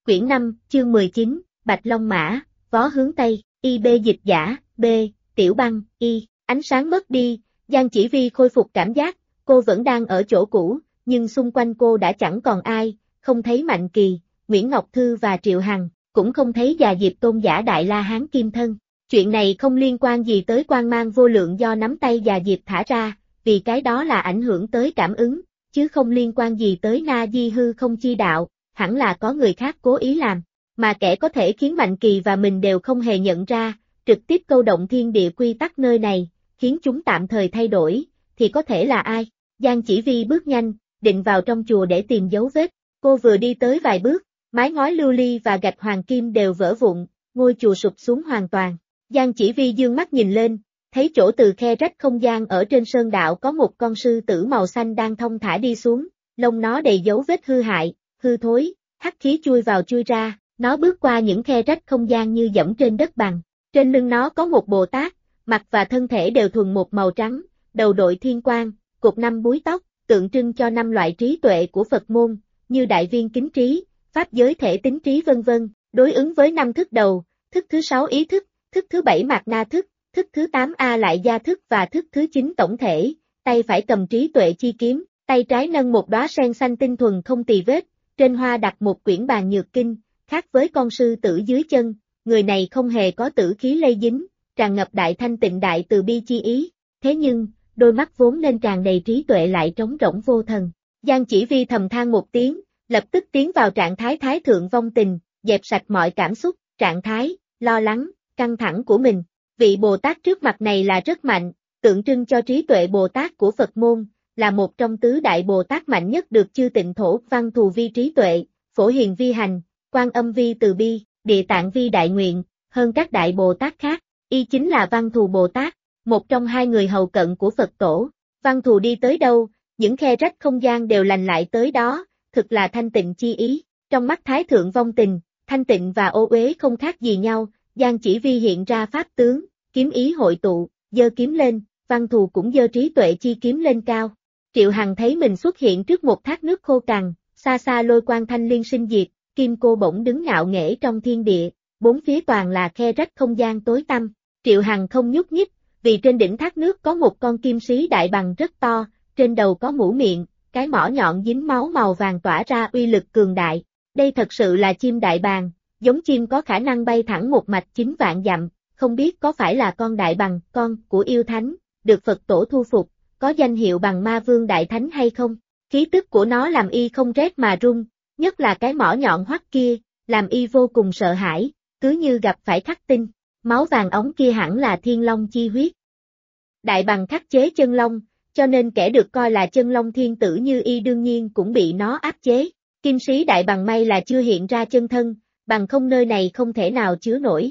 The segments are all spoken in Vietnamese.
Quyển 5, chương 19, Bạch Long Mã, Vó hướng Tây, IB dịch giả, B, Tiểu Băng, Y, ánh sáng mất đi, Giang Chỉ Vi khôi phục cảm giác, cô vẫn đang ở chỗ cũ, nhưng xung quanh cô đã chẳng còn ai, không thấy Mạnh Kỳ, Nguyễn Ngọc Thư và Triệu Hằng, cũng không thấy Già Diệp Tôn giả Đại La Hán Kim Thân. Chuyện này không liên quan gì tới quang mang vô lượng do nắm tay Già Diệp thả ra, vì cái đó là ảnh hưởng tới cảm ứng, chứ không liên quan gì tới Na Di hư không chi đạo, hẳn là có người khác cố ý làm, mà kẻ có thể khiến Mạnh Kỳ và mình đều không hề nhận ra, trực tiếp câu động thiên địa quy tắc nơi này, khiến chúng tạm thời thay đổi, thì có thể là ai? Giang Chỉ Vi bước nhanh, định vào trong chùa để tìm dấu vết, cô vừa đi tới vài bước, mái ngói lưu ly và gạch hoàng kim đều vỡ vụn, ngôi chùa sụp xuống hoàn toàn. Giang Chỉ Vi dương mắt nhìn lên, thấy chỗ từ khe rách không gian ở trên sơn đạo có một con sư tử màu xanh đang thong thả đi xuống, lông nó đầy dấu vết hư hại, hư thối, hắc khí chui vào chui ra, nó bước qua những khe rách không gian như dẫm trên đất bằng. Trên lưng nó có một Bồ Tát, mặt và thân thể đều thuần một màu trắng, đầu đội thiên quang, cột 5 búi tóc, tượng trưng cho 5 loại trí tuệ của Phật môn, như đại viên kính trí, pháp giới thể tính trí vân vân, đối ứng với 5 thức đầu, thức thứ 6 ý thức, thức thứ 7 mạt na thức, thức thứ 8 A lại gia thức và thức thứ 9 tổng thể, tay phải cầm trí tuệ chi kiếm, tay trái nâng một đóa sen xanh tinh thuần không tì vết, trên hoa đặt một quyển bàn nhược kinh, khác với con sư tử dưới chân, người này không hề có tử khí lây dính, tràn ngập đại thanh tịnh đại từ bi chi ý, thế nhưng, đôi mắt vốn nên tràn đầy trí tuệ lại trống rỗng vô thần. Giang Chỉ Vi thầm than một tiếng, lập tức tiến vào trạng thái thái thượng vong tình, dẹp sạch mọi cảm xúc, trạng thái, lo lắng, căng thẳng của mình. Vị Bồ Tát trước mặt này là rất mạnh, tượng trưng cho trí tuệ Bồ Tát của Phật môn, là một trong tứ đại Bồ Tát mạnh nhất được chư Tịnh Thổ Văn Thù vi trí tuệ, Phổ Hiền vi hành, Quan Âm vi từ bi, Địa Tạng vi đại nguyện, hơn các đại Bồ Tát khác, y chính là Văn Thù Bồ Tát, một trong hai người hầu cận của Phật Tổ. Văn Thù đi tới đâu, những khe rách không gian đều lành lại tới đó, thực là thanh tịnh chi ý, trong mắt Thái Thượng vong tình, thanh tịnh và ô uế không khác gì nhau. Giang Chỉ Vi hiện ra pháp tướng, kiếm ý hội tụ, giơ kiếm lên, Văn Thù cũng giơ trí tuệ chi kiếm lên cao. Triệu Hằng thấy mình xuất hiện trước một thác nước khô cằn, xa xa lôi quang thanh liên sinh diệt, kim cô bỗng đứng ngạo nghễ trong thiên địa, bốn phía toàn là khe rách không gian tối tăm. Triệu Hằng không nhúc nhích, vì trên đỉnh thác nước có một con kim sĩ đại bàng rất to, trên đầu có mũ miệng, cái mỏ nhọn dính máu màu vàng tỏa ra uy lực cường đại. Đây thật sự là chim đại bàng. Giống chim có khả năng bay thẳng một mạch 9 vạn dặm, không biết có phải là con đại bàng, con của yêu thánh, được Phật Tổ thu phục, có danh hiệu bằng ma vương đại thánh hay không? Khí tức của nó làm y không rét mà run, nhất là cái mỏ nhọn hoắt kia, làm y vô cùng sợ hãi, cứ như gặp phải khắc tinh, máu vàng ống kia hẳn là thiên long chi huyết. Đại bàng khắc chế chân long, cho nên kẻ được coi là chân long thiên tử như y đương nhiên cũng bị nó áp chế. Kim sĩ đại bàng may là chưa hiện ra chân thân, bằng không nơi này không thể nào chứa nổi.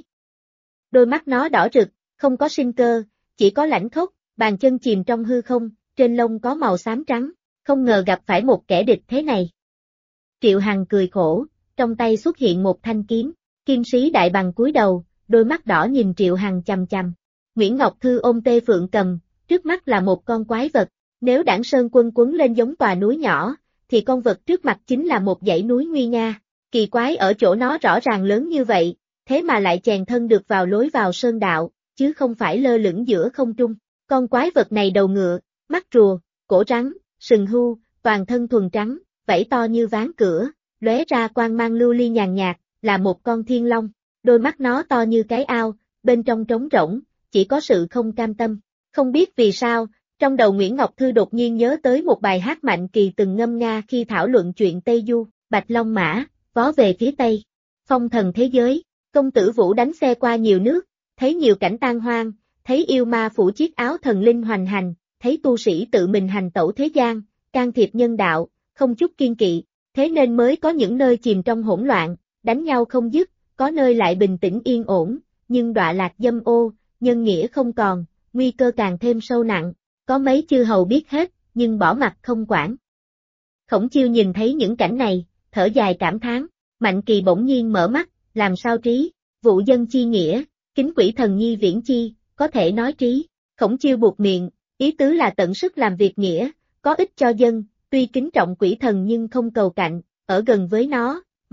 Đôi mắt nó đỏ rực, không có sinh cơ, chỉ có lãnh khốc, bàn chân chìm trong hư không, trên lông có màu xám trắng, không ngờ gặp phải một kẻ địch thế này. Triệu Hằng cười khổ, trong tay xuất hiện một thanh kiếm, kim sĩ đại bàng cúi đầu, đôi mắt đỏ nhìn Triệu Hằng chằm chằm. Nguyễn Ngọc Thư ôm Tê Phượng cầm, trước mắt là một con quái vật, nếu Đảng Sơn Quân quấn lên giống tòa núi nhỏ, thì con vật trước mặt chính là một dãy núi nguy nga. Kỳ quái ở chỗ nó rõ ràng lớn như vậy, thế mà lại chèn thân được vào lối vào sơn đạo, chứ không phải lơ lửng giữa không trung. Con quái vật này đầu ngựa, mắt rùa, cổ rắn, sừng hưu, toàn thân thuần trắng, vảy to như ván cửa, lóe ra quang mang lưu ly nhàn nhạt, là một con thiên long. Đôi mắt nó to như cái ao, bên trong trống rỗng, chỉ có sự không cam tâm. Không biết vì sao, trong đầu Nguyễn Ngọc Thư đột nhiên nhớ tới một bài hát Mạnh Kỳ từng ngâm nga khi thảo luận chuyện Tây Du, Bạch Long Mã, vó về phía Tây. Phong thần thế giới, công tử Vũ đánh xe qua nhiều nước, thấy nhiều cảnh tan hoang, thấy yêu ma phủ chiếc áo thần linh hoành hành, thấy tu sĩ tự mình hành tẩu thế gian, can thiệp nhân đạo, không chút kiên kỵ, thế nên mới có những nơi chìm trong hỗn loạn, đánh nhau không dứt, có nơi lại bình tĩnh yên ổn, nhưng đọa lạc dâm ô, nhân nghĩa không còn, nguy cơ càng thêm sâu nặng, có mấy chư hầu biết hết, nhưng bỏ mặc không quản. Khổng Chiêu nhìn thấy những cảnh này, thở dài cảm thán. Mạnh Kỳ bỗng nhiên mở mắt, làm sao trí, vụ dân chi nghĩa, kính quỷ thần nhi viễn chi, có thể nói trí. Khổng Chiêu buột miệng, ý tứ là tận sức làm việc nghĩa, có ích cho dân, tuy kính trọng quỷ thần nhưng không cầu cạnh, ở gần với nó,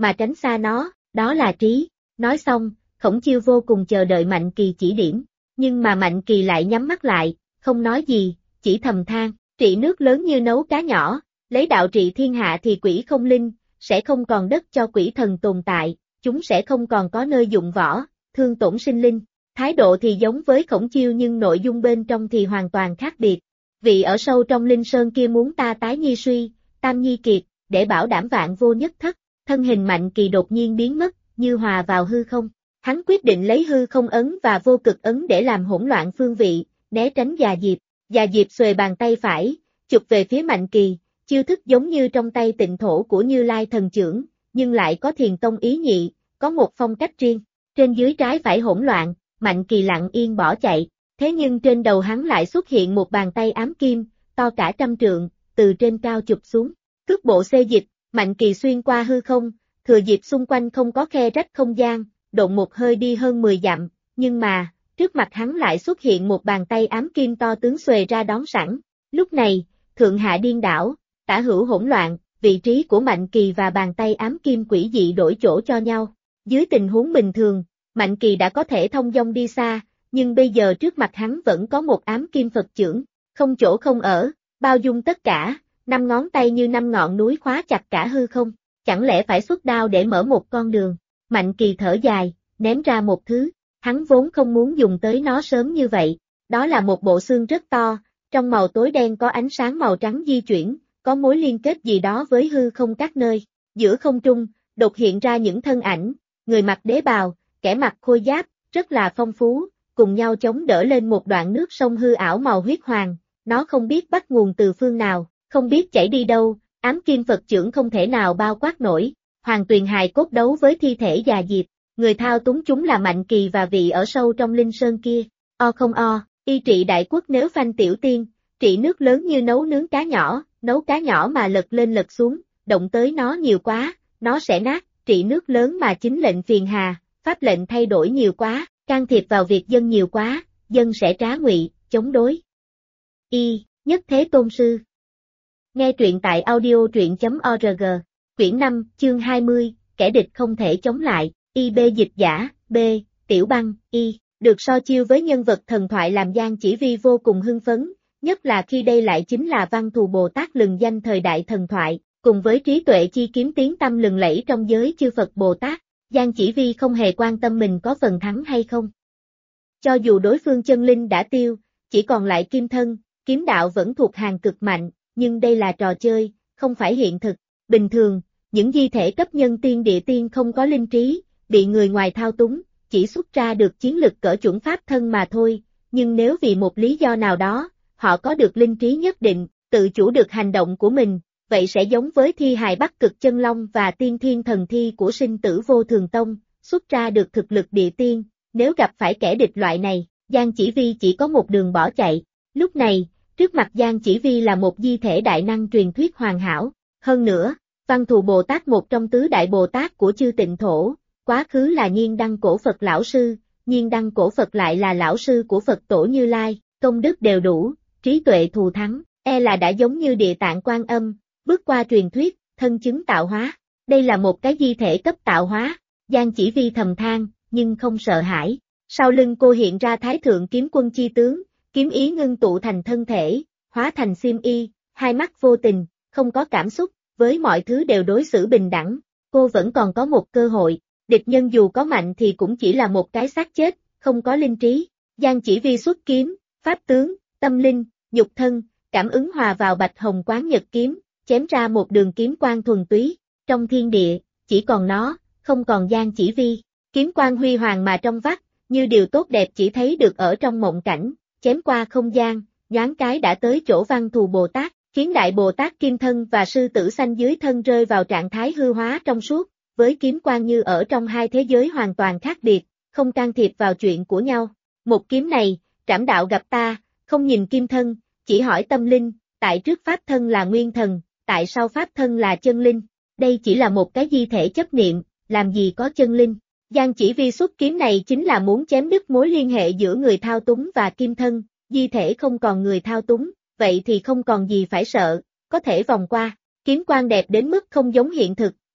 mà tránh xa nó, đó là trí. Nói xong, Khổng Chiêu vô cùng chờ đợi Mạnh Kỳ chỉ điểm, nhưng mà Mạnh Kỳ lại nhắm mắt lại, không nói gì, chỉ thầm than, trị nước lớn như nấu cá nhỏ, lấy đạo trị thiên hạ thì quỷ không linh, sẽ không còn đất cho quỷ thần tồn tại, chúng sẽ không còn có nơi dụng võ, thương tổn sinh linh. Thái độ thì giống với Khổng Chiêu nhưng nội dung bên trong thì hoàn toàn khác biệt. Vị ở sâu trong linh sơn kia muốn ta tái nhi suy, tam nhi kiệt, để bảo đảm vạn vô nhất thất, thân hình Mạnh Kỳ đột nhiên biến mất, như hòa vào hư không. Hắn quyết định lấy hư không ấn và vô cực ấn để làm hỗn loạn phương vị, né tránh Già Diệp. Già Diệp xuề bàn tay phải, chụp về phía Mạnh Kỳ, chiêu thức giống như trong tay Tịnh Thổ của Như Lai thần chưởng, nhưng lại có thiền tông ý nhị, có một phong cách riêng. Trên dưới trái phải hỗn loạn, Mạnh Kỳ lặng yên bỏ chạy, thế nhưng trên đầu hắn lại xuất hiện một bàn tay ám kim, to cả 100 trượng, từ trên cao chụp xuống. Cước bộ xê dịch, Mạnh Kỳ xuyên qua hư không, thừa dịp xung quanh không có khe rách không gian, độn một hơi đi hơn 10 dặm, nhưng mà, trước mặt hắn lại xuất hiện một bàn tay ám kim to tướng xuề ra đón sẵn. Lúc này, thượng hạ điên đảo, tả hữu hỗn loạn, vị trí của Mạnh Kỳ và bàn tay ám kim quỷ dị đổi chỗ cho nhau. Dưới tình huống bình thường, Mạnh Kỳ đã có thể thông dong đi xa, nhưng bây giờ trước mặt hắn vẫn có một ám kim Phật chưởng, không chỗ không ở, bao dung tất cả, 5 ngón tay như 5 ngọn núi khóa chặt cả hư không, chẳng lẽ phải xuất đao để mở một con đường. Mạnh Kỳ thở dài, ném ra một thứ, hắn vốn không muốn dùng tới nó sớm như vậy, đó là một bộ xương rất to, trong màu tối đen có ánh sáng màu trắng di chuyển, có mối liên kết gì đó với hư không các nơi. Giữa không trung, đột hiện ra những thân ảnh, người mặc đế bào, kẻ mặc khôi giáp, rất là phong phú, cùng nhau chống đỡ lên một đoạn nước sông hư ảo màu huyết hoàng, nó không biết bắt nguồn từ phương nào, không biết chảy đi đâu, ám kim Phật chưởng không thể nào bao quát nổi. Hoàng Tuyền hài cốt đấu với thi thể Già Diệp, người thao túng chúng là Mạnh Kỳ và vị ở sâu trong linh sơn kia. O không o, y trị đại quốc nếu phanh tiểu tiên, trị nước lớn như nấu nướng cá nhỏ, nấu cá nhỏ mà lật lên lật xuống, động tới nó nhiều quá, nó sẽ nát, trị nước lớn mà chính lệnh phiền hà, pháp lệnh thay đổi nhiều quá, can thiệp vào việc dân nhiều quá, dân sẽ trá ngụy, chống đối. Nhất Thế Tôn Sư. Nghe truyện tại audio truyện.org. Quyển 5, chương 20, kẻ địch không thể chống lại, B dịch giả, B, Tiểu Băng, được so chiêu với nhân vật thần thoại làm Giang Chỉ Vi vô cùng hưng phấn, nhất là khi đây lại chính là Văn Thù Bồ Tát lừng danh thời đại thần thoại, cùng với trí tuệ chi kiếm tiếng tăm lừng lẫy trong giới chư Phật Bồ Tát, Giang Chỉ Vi không hề quan tâm mình có phần thắng hay không. Cho dù đối phương chân linh đã tiêu, chỉ còn lại kim thân, kiếm đạo vẫn thuộc hàng cực mạnh, nhưng đây là trò chơi, không phải hiện thực. Bình thường, những di thể cấp nhân tiên địa tiên không có linh trí, bị người ngoài thao túng, chỉ xuất ra được chiến lực cỡ chuẩn pháp thân mà thôi, nhưng nếu vì một lý do nào đó, họ có được linh trí nhất định, tự chủ được hành động của mình, vậy sẽ giống với thi hài Bắc Cực Chân Long và tiên thiên thần thi của Sinh Tử Vô Thường Tông, xuất ra được thực lực địa tiên, nếu gặp phải kẻ địch loại này, Giang Chỉ Vi chỉ có một đường bỏ chạy. Lúc này, trước mặt Giang Chỉ Vi là một di thể đại năng truyền thuyết hoàn hảo, hơn nữa, Văn Thù Bồ Tát một trong tứ đại Bồ Tát của chư Tịnh Thổ, quá khứ là Nhiên Đăng Cổ Phật Lão Sư, Nhiên Đăng Cổ Phật lại là Lão Sư của Phật Tổ Như Lai, công đức đều đủ, trí tuệ thù thắng, là đã giống như Địa Tạng Quan Âm, bước qua truyền thuyết, thân chứng tạo hóa. Đây là một cái di thể cấp tạo hóa, Giang Chỉ Vi thầm than, nhưng không sợ hãi. Sau lưng cô hiện ra Thái Thượng Kiếm Quân chi tướng, kiếm ý ngưng tụ thành thân thể, hóa thành xiêm y, hai mắt vô tình, không có cảm xúc, với mọi thứ đều đối xử bình đẳng. Cô vẫn còn có một cơ hội, địch nhân dù có mạnh thì cũng chỉ là một cái xác chết, không có linh trí. Giang Chỉ Vi xuất kiếm, pháp tướng, tâm linh, nhục thân, cảm ứng hòa vào Bạch Hồng Quán Nhật kiếm, chém ra một đường kiếm quang thuần túy. Trong thiên địa, chỉ còn nó, không còn Giang Chỉ Vi. Kiếm quang huy hoàng mà trong vắt, như điều tốt đẹp chỉ thấy được ở trong mộng cảnh, chém qua không gian, nhoáng cái đã tới chỗ Văn Thù Bồ Tát, khiến Đại Bồ Tát Kim Thân và Sư Tử Xanh dưới thân rơi vào trạng thái hư hóa trong suốt, với kiếm quang như ở trong hai thế giới hoàn toàn khác biệt, không can thiệp vào chuyện của nhau. Một kiếm này, trảm đạo gặp ta, không nhìn kim thân, chỉ hỏi tâm linh, tại trước pháp thân là nguyên thần, tại sau pháp thân là chân linh. Đây chỉ là một cái di thể chấp niệm, làm gì có chân linh. Giang Chỉ Vi xuất kiếm này chính là muốn chém đứt mối liên hệ giữa người thao túng và kim thân, di thể không còn người thao túng, vậy thì không còn gì phải sợ, có thể vòng qua. Kiếm quang đẹp đến mức không giống hiện thực,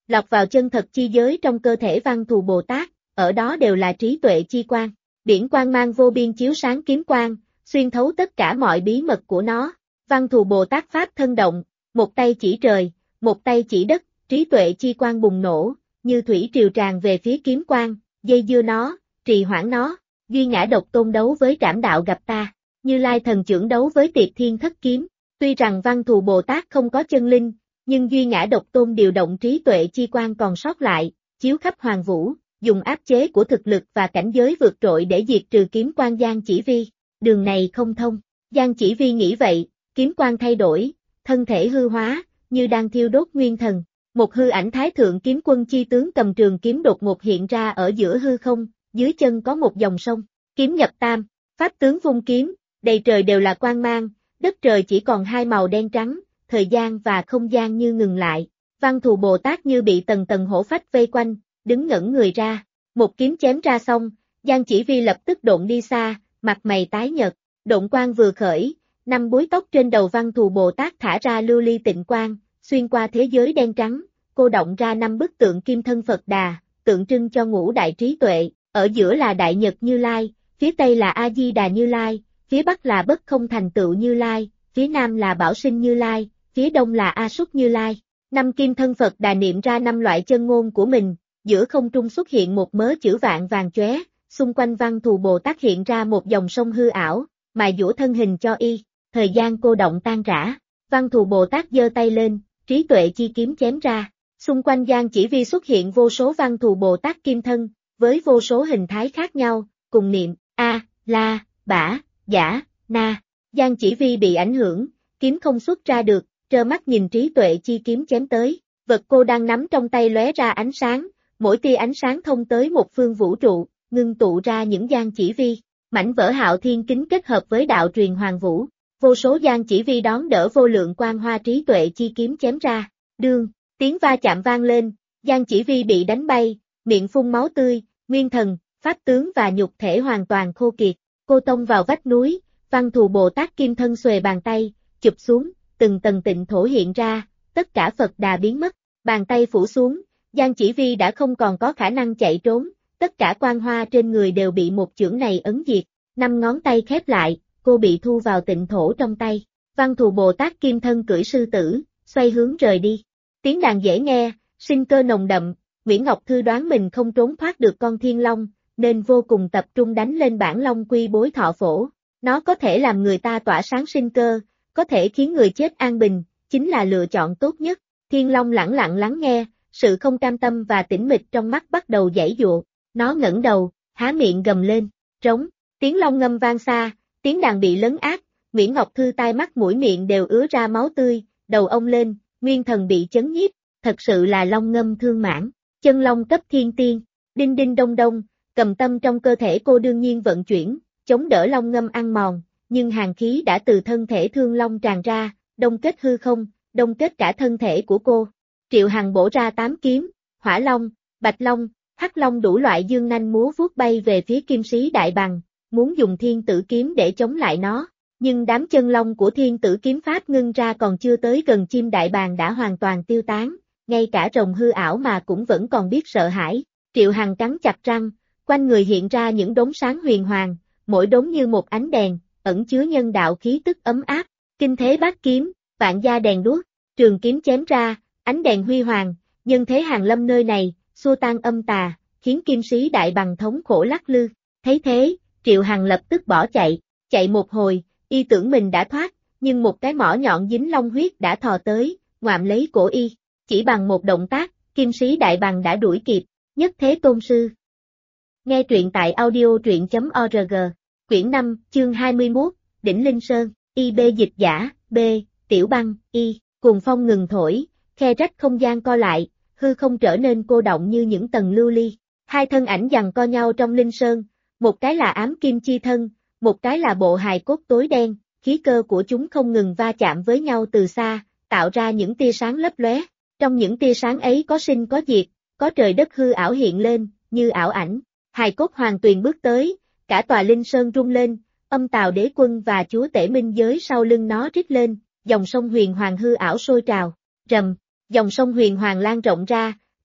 lọt vào chân thật chi giới trong cơ thể Văn Thù Bồ Tát, ở đó đều là trí tuệ chi quang. Biển quang mang vô biên chiếu sáng kiếm quang, xuyên thấu tất cả mọi bí mật của nó. Văn Thù Bồ Tát Pháp thân động, một tay chỉ trời, một tay chỉ đất, trí tuệ chi quang bùng nổ, như thủy triều tràn về phía kiếm quang, dây dưa nó, trì hoãn nó. Duy Ngã Độc Tôn đấu với Trảm Đạo gặp ta, Như Lai Thần Chưởng đấu với Tiệt Thiên Thất Kiếm. Tuy rằng Văn Thù Bồ Tát không có chân linh, nhưng Duy Ngã Độc Tôn điều động trí tuệ chi quang còn sót lại, chiếu khắp hoàng vũ, dùng áp chế của thực lực và cảnh giới vượt trội để diệt trừ kiếm quang Giang Chỉ Vi. Đường này không thông. Giang Chỉ Vi nghĩ vậy, kiếm quang thay đổi, thân thể hư hóa, như đang thiêu đốt nguyên thần. Một hư ảnh Thái Thượng Kiếm Quân chi tướng cầm trường kiếm đột ngột hiện ra ở giữa hư không, dưới chân có một dòng sông. Kiếm nhập tam, pháp tướng vung kiếm, đầy trời đều là quang mang, đất trời chỉ còn hai màu đen trắng, thời gian và không gian như ngừng lại. Văn Thù Bồ Tát như bị tầng tầng hổ phách vây quanh, đứng ngẩn người ra. Một kiếm chém ra xong, Giang Chỉ Vi lập tức độn đi xa, mặt mày tái nhợt. Độn quang vừa khởi, 5 búi tóc trên đầu Văn Thù Bồ Tát thả ra lưu ly tịnh quang, xuyên qua thế giới đen trắng, cô động ra 5 bức tượng kim thân Phật Đà, tượng trưng cho ngũ đại trí tuệ. Ở giữa là Đại Nhật Như Lai, phía Tây là A Di Đà Như Lai, phía Bắc là Bất Không Thành Tựu Như Lai, phía Nam là Bảo Sinh Như Lai, phía Đông là A Súc Như Lai. 5 kim thân Phật Đà niệm ra 5 loại chân ngôn của mình, giữa không trung xuất hiện một mớ chữ vạn vàng chóe, xung quanh Văn Thù Bồ Tát hiện ra một dòng sông hư ảo, mài dũa thân hình cho y. Thời gian cô động tan rã, Văn Thù Bồ Tát giơ tay lên, trí tuệ chi kiếm chém ra. Xung quanh Giang Chỉ Vi xuất hiện vô số Văn Thù Bồ Tát kim thân, với vô số hình thái khác nhau, cùng niệm A, La, Bả, Giả, Na. Giang Chỉ Vi bị ảnh hưởng, kiếm không xuất ra được, trơ mắt nhìn trí tuệ chi kiếm chém tới. Vật cô đang nắm trong tay lóe ra ánh sáng, mỗi tia ánh sáng thông tới một phương vũ trụ, ngưng tụ ra những Giang Chỉ Vi. Mảnh vỡ Hạo Thiên Kính kết hợp với đạo truyền Hoàng Vũ, vô số Giang Chỉ Vi đón đỡ vô lượng quang hoa trí tuệ chi kiếm chém ra. Đương, tiếng va chạm vang lên, Giang Chỉ Vi bị đánh bay, miệng phun máu tươi, nguyên thần, pháp tướng và nhục thể hoàn toàn khô kiệt. Cô tông vào vách núi, Văn Thù Bồ Tát kim thân xuề bàn tay, chụp xuống, từng tầng tịnh thổ hiện ra, tất cả Phật Đà biến mất. Bàn tay phủ xuống, Giang Chỉ Vi đã không còn có khả năng chạy trốn, tất cả quang hoa trên người đều bị một chưởng này ấn diệt. 5 ngón tay khép lại, cô bị thu vào tịnh thổ trong tay. Văn Thù Bồ Tát kim thân cưỡi sư tử, xoay hướng rời đi. Tiếng đàn dễ nghe, sinh cơ nồng đậm, Nguyễn Ngọc Thư đoán mình không trốn thoát được con thiên long, nên vô cùng tập trung đánh lên bản long quy bối thọ phổ. Nó có thể làm người ta tỏa sáng sinh cơ, có thể khiến người chết an bình, chính là lựa chọn tốt nhất. Thiên long lẳng lặng lắng nghe, sự không cam tâm và tĩnh mịch trong mắt bắt đầu giãy giụa. Nó ngẩng đầu, há miệng gầm lên, trống. Tiếng long ngâm vang xa, tiếng đàn bị lấn át, Nguyễn Ngọc Thư tai mắt mũi miệng đều ứa ra máu tươi, đầu ông lên, nguyên thần bị chấn nhiếp, thật sự là long ngâm thương mãn. Chân long cấp thiên tiên, đinh đinh đông đông, cầm tâm trong cơ thể cô đương nhiên vận chuyển, chống đỡ long ngâm ăn mòn, nhưng hàn khí đã từ thân thể thương long tràn ra, đông kết hư không, đông kết cả thân thể của cô. Triệu Hằng bổ ra 8 kiếm, hỏa long, bạch long, hắc long đủ loại dương nanh múa vuốt bay về phía Kim Sĩ Đại Bằng, muốn dùng thiên tử kiếm để chống lại nó. Nhưng đám chân long của thiên tử kiếm pháp ngưng ra còn chưa tới gần chim đại bàng đã hoàn toàn tiêu tán, ngay cả rồng hư ảo mà cũng vẫn còn biết sợ hãi. Triệu Hằng cắn chặt răng, quanh người hiện ra những đốm sáng huyền hoàng, mỗi đốm như một ánh đèn, ẩn chứa nhân đạo khí tức ấm áp. Kinh thế bát kiếm, vạn gia đèn đuốc, trường kiếm chém ra, ánh đèn huy hoàng, nhân thế hàng lâm nơi này, xua tan âm tà, khiến Kim Sĩ Đại Bằng thống khổ lắc lư. Thấy thế, Triệu Hằng lập tức bỏ chạy, chạy một hồi, y tưởng mình đã thoát, nhưng một cái mỏ nhọn dính long huyết đã thò tới, ngoạm lấy cổ y. Chỉ bằng một động tác, Kim Sĩ Đại Bằng đã đuổi kịp. Nhất Thế Tôn Sư. Nghe truyện tại audio truyện.org. Quyển 5, chương 21, Đỉnh Linh Sơn. IB dịch giả, B, Tiểu Băng, Y. Cuồng phong ngừng thổi, khe rách không gian co lại, hư không trở nên cô động như những tầng lưu ly. Hai thân ảnh giằng co nhau trong Linh Sơn, một cái là ám kim chi thân, một cái là bộ hài cốt tối đen, khí cơ của chúng không ngừng va chạm với nhau từ xa, tạo ra những tia sáng lấp lóe. Trong những tia sáng ấy có sinh có diệt, có trời đất hư ảo hiện lên, như ảo ảnh. Hài cốt Hoàng Tuyền bước tới, cả tòa Linh Sơn rung lên, Âm Tào Đế Quân và chúa tể minh giới sau lưng nó rít lên, dòng sông huyền hoàng hư ảo sôi trào, rầm, dòng sông huyền hoàng lan rộng ra,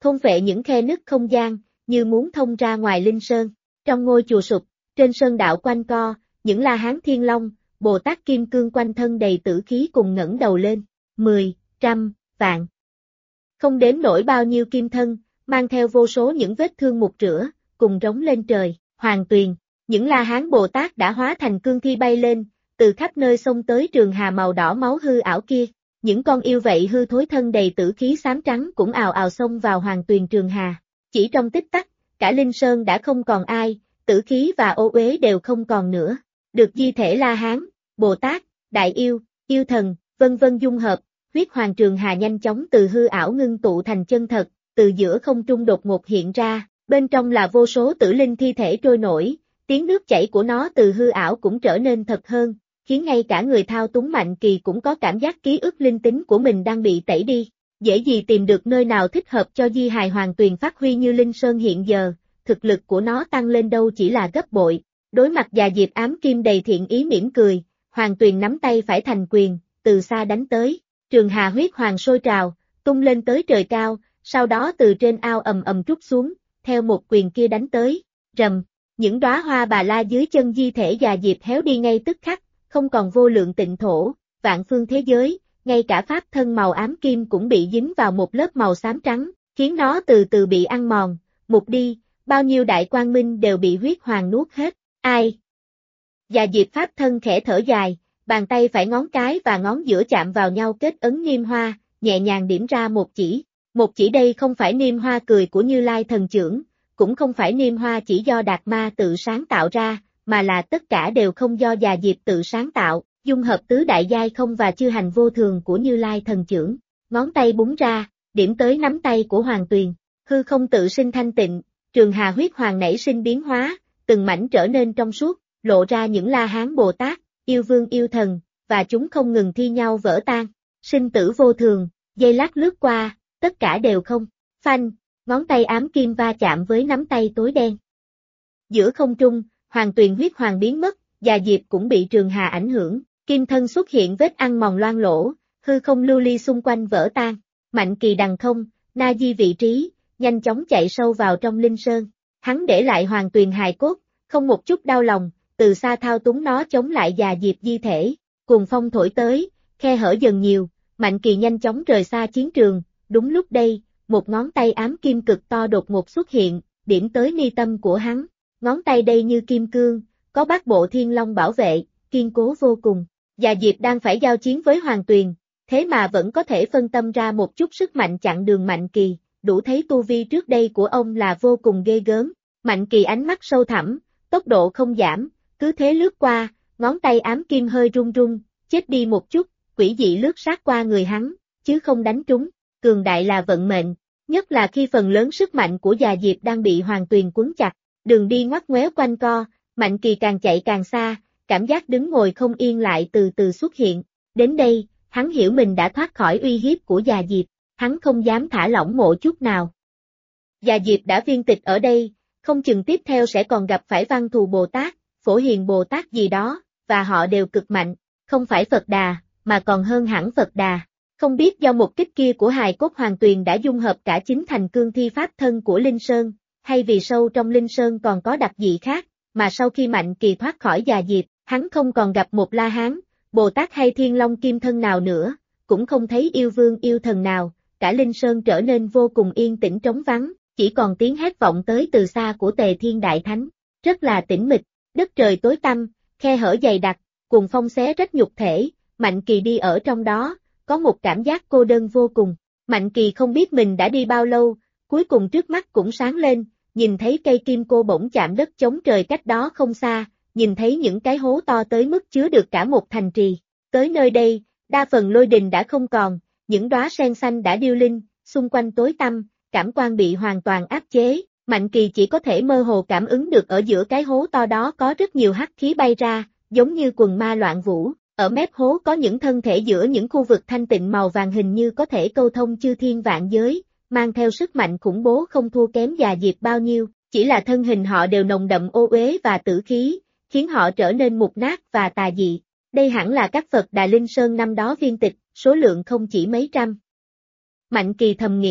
thôn phệ những khe nứt không gian, như muốn thông ra ngoài linh sơn. Trong ngôi chùa sụp, trên sơn đạo quanh co, những La Hán Thiên Long, Bồ Tát Kim Cương quanh thân đầy tử khí cùng ngẩng đầu lên, 10, trăm, vạn. Không đếm nổi bao nhiêu kim thân, mang theo vô số những vết thương mục rửa, cùng rống lên trời, Hoàng Tuyền. Những La Hán Bồ Tát đã hóa thành cương thi bay lên, từ khắp nơi xông tới trường hà màu đỏ máu hư ảo kia. Những con yêu vậy hư thối thân đầy tử khí xám trắng cũng ào ào xông vào Hoàng Tuyền trường hà. Chỉ trong tích tắc, cả Linh Sơn đã không còn ai, tử khí và ô uế đều không còn nữa. Được di thể La Hán, Bồ Tát, Đại Yêu, Yêu Thần, vân vân dung hợp, huyết hoàng trường hà nhanh chóng từ hư ảo ngưng tụ thành chân thật, từ giữa không trung đột ngột hiện ra, bên trong là vô số tử linh thi thể trôi nổi, tiếng nước chảy của nó từ hư ảo cũng trở nên thật hơn, khiến ngay cả người thao túng Mạnh Kỳ cũng có cảm giác ký ức linh tính của mình đang bị tẩy đi. Dễ gì tìm được nơi nào thích hợp cho di hài Hoàng Tuyền phát huy như Linh Sơn hiện giờ, thực lực của nó tăng lên đâu chỉ là gấp bội. Đối mặt Già Diệp ám kim đầy thiện ý mỉm cười, Hoàng Tuyền nắm tay phải thành quyền, từ xa đánh tới, trường hà huyết hoàng sôi trào, tung lên tới trời cao, sau đó từ trên ao ầm ầm trút xuống, theo một quyền kia đánh tới, rầm, những đóa hoa bà la dưới chân di thể Già Diệp héo đi ngay tức khắc, không còn vô lượng tịnh thổ, vạn phương thế giới, ngay cả pháp thân màu ám kim cũng bị dính vào một lớp màu xám trắng, khiến nó từ từ bị ăn mòn, mục đi, bao nhiêu đại quang minh đều bị huyết hoàng nuốt hết, ai? Già Diệp pháp thân khẽ thở dài, bàn tay phải ngón cái và ngón giữa chạm vào nhau kết ấn niêm hoa, nhẹ nhàng điểm ra một chỉ đây không phải niêm hoa cười của Như Lai thần trưởng, cũng không phải niêm hoa chỉ do Đạt Ma tự sáng tạo ra, mà là tất cả đều không do Già Diệp tự sáng tạo, dung hợp tứ đại giai không và chư hành vô thường của Như Lai thần trưởng, ngón tay búng ra, điểm tới nắm tay của Hoàng Tuyền, hư không tự sinh thanh tịnh, trường hà huyết hoàng nảy sinh biến hóa, từng mảnh trở nên trong suốt, lộ ra những La Hán Bồ Tát, yêu vương yêu thần, và chúng không ngừng thi nhau vỡ tan, sinh tử vô thường, giây lát lướt qua, tất cả đều không, phanh, ngón tay ám kim va chạm với nắm tay tối đen. Giữa không trung, Hoàng Tuyền huyết hoàng biến mất, Già Diệp cũng bị trường hà ảnh hưởng, kim thân xuất hiện vết ăn mòn loang lỗ, hư không lưu ly xung quanh vỡ tan, Mạnh Kỳ đằng không, na di vị trí, nhanh chóng chạy sâu vào trong Linh Sơn, hắn để lại Hoàng Tuyền hài cốt, không một chút đau lòng, từ xa thao túng nó chống lại Già Diệp di thể, cuồng phong thổi tới, khe hở dần nhiều, Mạnh Kỳ nhanh chóng rời xa chiến trường, đúng lúc đây, một ngón tay ám kim cực to đột ngột xuất hiện, điểm tới mi tâm của hắn, ngón tay đây như kim cương, có bát bộ thiên long bảo vệ, kiên cố vô cùng, Già Diệp đang phải giao chiến với Hoàng Tuyền, thế mà vẫn có thể phân tâm ra một chút sức mạnh chặn đường Mạnh Kỳ, đủ thấy tu vi trước đây của ông là vô cùng ghê gớm, Mạnh Kỳ ánh mắt sâu thẳm, tốc độ không giảm, cứ thế lướt qua, ngón tay ám kim hơi run run, chết đi một chút, quỷ dị lướt sát qua người hắn, chứ không đánh trúng, cường đại là vận mệnh, nhất là khi phần lớn sức mạnh của Già Diệp đang bị Hoàng Tuyền quấn chặt, đường đi ngoắt ngoéo quanh co, Mạnh Kỳ càng chạy càng xa, cảm giác đứng ngồi không yên lại từ từ xuất hiện, đến đây, hắn hiểu mình đã thoát khỏi uy hiếp của Già Diệp, hắn không dám thả lỏng một chút nào. Già Diệp đã viên tịch ở đây, không chừng tiếp theo sẽ còn gặp phải Văn Thù Bồ Tát, Phổ Hiền Bồ Tát gì đó, và họ đều cực mạnh, không phải Phật Đà, mà còn hơn hẳn Phật Đà. Không biết do một kích kia của hài cốt Hoàng Tuyền đã dung hợp cả chính thành cương thi pháp thân của Linh Sơn, hay vì sâu trong Linh Sơn còn có đặc dị khác, mà sau khi Mạnh Kỳ thoát khỏi Già Diệp, hắn không còn gặp một La Hán, Bồ Tát hay Thiên Long kim thân nào nữa, cũng không thấy yêu vương yêu thần nào, cả Linh Sơn trở nên vô cùng yên tĩnh trống vắng, chỉ còn tiếng hét vọng tới từ xa của Tề Thiên Đại Thánh, rất là tĩnh mịch, đất trời tối tăm, khe hở dày đặc, cuồng phong xé rách nhục thể, Mạnh Kỳ đi ở trong đó, có một cảm giác cô đơn vô cùng, Mạnh Kỳ không biết mình đã đi bao lâu, cuối cùng trước mắt cũng sáng lên, nhìn thấy cây kim cô bổng chạm đất chống trời cách đó không xa, nhìn thấy những cái hố to tới mức chứa được cả một thành trì, tới nơi đây, đa phần lôi đình đã không còn, những đóa sen xanh đã điêu linh, xung quanh tối tăm, cảm quan bị hoàn toàn áp chế, Mạnh Kỳ chỉ có thể mơ hồ cảm ứng được ở giữa cái hố to đó có rất nhiều hắc khí bay ra, giống như quần ma loạn vũ, ở mép hố có những thân thể giữa những khu vực thanh tịnh màu vàng hình như có thể câu thông chư thiên vạn giới, mang theo sức mạnh khủng bố không thua kém Già Diệp bao nhiêu, chỉ là thân hình họ đều nồng đậm ô uế và tử khí, khiến họ trở nên mục nát và tà dị. Đây hẳn là các Phật Đà Linh Sơn năm đó viên tịch, số lượng không chỉ mấy trăm. Mạnh Kỳ thầm nghĩ,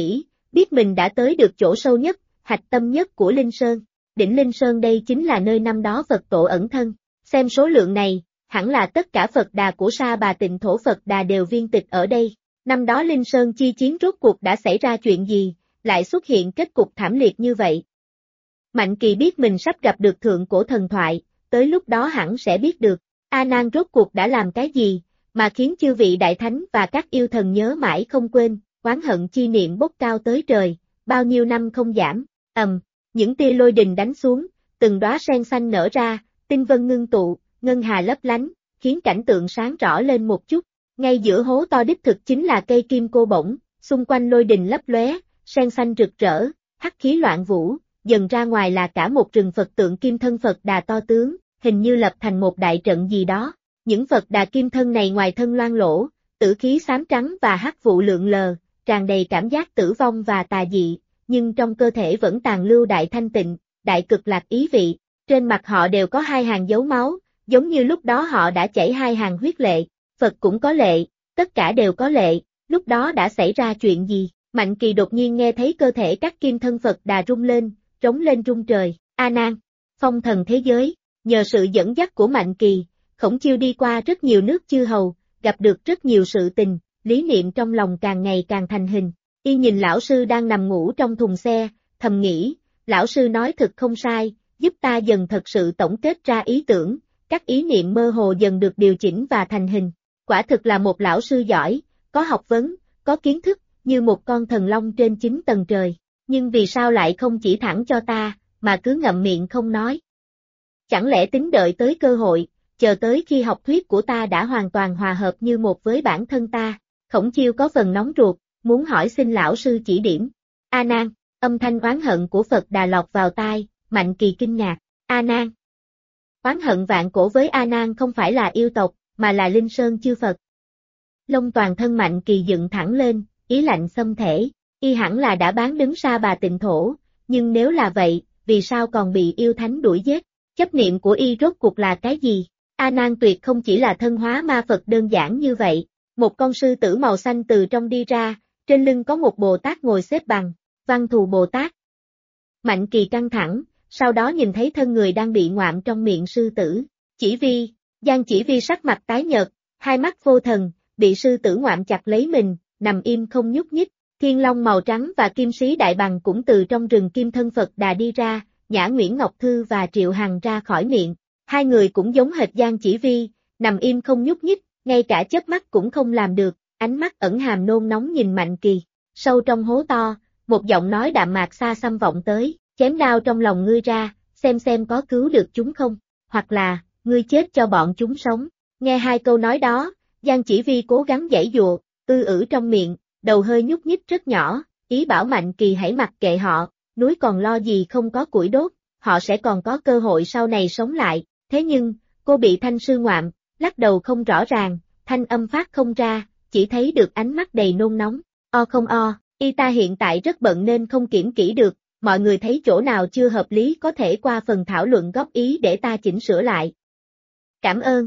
biết mình đã tới được chỗ sâu nhất, hạch tâm nhất của Linh Sơn. Đỉnh Linh Sơn đây chính là nơi năm đó Phật tổ ẩn thân. Xem số lượng này, hẳn là tất cả Phật Đà của Sa Bà Tịnh Thổ Phật Đà đều viên tịch ở đây. Năm đó Linh Sơn chi chiến rốt cuộc đã xảy ra chuyện gì, lại xuất hiện kết cục thảm liệt như vậy. Mạnh Kỳ biết mình sắp gặp được thượng cổ thần thoại, tới lúc đó hẳn sẽ biết được, A Nan rốt cuộc đã làm cái gì, mà khiến chư vị đại thánh và các yêu thần nhớ mãi không quên, oán hận chi niệm bốc cao tới trời, bao nhiêu năm không giảm, những tia lôi đình đánh xuống, từng đóa sen xanh nở ra, tinh vân ngưng tụ, ngân hà lấp lánh, khiến cảnh tượng sáng rõ lên một chút. Ngay giữa hố to đích thực chính là cây kim cô bổng, xung quanh lôi đình lấp lóe, sen xanh rực rỡ, hắc khí loạn vũ, dần ra ngoài là cả một rừng Phật tượng kim thân Phật Đà to tướng, hình như lập thành một đại trận gì đó. Những Phật Đà kim thân này ngoài thân loang lỗ, tử khí xám trắng và hắc vụ lượn lờ, tràn đầy cảm giác tử vong và tà dị, nhưng trong cơ thể vẫn tàn lưu đại thanh tịnh, đại cực lạc ý vị. Trên mặt họ đều có hai hàng dấu máu, giống như lúc đó họ đã chảy hai hàng huyết lệ. Phật cũng có lệ, tất cả đều có lệ, lúc đó đã xảy ra chuyện gì? Mạnh Kỳ đột nhiên nghe thấy cơ thể các kim thân Phật Đà rung lên, trống lên rung trời. A Nan, phong thần thế giới, nhờ sự dẫn dắt của Mạnh Kỳ, Khổng Chiêu đi qua rất nhiều nước chư hầu, gặp được rất nhiều sự tình, lý niệm trong lòng càng ngày càng thành hình. Y nhìn lão sư đang nằm ngủ trong thùng xe, thầm nghĩ, lão sư nói thật không sai, giúp ta dần thật sự tổng kết ra ý tưởng, các ý niệm mơ hồ dần được điều chỉnh và thành hình. Quả thực là một lão sư giỏi, có học vấn, có kiến thức, như một con thần long trên 9 tầng trời. Nhưng vì sao lại không chỉ thẳng cho ta, mà cứ ngậm miệng không nói? Chẳng lẽ tính đợi tới cơ hội, chờ tới khi học thuyết của ta đã hoàn toàn hòa hợp như một với bản thân ta? Khổng Chiêu có phần nóng ruột, muốn hỏi xin lão sư chỉ điểm. A Nan, âm thanh oán hận của Phật Đà lọt vào tai, Mạnh Kỳ kinh ngạc. A Nan. Oán hận vạn cổ với A Nan không phải là yêu tộc, mà là Linh Sơn chư Phật. Lông toàn thân Mạnh Kỳ dựng thẳng lên, ý lạnh xâm thể, y hẳn là đã bán đứng Sa Bà Tịnh Thổ, nhưng nếu là vậy, vì sao còn bị yêu thánh đuổi giết? Chấp niệm của y rốt cuộc là cái gì? A Nan tuyệt không chỉ là thân hóa ma Phật đơn giản như vậy, một con sư tử màu xanh từ trong đi ra, trên lưng có một Bồ Tát ngồi xếp bằng, Văn Thù Bồ Tát. Mạnh Kỳ căng thẳng, sau đó nhìn thấy thân người đang bị ngoạm trong miệng sư tử, Chỉ Vi, Giang Chỉ Vi sắc mặt tái nhợt, hai mắt vô thần, bị sư tử ngoạm chặt lấy mình, nằm im không nhúc nhích. Thiên Long màu trắng và Kim Sĩ Đại Bằng cũng từ trong rừng kim thân Phật Đà đi ra, nhả Nguyễn Ngọc Thư và Triệu Hằng ra khỏi miệng. Hai người cũng giống hệt Giang Chỉ Vi, nằm im không nhúc nhích, ngay cả chớp mắt cũng không làm được, ánh mắt ẩn hàm nôn nóng nhìn Mạnh Kỳ. Sâu trong hố to, một giọng nói đạm mạc xa xăm vọng tới, chém đao trong lòng ngươi ra, xem có cứu được chúng không, hoặc là, ngươi chết cho bọn chúng sống. Nghe hai câu nói đó, Giang Chỉ Vi cố gắng giãy giụa, trong miệng, đầu hơi nhúc nhích rất nhỏ, ý bảo Mạnh Kỳ hãy mặc kệ họ, núi còn lo gì không có củi đốt, họ sẽ còn có cơ hội sau này sống lại. Thế nhưng, cô bị thanh sư ngoạm, lắc đầu không rõ ràng, thanh âm phát không ra, chỉ thấy được ánh mắt đầy nôn nóng. O không o, y ta hiện tại rất bận nên không kiểm kỹ được, mọi người thấy chỗ nào chưa hợp lý có thể qua phần thảo luận góp ý để ta chỉnh sửa lại. Cảm ơn.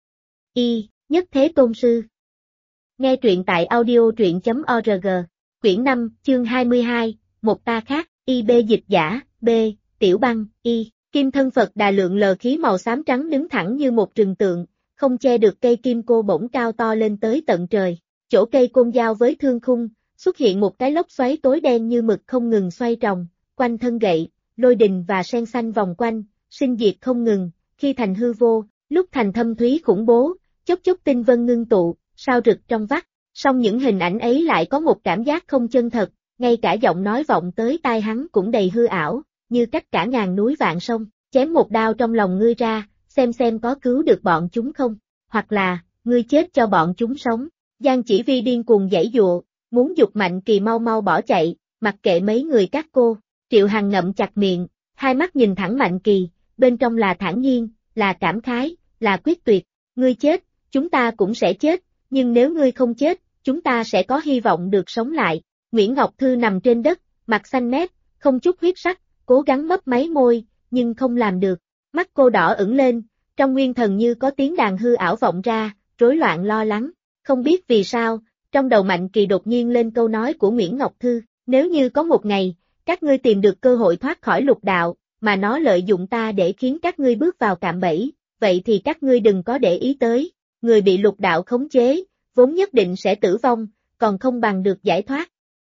Y, Nhất Thế Tôn Sư. Nghe truyện tại audio.org, quyển 5, chương 22, một ta khác, Y B dịch giả, B, Tiểu Băng, Y, kim thân Phật Đà lượng lờ khí màu xám trắng đứng thẳng như một rừng tượng, không che được cây kim cô bổng cao to lên tới tận trời, chỗ cây côn giao với thương khung, xuất hiện một cái lốc xoáy tối đen như mực không ngừng xoay tròn, quanh thân gậy, lôi đình và sen xanh vòng quanh, sinh diệt không ngừng, khi thành hư vô, lúc thành thâm thúy khủng bố, chốc chốc tinh vân ngưng tụ, sao rực trong vắt, song những hình ảnh ấy lại có một cảm giác không chân thật, ngay cả giọng nói vọng tới tai hắn cũng đầy hư ảo, như cách cả ngàn núi vạn sông, chém một đao trong lòng ngươi ra, xem có cứu được bọn chúng không, hoặc là, ngươi chết cho bọn chúng sống. Giang Chỉ Vi điên cuồng giãy giụa, muốn giục Mạnh Kỳ mau mau bỏ chạy, mặc kệ mấy người các cô. Triệu Hằng ngậm chặt miệng, hai mắt nhìn thẳng Mạnh Kỳ, bên trong là thản nhiên, là cảm khái, là quyết tuyệt. Ngươi chết, chúng ta cũng sẽ chết, nhưng nếu ngươi không chết, chúng ta sẽ có hy vọng được sống lại. Nguyễn Ngọc Thư nằm trên đất, mặt xanh mét, không chút huyết sắc, cố gắng mấp máy môi, nhưng không làm được. Mắt cô đỏ ửng lên, trong nguyên thần như có tiếng đàn hư ảo vọng ra, rối loạn lo lắng. Không biết vì sao, trong đầu Mạnh Kỳ đột nhiên lên câu nói của Nguyễn Ngọc Thư, Nếu như có một ngày, các ngươi tìm được cơ hội thoát khỏi lục đạo, mà nó lợi dụng ta để khiến các ngươi bước vào cạm bẫy, vậy thì các ngươi đừng có để ý tới, người bị lục đạo khống chế, vốn nhất định sẽ tử vong, còn không bằng được giải thoát.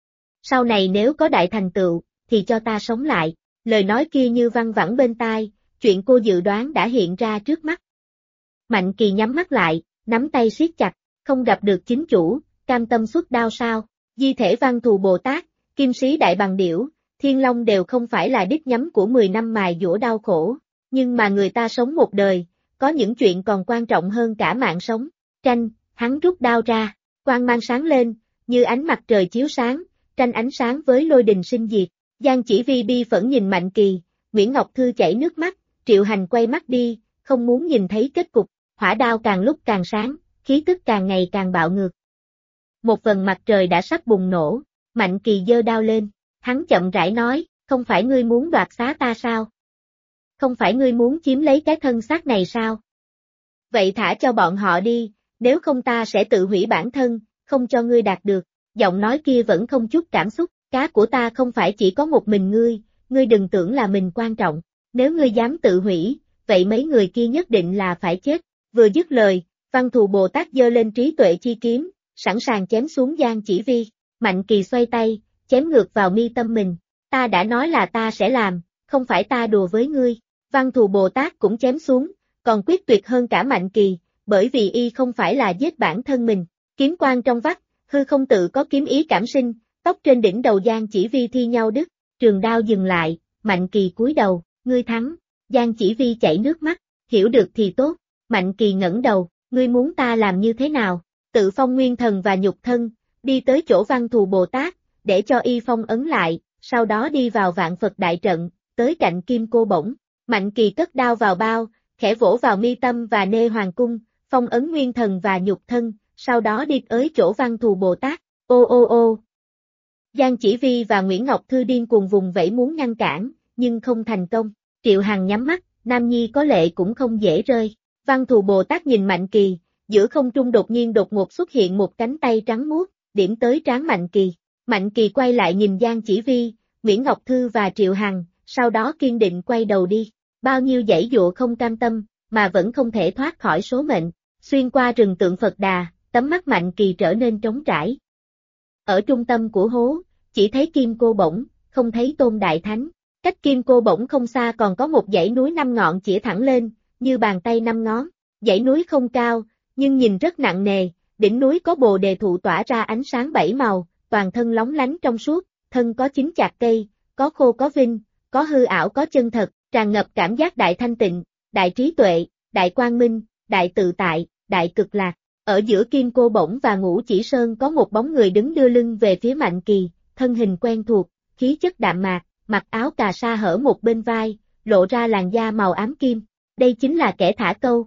Sau này nếu có đại thành tựu, thì cho ta sống lại, lời nói kia như văng vẳng bên tai, chuyện cô dự đoán đã hiện ra trước mắt. Mạnh Kỳ nhắm mắt lại, nắm tay siết chặt, không gặp được chính chủ, cam tâm xuất đao sao, di thể Văn Thù Bồ Tát, Kim Sĩ Đại Bằng Điểu, Thiên Long đều không phải là đích nhắm của 10 năm mài dũa đau khổ, nhưng mà người ta sống một đời, có những chuyện còn quan trọng hơn cả mạng sống. Tranh, hắn rút đao ra, quang mang sáng lên, như ánh mặt trời chiếu sáng, tranh ánh sáng với lôi đình sinh diệt. Giang Chỉ Vi bi phẫn nhìn Mạnh Kỳ, Nguyễn Ngọc Thư chảy nước mắt, Triệu Hành quay mắt đi, không muốn nhìn thấy kết cục, hỏa đao càng lúc càng sáng, khí tức càng ngày càng bạo ngược. Một phần mặt trời đã sắp bùng nổ, Mạnh Kỳ giơ đao lên, hắn chậm rãi nói, không phải ngươi muốn đoạt xá ta sao? Không phải ngươi muốn chiếm lấy cái thân xác này sao? Vậy thả cho bọn họ đi, nếu không ta sẽ tự hủy bản thân, không cho ngươi đạt được. Giọng nói kia vẫn không chút cảm xúc, cá của ta không phải chỉ có một mình ngươi đừng tưởng là mình quan trọng. Nếu ngươi dám tự hủy, vậy mấy người kia nhất định là phải chết. Vừa dứt lời, Văn Thù Bồ Tát giơ lên trí tuệ chi kiếm, sẵn sàng chém xuống Giang Chỉ Vi. Mạnh Kỳ xoay tay, chém ngược vào mi tâm mình. Ta đã nói là ta sẽ làm, không phải ta đùa với ngươi. Văn Thù Bồ Tát cũng chém xuống, còn quyết tuyệt hơn cả Mạnh Kỳ, bởi vì y không phải là giết bản thân mình. Kiếm quang trong vắt, hư không tự có kiếm ý cảm sinh, tóc trên đỉnh đầu Giang Chỉ Vi thi nhau đứt, trường đao dừng lại, Mạnh Kỳ cúi đầu, ngươi thắng. Giang Chỉ Vi chảy nước mắt, hiểu được thì tốt. Mạnh Kỳ ngẩng đầu, ngươi muốn ta làm như thế nào? Tự phong nguyên thần và nhục thân, đi tới chỗ Văn Thù Bồ Tát, để cho y phong ấn lại, sau đó đi vào Vạn Phật đại trận, tới cạnh Kim Cô Bổng. Mạnh Kỳ cất đao vào bao, khẽ vỗ vào mi tâm và nê hoàng cung, phong ấn nguyên thần và nhục thân, sau đó đi tới chỗ Văn Thù Bồ Tát. Ô ô ô. Giang Chỉ Vi và Nguyễn Ngọc Thư điên cuồng vùng vẫy muốn ngăn cản, nhưng không thành công. Triệu Hằng nhắm mắt, Nam Nhi có lệ cũng không dễ rơi. Văn Thù Bồ Tát nhìn Mạnh Kỳ, giữa không trung đột ngột xuất hiện một cánh tay trắng muốt, điểm tới trán Mạnh Kỳ. Mạnh Kỳ quay lại nhìn Giang Chỉ Vi, Nguyễn Ngọc Thư và Triệu Hằng, sau đó kiên định quay đầu đi. Bao nhiêu giãy dụa không cam tâm, mà vẫn không thể thoát khỏi số mệnh. Xuyên qua rừng tượng Phật Đà, tấm mắt Mạnh Kỳ trở nên trống trải. Ở trung tâm của hố, chỉ thấy Kim Cô Bổng, không thấy Tôn Đại Thánh. Cách Kim Cô Bổng không xa còn có một dãy núi 5 ngọn chĩa thẳng lên, như bàn tay 5 ngón. Dãy núi không cao, nhưng nhìn rất nặng nề, đỉnh núi có bồ đề thụ tỏa ra ánh sáng 7 màu, toàn thân lóng lánh trong suốt, thân có 9 chạc cây, có khô có vinh, có hư ảo có chân thật, tràn ngập cảm giác đại thanh tịnh, đại trí tuệ, đại quang minh, đại tự tại, đại cực lạc. Ở giữa Kim Cô Bổng và Ngũ Chỉ Sơn có một bóng người đứng đưa lưng về phía Mạnh Kỳ, thân hình quen thuộc, khí chất đạm mạc, mặc áo cà sa hở một bên vai, lộ ra làn da màu ám kim. Đây chính là kẻ thả câu.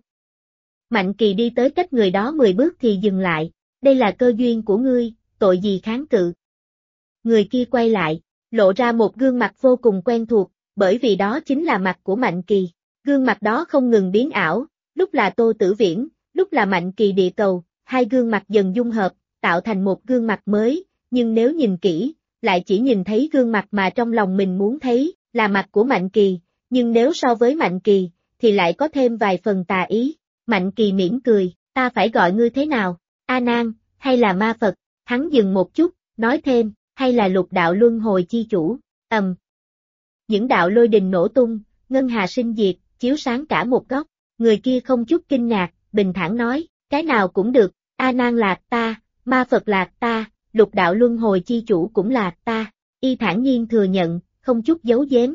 Mạnh Kỳ đi tới cách người đó 10 bước thì dừng lại. Đây là cơ duyên của ngươi, tội gì kháng cự. Người kia quay lại, lộ ra một gương mặt vô cùng quen thuộc, bởi vì đó chính là mặt của Mạnh Kỳ. Gương mặt đó không ngừng biến ảo, lúc là Tô Tử Viễn, lúc là Mạnh Kỳ địa cầu, hai gương mặt dần dung hợp, tạo thành một gương mặt mới, nhưng nếu nhìn kỹ, lại chỉ nhìn thấy gương mặt mà trong lòng mình muốn thấy, là mặt của Mạnh Kỳ, nhưng nếu so với Mạnh Kỳ, thì lại có thêm vài phần tà ý. Mạnh Kỳ mỉm cười, ta phải gọi ngươi thế nào, A Nan, hay là Ma Phật? Hắn dừng một chút, nói thêm, hay là Lục Đạo Luân Hồi Chi Chủ. Những đạo lôi đình nổ tung, ngân hà sinh diệt, chiếu sáng cả một góc. Người kia không chút kinh ngạc, bình thản nói, cái nào cũng được, A Nan là ta, Ma Phật là ta, Lục Đạo Luân Hồi Chi Chủ cũng là ta. Y thản nhiên thừa nhận, không chút giấu giếm.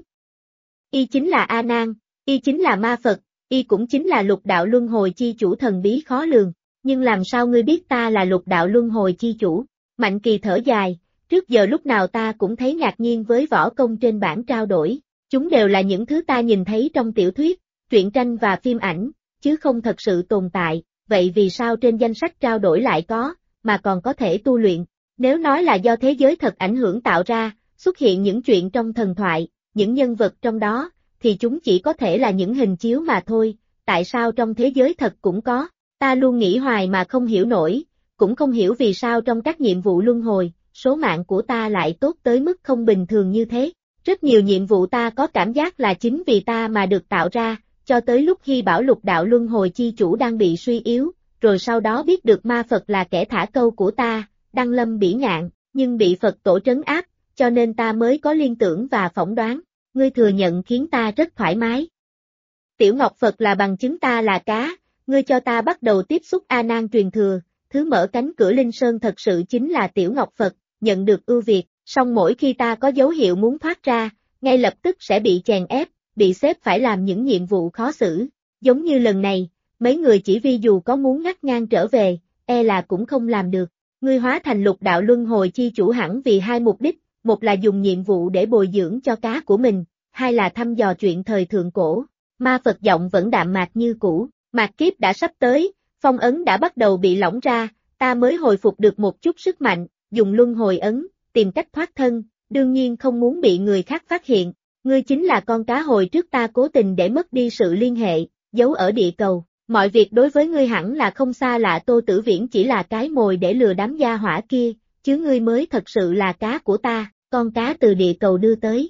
Y chính là A Nan, y chính là Ma Phật, y cũng chính là Lục Đạo Luân Hồi Chi Chủ thần bí khó lường. Nhưng làm sao ngươi biết ta là Lục Đạo Luân Hồi Chi Chủ? Mạnh Kỳ thở dài, trước giờ lúc nào ta cũng thấy ngạc nhiên với võ công trên bảng trao đổi. Chúng đều là những thứ ta nhìn thấy trong tiểu thuyết, truyện tranh và phim ảnh, chứ không thật sự tồn tại. Vậy vì sao trên danh sách trao đổi lại có, mà còn có thể tu luyện? Nếu nói là do thế giới thật ảnh hưởng tạo ra, xuất hiện những chuyện trong thần thoại, những nhân vật trong đó, thì chúng chỉ có thể là những hình chiếu mà thôi. Tại sao trong thế giới thật cũng có? Ta luôn nghĩ hoài mà không hiểu nổi, cũng không hiểu vì sao trong các nhiệm vụ luân hồi, số mạng của ta lại tốt tới mức không bình thường như thế. Rất nhiều nhiệm vụ ta có cảm giác là chính vì ta mà được tạo ra, cho tới lúc Hy bảo lục đạo luân hồi chi chủ đang bị suy yếu, rồi sau đó biết được ma Phật là kẻ thả câu của ta, đăng lâm bỉ ngạn, nhưng bị Phật tổ trấn áp, cho nên ta mới có liên tưởng và phỏng đoán. Ngươi thừa nhận khiến ta rất thoải mái. Tiểu Ngọc Phật là bằng chứng ta là cá, ngươi cho ta bắt đầu tiếp xúc A Nan truyền thừa, thứ mở cánh cửa Linh Sơn thật sự chính là Tiểu Ngọc Phật, nhận được ưu việt, song mỗi khi ta có dấu hiệu muốn thoát ra, ngay lập tức sẽ bị chèn ép, bị xếp phải làm những nhiệm vụ khó xử, giống như lần này, mấy người chỉ vì dù có muốn ngắt ngang trở về, e là cũng không làm được. Ngươi hóa thành lục đạo luân hồi chi chủ hẳn vì hai mục đích, một là dùng nhiệm vụ để bồi dưỡng cho cá của mình, hai là thăm dò chuyện thời thượng cổ. Ma Phật giọng vẫn đạm mạc như cũ, mạt kiếp đã sắp tới, phong ấn đã bắt đầu bị lỏng ra, ta mới hồi phục được một chút sức mạnh, dùng luân hồi ấn, tìm cách thoát thân, đương nhiên không muốn bị người khác phát hiện. Ngươi chính là con cá hồi trước ta cố tình để mất đi sự liên hệ, giấu ở địa cầu. Mọi việc đối với ngươi hẳn là không xa lạ, Tô Tử Viễn chỉ là cái mồi để lừa đám gia hỏa kia, chứ ngươi mới thật sự là cá của ta, con cá từ địa cầu đưa tới.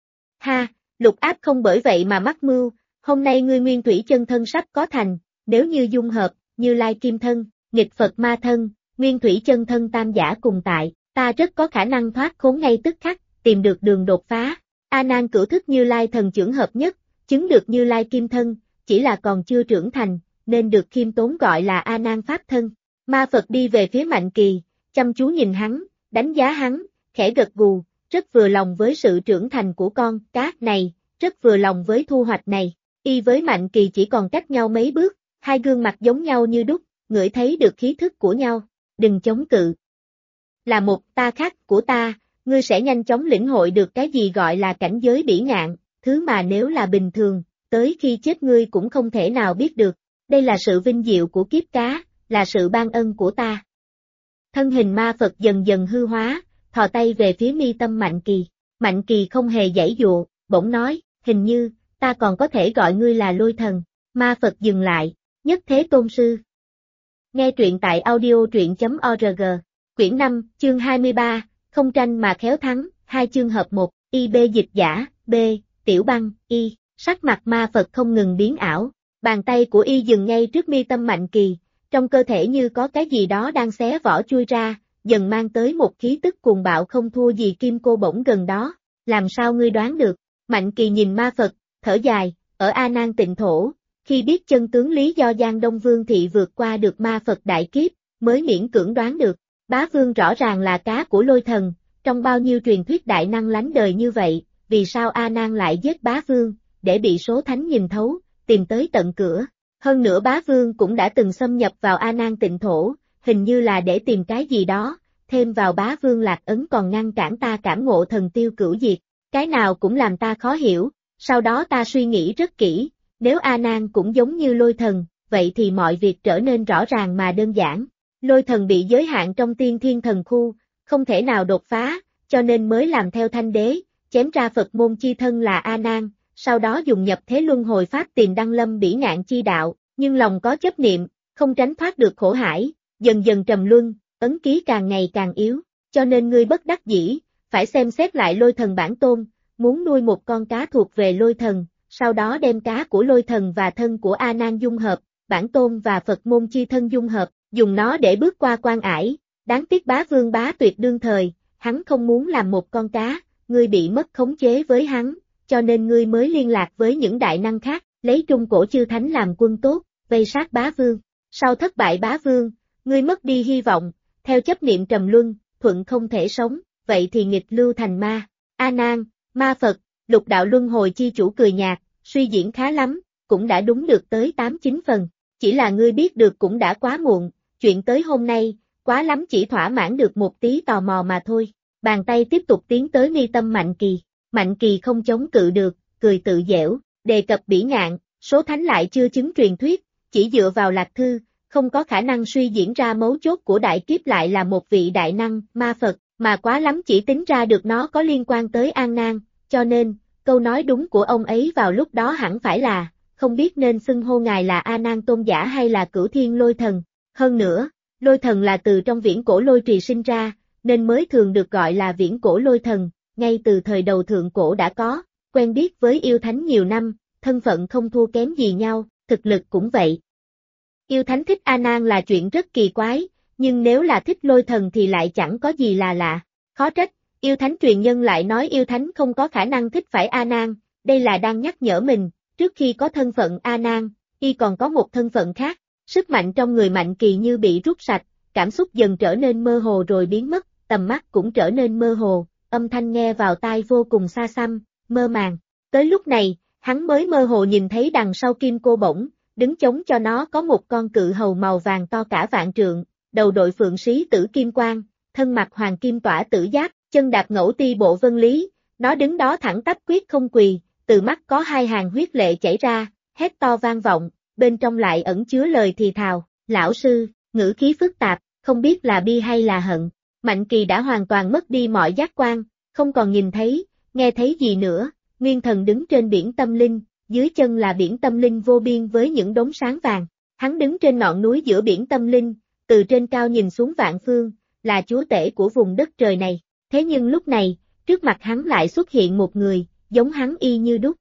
Ha, Lục Áp không bởi vậy mà mắc mưu, hôm nay ngươi nguyên thủy chân thân sắp có thành, nếu như dung hợp, Như Lai kim thân, nghịch Phật ma thân, nguyên thủy chân thân tam giả cùng tại, ta rất có khả năng thoát khốn ngay tức khắc, tìm được đường đột phá. A Nan cửu thức Như Lai thần chưởng hợp nhất, chứng được Như Lai kim thân, chỉ là còn chưa trưởng thành, nên được khiêm tốn gọi là A Nan pháp thân. Ma Phật đi về phía Mạnh Kỳ, chăm chú nhìn hắn, đánh giá hắn, khẽ gật gù, rất vừa lòng với sự trưởng thành của con cá này, rất vừa lòng với thu hoạch này. Y với Mạnh Kỳ chỉ còn cách nhau mấy bước, hai gương mặt giống nhau như đúc, ngửi thấy được khí thức của nhau, đừng chống cự. Là một ta khác của ta, ngươi sẽ nhanh chóng lĩnh hội được cái gì gọi là cảnh giới bỉ ngạn, thứ mà nếu là bình thường, tới khi chết ngươi cũng không thể nào biết được. Đây là sự vinh diệu của kiếp cá, là sự ban ân của ta. Thân hình ma Phật dần dần hư hóa, thò tay về phía mi tâm Mạnh Kỳ. Mạnh Kỳ không hề giãy dụa, bỗng nói, hình như, ta còn có thể gọi ngươi là Lôi Thần. Ma Phật dừng lại, nhất thế tôn sư. Nghe truyện tại audio.org, quyển 5, chương 23, không tranh mà khéo thắng, hai chương hợp một, IB dịch giả, B, Tiểu Băng, Y, sắc mặt ma Phật không ngừng biến ảo, bàn tay của Y dừng ngay trước mi tâm Mạnh Kỳ, trong cơ thể như có cái gì đó đang xé vỏ chui ra, dần mang tới một khí tức cuồng bạo không thua gì kim cô bổng gần đó, làm sao ngươi đoán được? Mạnh Kỳ nhìn ma Phật, thở dài, ở A Nan tịnh thổ, khi biết chân tướng lý do Giang Đông Vương thị vượt qua được ma Phật đại kiếp, mới miễn cưỡng đoán được, Bá Vương rõ ràng là cá của Lôi Thần, trong bao nhiêu truyền thuyết đại năng lánh đời như vậy, vì sao A Nan lại giết Bá Vương, để bị số thánh nhìn thấu, tìm tới tận cửa. Hơn nữa Bá Vương cũng đã từng xâm nhập vào A Nan tịnh thổ, hình như là để tìm cái gì đó, thêm vào Bá Vương lạc ấn còn ngăn cản ta cảm ngộ thần tiêu cửu diệt, cái nào cũng làm ta khó hiểu, sau đó ta suy nghĩ rất kỹ, nếu A Nan cũng giống như Lôi Thần, vậy thì mọi việc trở nên rõ ràng mà đơn giản. Lôi Thần bị giới hạn trong tiên thiên thần khu, không thể nào đột phá, cho nên mới làm theo Thanh Đế, chém ra Phật môn chi thân là A Nan, sau đó dùng nhập thế luân hồi pháp tìm đăng lâm bỉ ngạn chi đạo, nhưng lòng có chấp niệm, không tránh thoát được khổ hải, dần dần trầm luân, ấn ký càng ngày càng yếu, cho nên ngươi bất đắc dĩ, phải xem xét lại Lôi Thần bản tôn, muốn nuôi một con cá thuộc về Lôi Thần, sau đó đem cá của Lôi Thần và thân của A Nan dung hợp, bản tôn và Phật môn chi thân dung hợp, dùng nó để bước qua quan ải, đáng tiếc Bá Vương bá tuyệt đương thời, hắn không muốn làm một con cá, ngươi bị mất khống chế với hắn, cho nên ngươi mới liên lạc với những đại năng khác, lấy trung cổ chư thánh làm quân tốt, vây sát Bá Vương. Sau thất bại Bá Vương, ngươi mất đi hy vọng, theo chấp niệm trầm luân, thuận không thể sống, vậy thì nghịch lưu thành ma. A Nan, ma Phật, lục đạo luân hồi chi chủ cười nhạt, suy diễn khá lắm, cũng đã đúng được tới 8-9 phần, chỉ là ngươi biết được cũng đã quá muộn, chuyện tới hôm nay, quá lắm chỉ thỏa mãn được một tí tò mò mà thôi. Bàn tay tiếp tục tiến tới mi tâm Mạnh Kỳ không chống cự được, cười tự dẻo, đề cập bỉ ngạn, số thánh lại chưa chứng truyền thuyết, chỉ dựa vào lạc thư, không có khả năng suy diễn ra mấu chốt của đại kiếp lại là một vị đại năng, ma Phật, mà quá lắm chỉ tính ra được nó có liên quan tới An Nan, cho nên, câu nói đúng của ông ấy vào lúc đó hẳn phải là, không biết nên xưng hô ngài là A Nan tôn giả hay là Cửu Thiên Lôi Thần. Hơn nữa, Lôi Thần là từ trong viễn cổ lôi trì sinh ra, nên mới thường được gọi là viễn cổ lôi thần, ngay từ thời đầu thượng cổ đã có, quen biết với yêu thánh nhiều năm, thân phận không thua kém gì nhau, thực lực cũng vậy. Yêu thánh thích A Nan là chuyện rất kỳ quái, nhưng nếu là thích lôi thần thì lại chẳng có gì là lạ. Khó trách, yêu thánh truyền nhân lại nói yêu thánh không có khả năng thích phải A Nan, đây là đang nhắc nhở mình, trước khi có thân phận A Nan, y còn có một thân phận khác. Sức mạnh trong người Mạnh Kỳ như bị rút sạch, cảm xúc dần trở nên mơ hồ rồi biến mất, tầm mắt cũng trở nên mơ hồ, âm thanh nghe vào tai vô cùng xa xăm, mơ màng. Tới lúc này, hắn mới mơ hồ nhìn thấy đằng sau kim cô bổng, đứng chống cho nó có một con cự hầu màu vàng to cả vạn trượng, đầu đội phượng xí tử kim quang, thân mặc hoàng kim tỏa tử giáp, chân đạp ngẫu ti bộ vân lý, nó đứng đó thẳng tắp quyết không quỳ, từ mắt có hai hàng huyết lệ chảy ra, hét to vang vọng, bên trong lại ẩn chứa lời thì thào, lão sư, ngữ khí phức tạp, không biết là bi hay là hận. Mạnh Kỳ đã hoàn toàn mất đi mọi giác quan, không còn nhìn thấy, nghe thấy gì nữa, nguyên thần đứng trên biển tâm linh, dưới chân là biển tâm linh vô biên với những đốm sáng vàng. Hắn đứng trên ngọn núi giữa biển tâm linh, từ trên cao nhìn xuống vạn phương, là chúa tể của vùng đất trời này. Thế nhưng lúc này, trước mặt hắn lại xuất hiện một người, giống hắn y như đúc.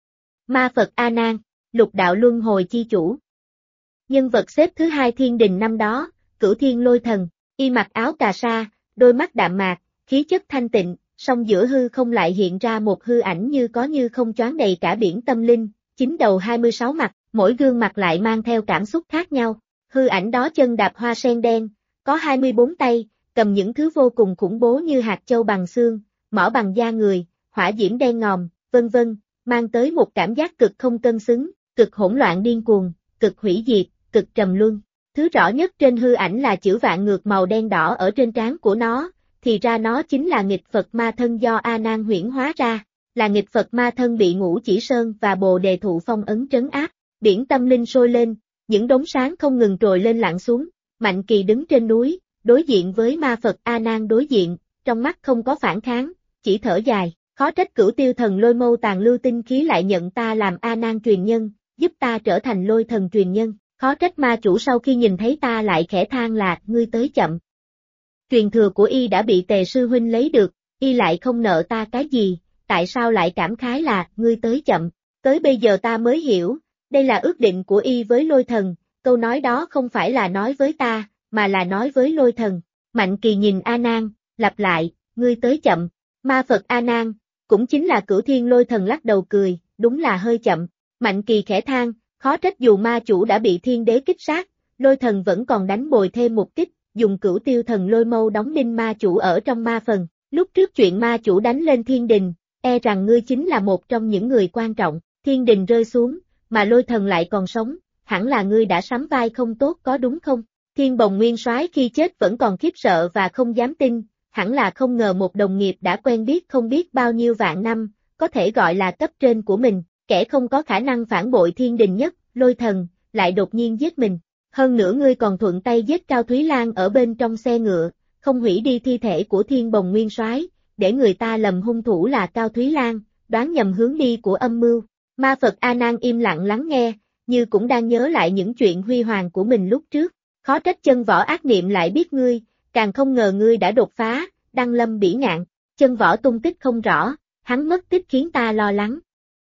Ma Phật A Nan, lục đạo luân hồi chi chủ. Nhân vật xếp thứ hai thiên đình năm đó, Cửu Thiên Lôi Thần, y mặc áo cà sa, đôi mắt đạm mạc, khí chất thanh tịnh, song giữa hư không lại hiện ra một hư ảnh như có như không choáng đầy cả biển tâm linh, chín đầu 26 mặt, mỗi gương mặt lại mang theo cảm xúc khác nhau. Hư ảnh đó chân đạp hoa sen đen, có 24 tay, cầm những thứ vô cùng khủng bố như hạt châu bằng xương, mỏ bằng da người, hỏa diễm đen ngòm, vân vân, mang tới một cảm giác cực không cân xứng, cực hỗn loạn điên cuồng, cực hủy diệt, cực trầm luân. Thứ rõ nhất trên hư ảnh là chữ vạn ngược màu đen đỏ ở trên trán của nó, thì ra nó chính là nghịch Phật ma thân do A Nan huyễn hóa ra, là nghịch Phật ma thân bị Ngũ Chỉ Sơn và Bồ Đề Thụ phong ấn trấn áp. Biển tâm linh sôi lên, những đốm sáng không ngừng trồi lên lặn xuống. Mạnh Kỳ đứng trên núi, đối diện với ma Phật A Nan đối diện, trong mắt không có phản kháng, chỉ thở dài. Khó trách Cửu Tiêu Thần Lôi Mâu tàn lưu tinh khí lại nhận ta làm A Nan truyền nhân, giúp ta trở thành Lôi Thần truyền nhân. Khó trách ma chủ sau khi nhìn thấy ta lại khẽ than là, ngươi tới chậm. Truyền thừa của y đã bị Tề sư huynh lấy được, y lại không nợ ta cái gì, tại sao lại cảm khái là, ngươi tới chậm. Tới bây giờ ta mới hiểu, đây là ước định của y với Lôi Thần, câu nói đó không phải là nói với ta, mà là nói với Lôi Thần. Mạnh Kỳ nhìn A Nan, lặp lại, ngươi tới chậm. Ma Phật A Nan, cũng chính là Cửu Thiên Lôi Thần lắc đầu cười, đúng là hơi chậm. Mạnh Kỳ khẽ than, khó trách dù ma chủ đã bị thiên đế kích sát, Lôi Thần vẫn còn đánh bồi thêm một kích, dùng Cửu Tiêu Thần Lôi Mâu đóng đinh ma chủ ở trong ma phần. Lúc trước chuyện ma chủ đánh lên thiên đình, e rằng ngươi chính là một trong những người quan trọng. Thiên đình rơi xuống, mà Lôi Thần lại còn sống, hẳn là ngươi đã sắm vai không tốt có đúng không? Thiên Bồng Nguyên Soái khi chết vẫn còn khiếp sợ và không dám tin, hẳn là không ngờ một đồng nghiệp đã quen biết không biết bao nhiêu vạn năm, có thể gọi là cấp trên của mình, kẻ không có khả năng phản bội thiên đình nhất, Lôi Thần, lại đột nhiên giết mình. Hơn nữa ngươi còn thuận tay giết Cao Thúy Lan ở bên trong xe ngựa, không hủy đi thi thể của Thiên Bồng Nguyên Soái, để người ta lầm hung thủ là Cao Thúy Lan, đoán nhầm hướng đi của âm mưu. Ma Phật A Nan im lặng lắng nghe, như cũng đang nhớ lại những chuyện huy hoàng của mình lúc trước. Khó trách chân võ ác niệm lại biết ngươi, càng không ngờ ngươi đã đột phá, đăng lâm bỉ ngạn. Chân võ tung tích không rõ, hắn mất tích khiến ta lo lắng.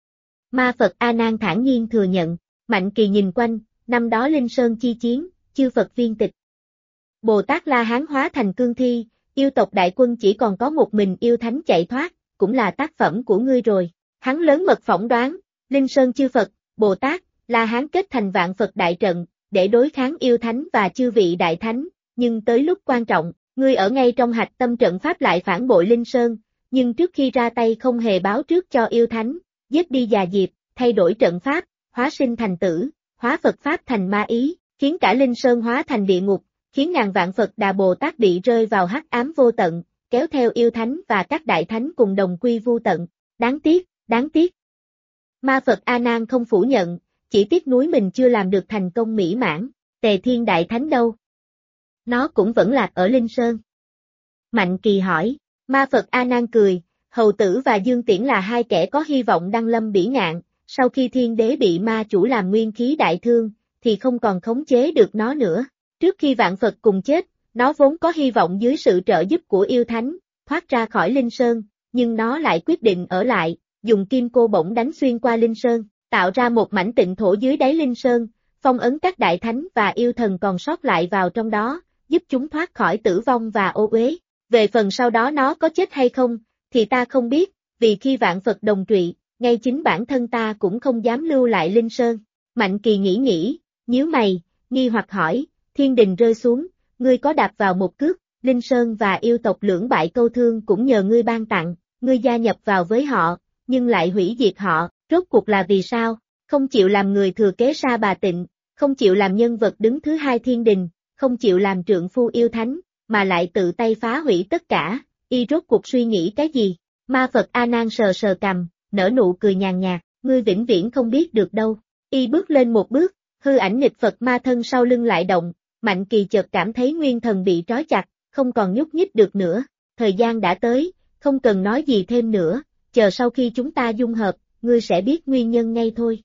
Ma Phật A Nan thản nhiên thừa nhận. Mạnh Kỳ nhìn quanh, năm đó Linh Sơn chi chiến, chư Phật viên tịch. Bồ Tát La Hán hóa thành cương thi, yêu tộc đại quân chỉ còn có một mình yêu thánh chạy thoát, cũng là tác phẩm của ngươi rồi. Hắn lớn mật phỏng đoán, Linh Sơn chư Phật, Bồ Tát, La Hán kết thành vạn Phật đại trận, để đối kháng yêu thánh và chư vị đại thánh, nhưng tới lúc quan trọng, ngươi ở ngay trong hạch tâm trận pháp lại phản bội Linh Sơn, nhưng trước khi ra tay không hề báo trước cho yêu thánh, giết đi Già Diệp, thay đổi trận pháp, hóa sinh thành tử, hóa Phật Pháp thành ma ý, khiến cả Linh Sơn hóa thành địa ngục, khiến ngàn vạn Phật Đà Bồ Tát bị rơi vào hắc ám vô tận, kéo theo yêu thánh và các đại thánh cùng đồng quy vu tận. Đáng tiếc, đáng tiếc. Ma Phật A Nan không phủ nhận, chỉ tiếc núi mình chưa làm được thành công mỹ mãn. Tề Thiên Đại Thánh đâu? Nó cũng vẫn lạc ở Linh Sơn. Mạnh Kỳ hỏi. Ma Phật A Nan cười, Hầu Tử và Dương Tiễn là hai kẻ có hy vọng đăng lâm bỉ ngạn, sau khi thiên đế bị ma chủ làm nguyên khí đại thương, thì không còn khống chế được nó nữa. Trước khi vạn Phật cùng chết, Nó vốn có hy vọng dưới sự trợ giúp của yêu thánh, thoát ra khỏi Linh Sơn, nhưng nó lại quyết định ở lại, dùng kim cô bổng đánh xuyên qua Linh Sơn, tạo ra một mảnh tịnh thổ dưới đáy Linh Sơn, phong ấn các đại thánh và yêu thần còn sót lại vào trong đó, giúp chúng thoát khỏi tử vong và ô uế. Về phần sau đó nó có chết hay không, thì ta không biết, vì khi vạn Phật đồng trụy, ngay chính bản thân ta cũng không dám lưu lại Linh Sơn. Mạnh Kỳ nghĩ, nhíu mày, nghi hoặc hỏi, thiên đình rơi xuống, ngươi có đạp vào một cước, Linh Sơn và yêu tộc lưỡng bại câu thương cũng nhờ ngươi ban tặng, ngươi gia nhập vào với họ, nhưng lại hủy diệt họ, rốt cuộc là vì sao? Không chịu làm người thừa kế Sa Bà Tịnh, không chịu làm nhân vật đứng thứ hai thiên đình, không chịu làm trượng phu yêu thánh, mà lại tự tay phá hủy tất cả, y rốt cuộc suy nghĩ cái gì? Ma Phật A Nan sờ sờ cằm, nở nụ cười nhàn nhạt, ngươi vĩnh viễn không biết được đâu. Y bước lên một bước, hư ảnh nghịch Phật ma thân sau lưng lại động, Mạnh Kỳ chợt cảm thấy nguyên thần bị trói chặt, không còn nhúc nhích được nữa. Thời gian đã tới, không cần nói gì thêm nữa, chờ sau khi chúng ta dung hợp, ngươi sẽ biết nguyên nhân ngay thôi.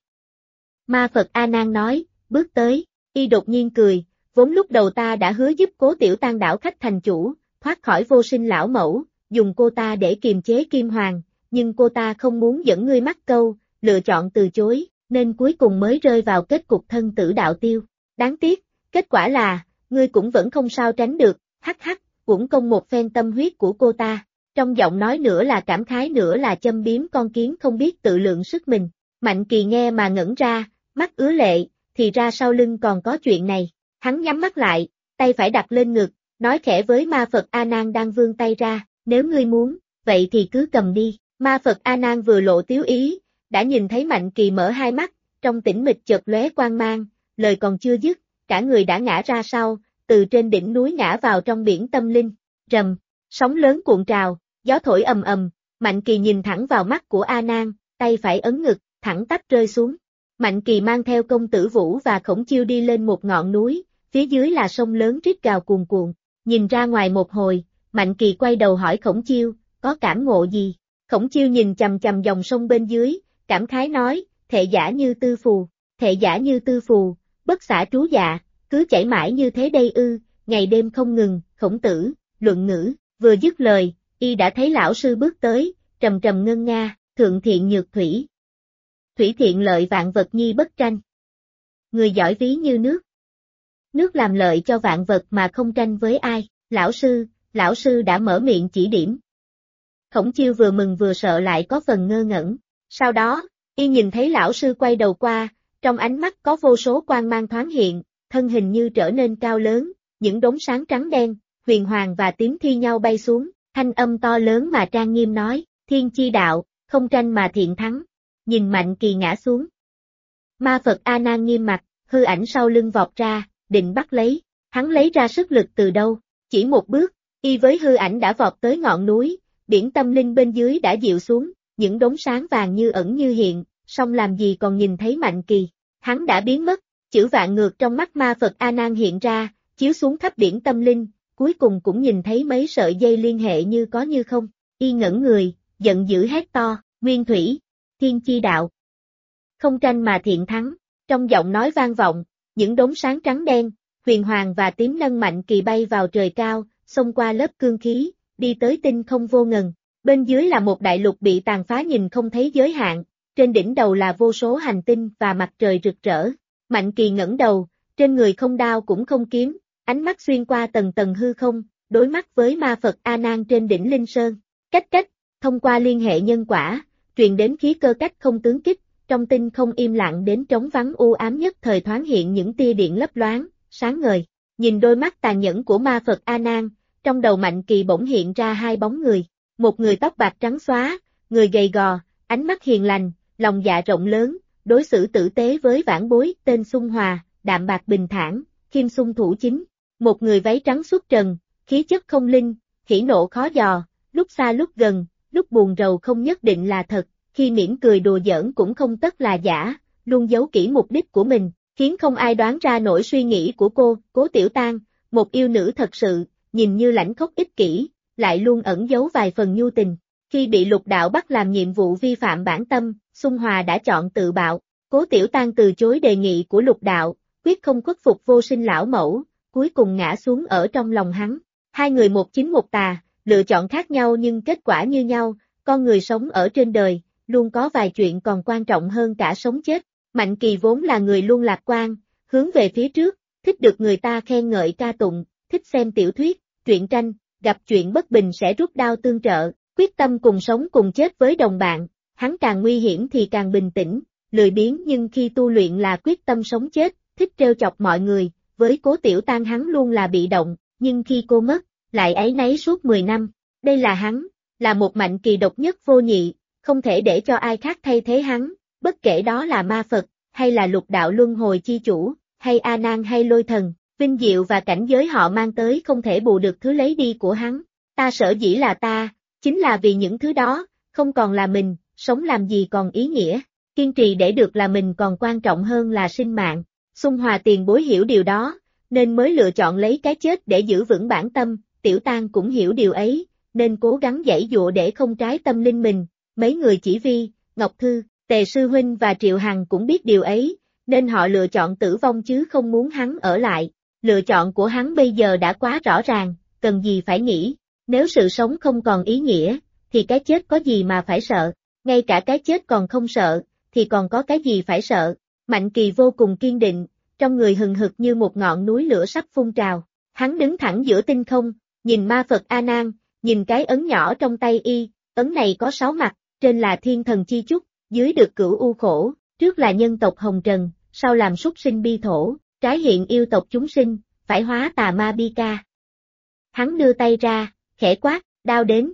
Ma Phật A Nan nói, bước tới, y đột nhiên cười, vốn lúc đầu ta đã hứa giúp Cố Tiểu Tang đảo khách thành chủ, thoát khỏi vô sinh lão mẫu, dùng cô ta để kiềm chế Kim Hoàng, nhưng cô ta không muốn dẫn ngươi mắc câu, lựa chọn từ chối, nên cuối cùng mới rơi vào kết cục thân tử đạo tiêu. Đáng tiếc, kết quả là, ngươi cũng vẫn không sao tránh được, hắc hắc, uổng công một phen tâm huyết của cô ta. Trong giọng nói nửa là cảm khái nửa là châm biếm con kiến không biết tự lượng sức mình. Mạnh Kỳ nghe mà ngẩn ra, mắt ứa lệ, thì ra sau lưng còn có chuyện này. Hắn nhắm mắt lại, tay phải đặt lên ngực, nói khẽ với Ma Phật A Nan đang vươn tay ra, nếu ngươi muốn, vậy thì cứ cầm đi. Ma Phật A Nan vừa lộ tiếu ý, đã nhìn thấy Mạnh Kỳ mở hai mắt, trong tĩnh mịch chợt lóe quang mang, lời còn chưa dứt, cả người đã ngã ra sau, từ trên đỉnh núi ngã vào trong biển tâm linh. Rầm, sóng lớn cuộn trào, gió thổi ầm ầm, Mạnh Kỳ nhìn thẳng vào mắt của A Nan, tay phải ấn ngực, thẳng tắp rơi xuống. Mạnh Kỳ mang theo công tử Vũ và Khổng Chiêu đi lên một ngọn núi, phía dưới là sông lớn rít gào cuồn cuộn. Nhìn ra ngoài một hồi, Mạnh Kỳ quay đầu hỏi Khổng Chiêu, có cảm ngộ gì? Khổng Chiêu nhìn chằm chằm dòng sông bên dưới, cảm khái nói, thệ giả như tư phù, thệ giả như tư phù, bất xả trú dạ, cứ chảy mãi như thế đây ư, ngày đêm không ngừng, Khổng tử, luận ngữ, vừa dứt lời, y đã thấy lão sư bước tới, trầm trầm ngân nga, thượng thiện nhược thủy. Thủy thiện lợi vạn vật nhi bất tranh. Người giỏi ví như nước. Nước làm lợi cho vạn vật mà không tranh với ai, lão sư đã mở miệng chỉ điểm. Khổng Chiêu vừa mừng vừa sợ lại có phần ngơ ngẩn. Sau đó, y nhìn thấy lão sư quay đầu qua, trong ánh mắt có vô số quang mang thoáng hiện, thân hình như trở nên cao lớn, những đốm sáng trắng đen, huyền hoàng và tím thi nhau bay xuống, thanh âm to lớn mà trang nghiêm nói, thiên chi đạo, không tranh mà thiện thắng. Nhìn Mạnh Kỳ ngã xuống. Ma Phật A Nan nghiêm mặt, hư ảnh sau lưng vọt ra, định bắt lấy, hắn lấy ra sức lực từ đâu, chỉ một bước, y với hư ảnh đã vọt tới ngọn núi, biển tâm linh bên dưới đã dịu xuống, những đốm sáng vàng như ẩn như hiện, song làm gì còn nhìn thấy Mạnh Kỳ, hắn đã biến mất, chữ vạn ngược trong mắt Ma Phật A Nan hiện ra, chiếu xuống khắp biển tâm linh, cuối cùng cũng nhìn thấy mấy sợi dây liên hệ như có như không, y ngẩn người, giận dữ hét to, nguyên thủy, thiên chi đạo. Không tranh mà thiện thắng, trong giọng nói vang vọng, những đốm sáng trắng đen, huyền hoàng và tím nâng Mạnh Kỳ bay vào trời cao, xông qua lớp cương khí, đi tới tinh không vô ngần. Bên dưới là một đại lục bị tàn phá nhìn không thấy giới hạn, trên đỉnh đầu là vô số hành tinh và mặt trời rực rỡ. Mạnh Kỳ ngẩng đầu, trên người không đao cũng không kiếm, ánh mắt xuyên qua tầng tầng hư không, đối mắt với Ma Phật A Nan trên đỉnh Linh Sơn. Cách, thông qua liên hệ nhân quả, truyền đến khí cơ cách không tướng kích, trong tinh không im lặng đến trống vắng u ám nhất thời thoáng hiện những tia điện lấp loáng, sáng ngời. Nhìn đôi mắt tàn nhẫn của Ma Phật A Nan, trong đầu Mạnh Kỳ bỗng hiện ra hai bóng người, một người tóc bạc trắng xóa, người gầy gò, ánh mắt hiền lành, lòng dạ rộng lớn, đối xử tử tế với vãn bối, tên Xung Hòa, đạm bạc bình thản, khiêm sung thủ chính, một người váy trắng xuất trần, khí chất không linh, hỉ nộ khó dò, lúc xa lúc gần, lúc buồn rầu không nhất định là thật, khi mỉm cười đùa giỡn cũng không tất là giả, luôn giấu kỹ mục đích của mình, khiến không ai đoán ra nổi suy nghĩ của cô, Cố Tiểu Tang, một yêu nữ thật sự, nhìn như lãnh khốc ích kỷ, lại luôn ẩn giấu vài phần nhu tình. Khi bị Lục Đạo bắt làm nhiệm vụ vi phạm bản tâm, Xung Hòa đã chọn tự bạo, Cố Tiểu Tang từ chối đề nghị của Lục Đạo, quyết không khuất phục vô sinh lão mẫu, cuối cùng ngã xuống ở trong lòng hắn. Hai người một chính một tà, lựa chọn khác nhau nhưng kết quả như nhau, con người sống ở trên đời, luôn có vài chuyện còn quan trọng hơn cả sống chết. Mạnh Kỳ vốn là người luôn lạc quan, hướng về phía trước, thích được người ta khen ngợi ca tụng, thích xem tiểu thuyết, truyện tranh, gặp chuyện bất bình sẽ rút đao tương trợ, quyết tâm cùng sống cùng chết với đồng bạn. Hắn càng nguy hiểm thì càng bình tĩnh, lười biếng nhưng khi tu luyện là quyết tâm sống chết, thích trêu chọc mọi người. Với Cố Tiểu Tan hắn luôn là bị động, nhưng khi cô mất, lại áy náy suốt 10 năm. Đây là hắn, là một Mạnh Kỳ độc nhất vô nhị, không thể để cho ai khác thay thế hắn, bất kể đó là ma Phật, hay là lục đạo luân hồi chi chủ, hay A Nan hay Lôi Thần, vinh diệu và cảnh giới họ mang tới không thể bù được thứ lấy đi của hắn. Ta sở dĩ là ta, chính là vì những thứ đó, không còn là mình, sống làm gì còn ý nghĩa, kiên trì để được là mình còn quan trọng hơn là sinh mạng. Xung Hòa tiền bối hiểu điều đó, nên mới lựa chọn lấy cái chết để giữ vững bản tâm, Tiểu Tan cũng hiểu điều ấy, nên cố gắng giãy dụa để không trái tâm linh mình. Mấy người Chỉ Vi, Ngọc Thư, Tề Sư Huynh và Triệu Hằng cũng biết điều ấy, nên họ lựa chọn tử vong chứ không muốn hắn ở lại. Lựa chọn của hắn bây giờ đã quá rõ ràng, cần gì phải nghĩ, nếu sự sống không còn ý nghĩa, thì cái chết có gì mà phải sợ, ngay cả cái chết còn không sợ, thì còn có cái gì phải sợ. Mạnh Kỳ vô cùng kiên định, trong người hừng hực như một ngọn núi lửa sắp phun trào. Hắn đứng thẳng giữa tinh không, nhìn ma Phật A Nan, nhìn cái ấn nhỏ trong tay y, ấn này có 6 mặt, trên là thiên thần chi chúc, dưới được cửu u khổ, trước là nhân tộc hồng trần, sau làm súc sinh bi thổ, trái hiện yêu tộc chúng sinh, phải hóa tà ma bi ca. Hắn đưa tay ra, khẽ quát, đao đến,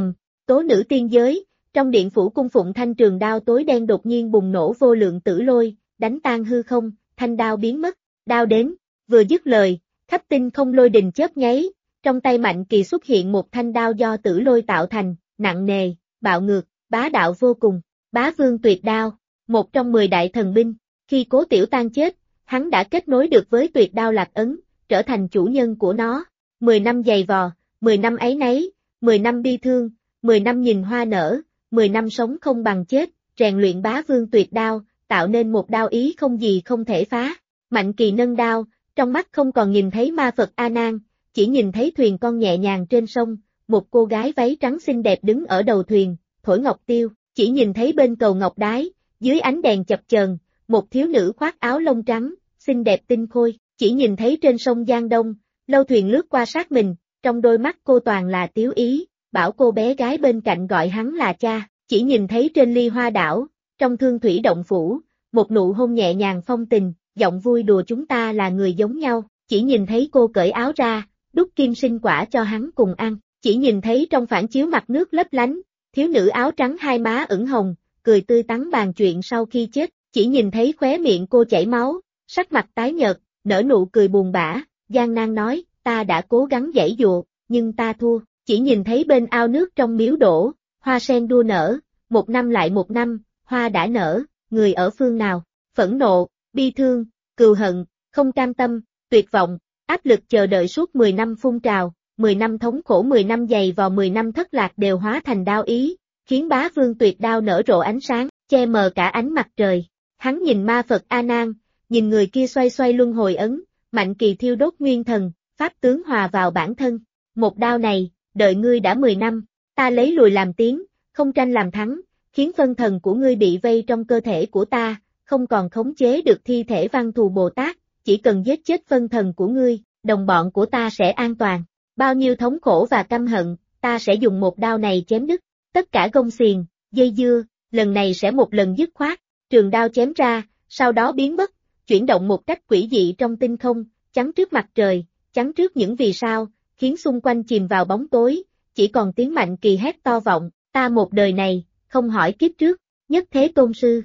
tố nữ tiên giới, trong điện phủ cung phụng thanh trường đao tối đen đột nhiên bùng nổ vô lượng tử lôi, đánh tan hư không, thanh đao biến mất, đao đến, vừa dứt lời, khắp tinh không lôi đình chớp nháy, trong tay Mạnh Kỳ xuất hiện một thanh đao do tử lôi tạo thành, nặng nề, bạo ngược, bá đạo vô cùng, Bá Vương Tuyệt Đao, một trong 10 đại thần binh. Khi Cố Tiểu Tan chết, hắn đã kết nối được với Tuyệt Đao Lạc Ấn, trở thành chủ nhân của nó. 10 năm giày vò, 10 năm áy náy, 10 năm bi thương, 10 năm nhìn hoa nở, 10 năm sống không bằng chết, rèn luyện Bá Vương Tuyệt Đao, tạo nên một đao ý không gì không thể phá. Mạnh Kỳ nâng đao, trong mắt không còn nhìn thấy ma Phật A Nan, chỉ nhìn thấy thuyền con nhẹ nhàng trên sông, một cô gái váy trắng xinh đẹp đứng ở đầu thuyền, thổi ngọc tiêu, chỉ nhìn thấy bên cầu ngọc đái, dưới ánh đèn chập chờn, một thiếu nữ khoác áo lông trắng, xinh đẹp tinh khôi, chỉ nhìn thấy trên sông Giang Đông, lâu thuyền lướt qua sát mình, trong đôi mắt cô toàn là tiếu ý, bảo cô bé gái bên cạnh gọi hắn là cha, chỉ nhìn thấy trên ly hoa đảo, trong thương thủy động phủ, một nụ hôn nhẹ nhàng phong tình, giọng vui đùa chúng ta là người giống nhau, chỉ nhìn thấy cô cởi áo ra, đút kim sinh quả cho hắn cùng ăn, chỉ nhìn thấy trong phản chiếu mặt nước lấp lánh, thiếu nữ áo trắng hai má ửng hồng, cười tươi tắn bàn chuyện sau khi chết, chỉ nhìn thấy khóe miệng cô chảy máu, sắc mặt tái nhợt, nở nụ cười buồn bã, gian nan nói, ta đã cố gắng giãy dụa, nhưng ta thua, chỉ nhìn thấy bên ao nước trong miếu đổ, hoa sen đua nở, một năm lại một năm, hoa đã nở, người ở phương nào, phẫn nộ, bi thương, cừu hận, không cam tâm, tuyệt vọng, áp lực chờ đợi suốt 10 năm phun trào, 10 năm thống khổ 10 năm dày vò 10 năm thất lạc đều hóa thành đao ý, khiến Bá Vương Tuyệt Đao nở rộ ánh sáng, che mờ cả ánh mặt trời. Hắn nhìn ma Phật A Nan, nhìn người kia xoay xoay luân hồi ấn, Mạnh Kỳ thiêu đốt nguyên thần, pháp tướng hòa vào bản thân. Một đao này, đợi ngươi đã 10 năm, ta lấy lùi làm tiến, không tranh làm thắng, khiến phân thần của ngươi bị vây trong cơ thể của ta, không còn khống chế được thi thể Văn Thù Bồ Tát, chỉ cần giết chết phân thần của ngươi, đồng bọn của ta sẽ an toàn. Bao nhiêu thống khổ và căm hận, ta sẽ dùng một đao này chém đứt, tất cả gông xiềng, dây dưa, lần này sẽ một lần dứt khoát, trường đao chém ra, sau đó biến mất, chuyển động một cách quỷ dị trong tinh không, chắn trước mặt trời, chắn trước những vì sao, khiến xung quanh chìm vào bóng tối, chỉ còn tiếng Mạnh Kỳ hét to vọng, ta một đời này, không hỏi kiếp trước, nhất thế tôn sư.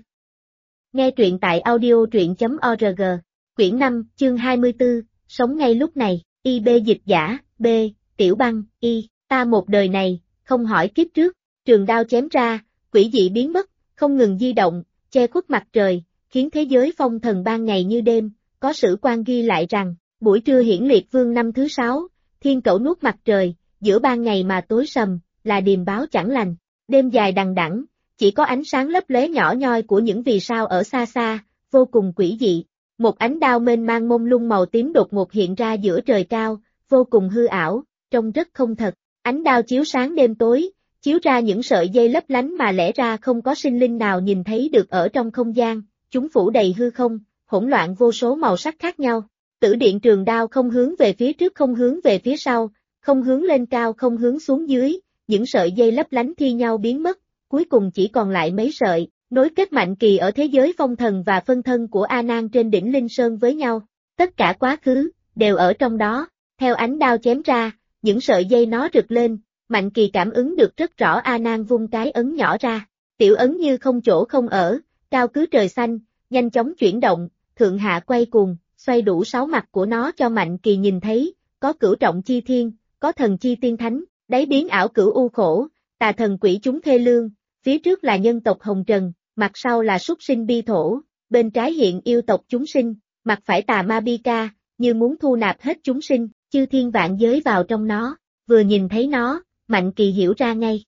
Nghe truyện tại audio.org, quyển 5, chương 24, sống ngay lúc này, IB dịch giả, B, Tiểu Băng, Y, ta một đời này, không hỏi kiếp trước, trường đao chém ra, quỷ dị biến mất, không ngừng di động, che khuất mặt trời, khiến thế giới phong thần ban ngày như đêm, có sử quan ghi lại rằng, buổi trưa hiển liệt vương năm thứ 6, thiên cẩu nuốt mặt trời, giữa ban ngày mà tối sầm, là điềm báo chẳng lành, đêm dài đằng đẵng, chỉ có ánh sáng lấp lóe nhỏ nhoi của những vì sao ở xa xa, vô cùng quỷ dị. Một ánh đao mênh mang mông lung màu tím đột ngột hiện ra giữa trời cao, vô cùng hư ảo, trông rất không thật. Ánh đao chiếu sáng đêm tối, chiếu ra những sợi dây lấp lánh mà lẽ ra không có sinh linh nào nhìn thấy được ở trong không gian, chúng phủ đầy hư không, hỗn loạn vô số màu sắc khác nhau. Tử điện trường đao không hướng về phía trước không hướng về phía sau, không hướng lên cao không hướng xuống dưới, những sợi dây lấp lánh thi nhau biến mất, cuối cùng chỉ còn lại mấy sợi, nối kết Mạnh Kỳ ở thế giới phong thần và phân thân của A Nan trên đỉnh Linh Sơn với nhau. Tất cả quá khứ, đều ở trong đó, theo ánh đao chém ra, những sợi dây nó rực lên, Mạnh Kỳ cảm ứng được rất rõ A Nan vung cái ấn nhỏ ra, tiểu ấn như không chỗ không ở, cao cứ trời xanh, nhanh chóng chuyển động, thượng hạ quay cuồng, xoay đủ 6 mặt của nó cho Mạnh Kỳ nhìn thấy, có cửu trọng chi thiên, có thần chi tiên thánh, đáy biến ảo cửu u khổ, tà thần quỷ chúng thê lương, phía trước là nhân tộc hồng trần, mặt sau là súc sinh bi thổ, bên trái hiện yêu tộc chúng sinh, mặt phải tà ma bi ca, như muốn thu nạp hết chúng sinh, chư thiên vạn giới vào trong nó, vừa nhìn thấy nó, Mạnh Kỳ hiểu ra ngay.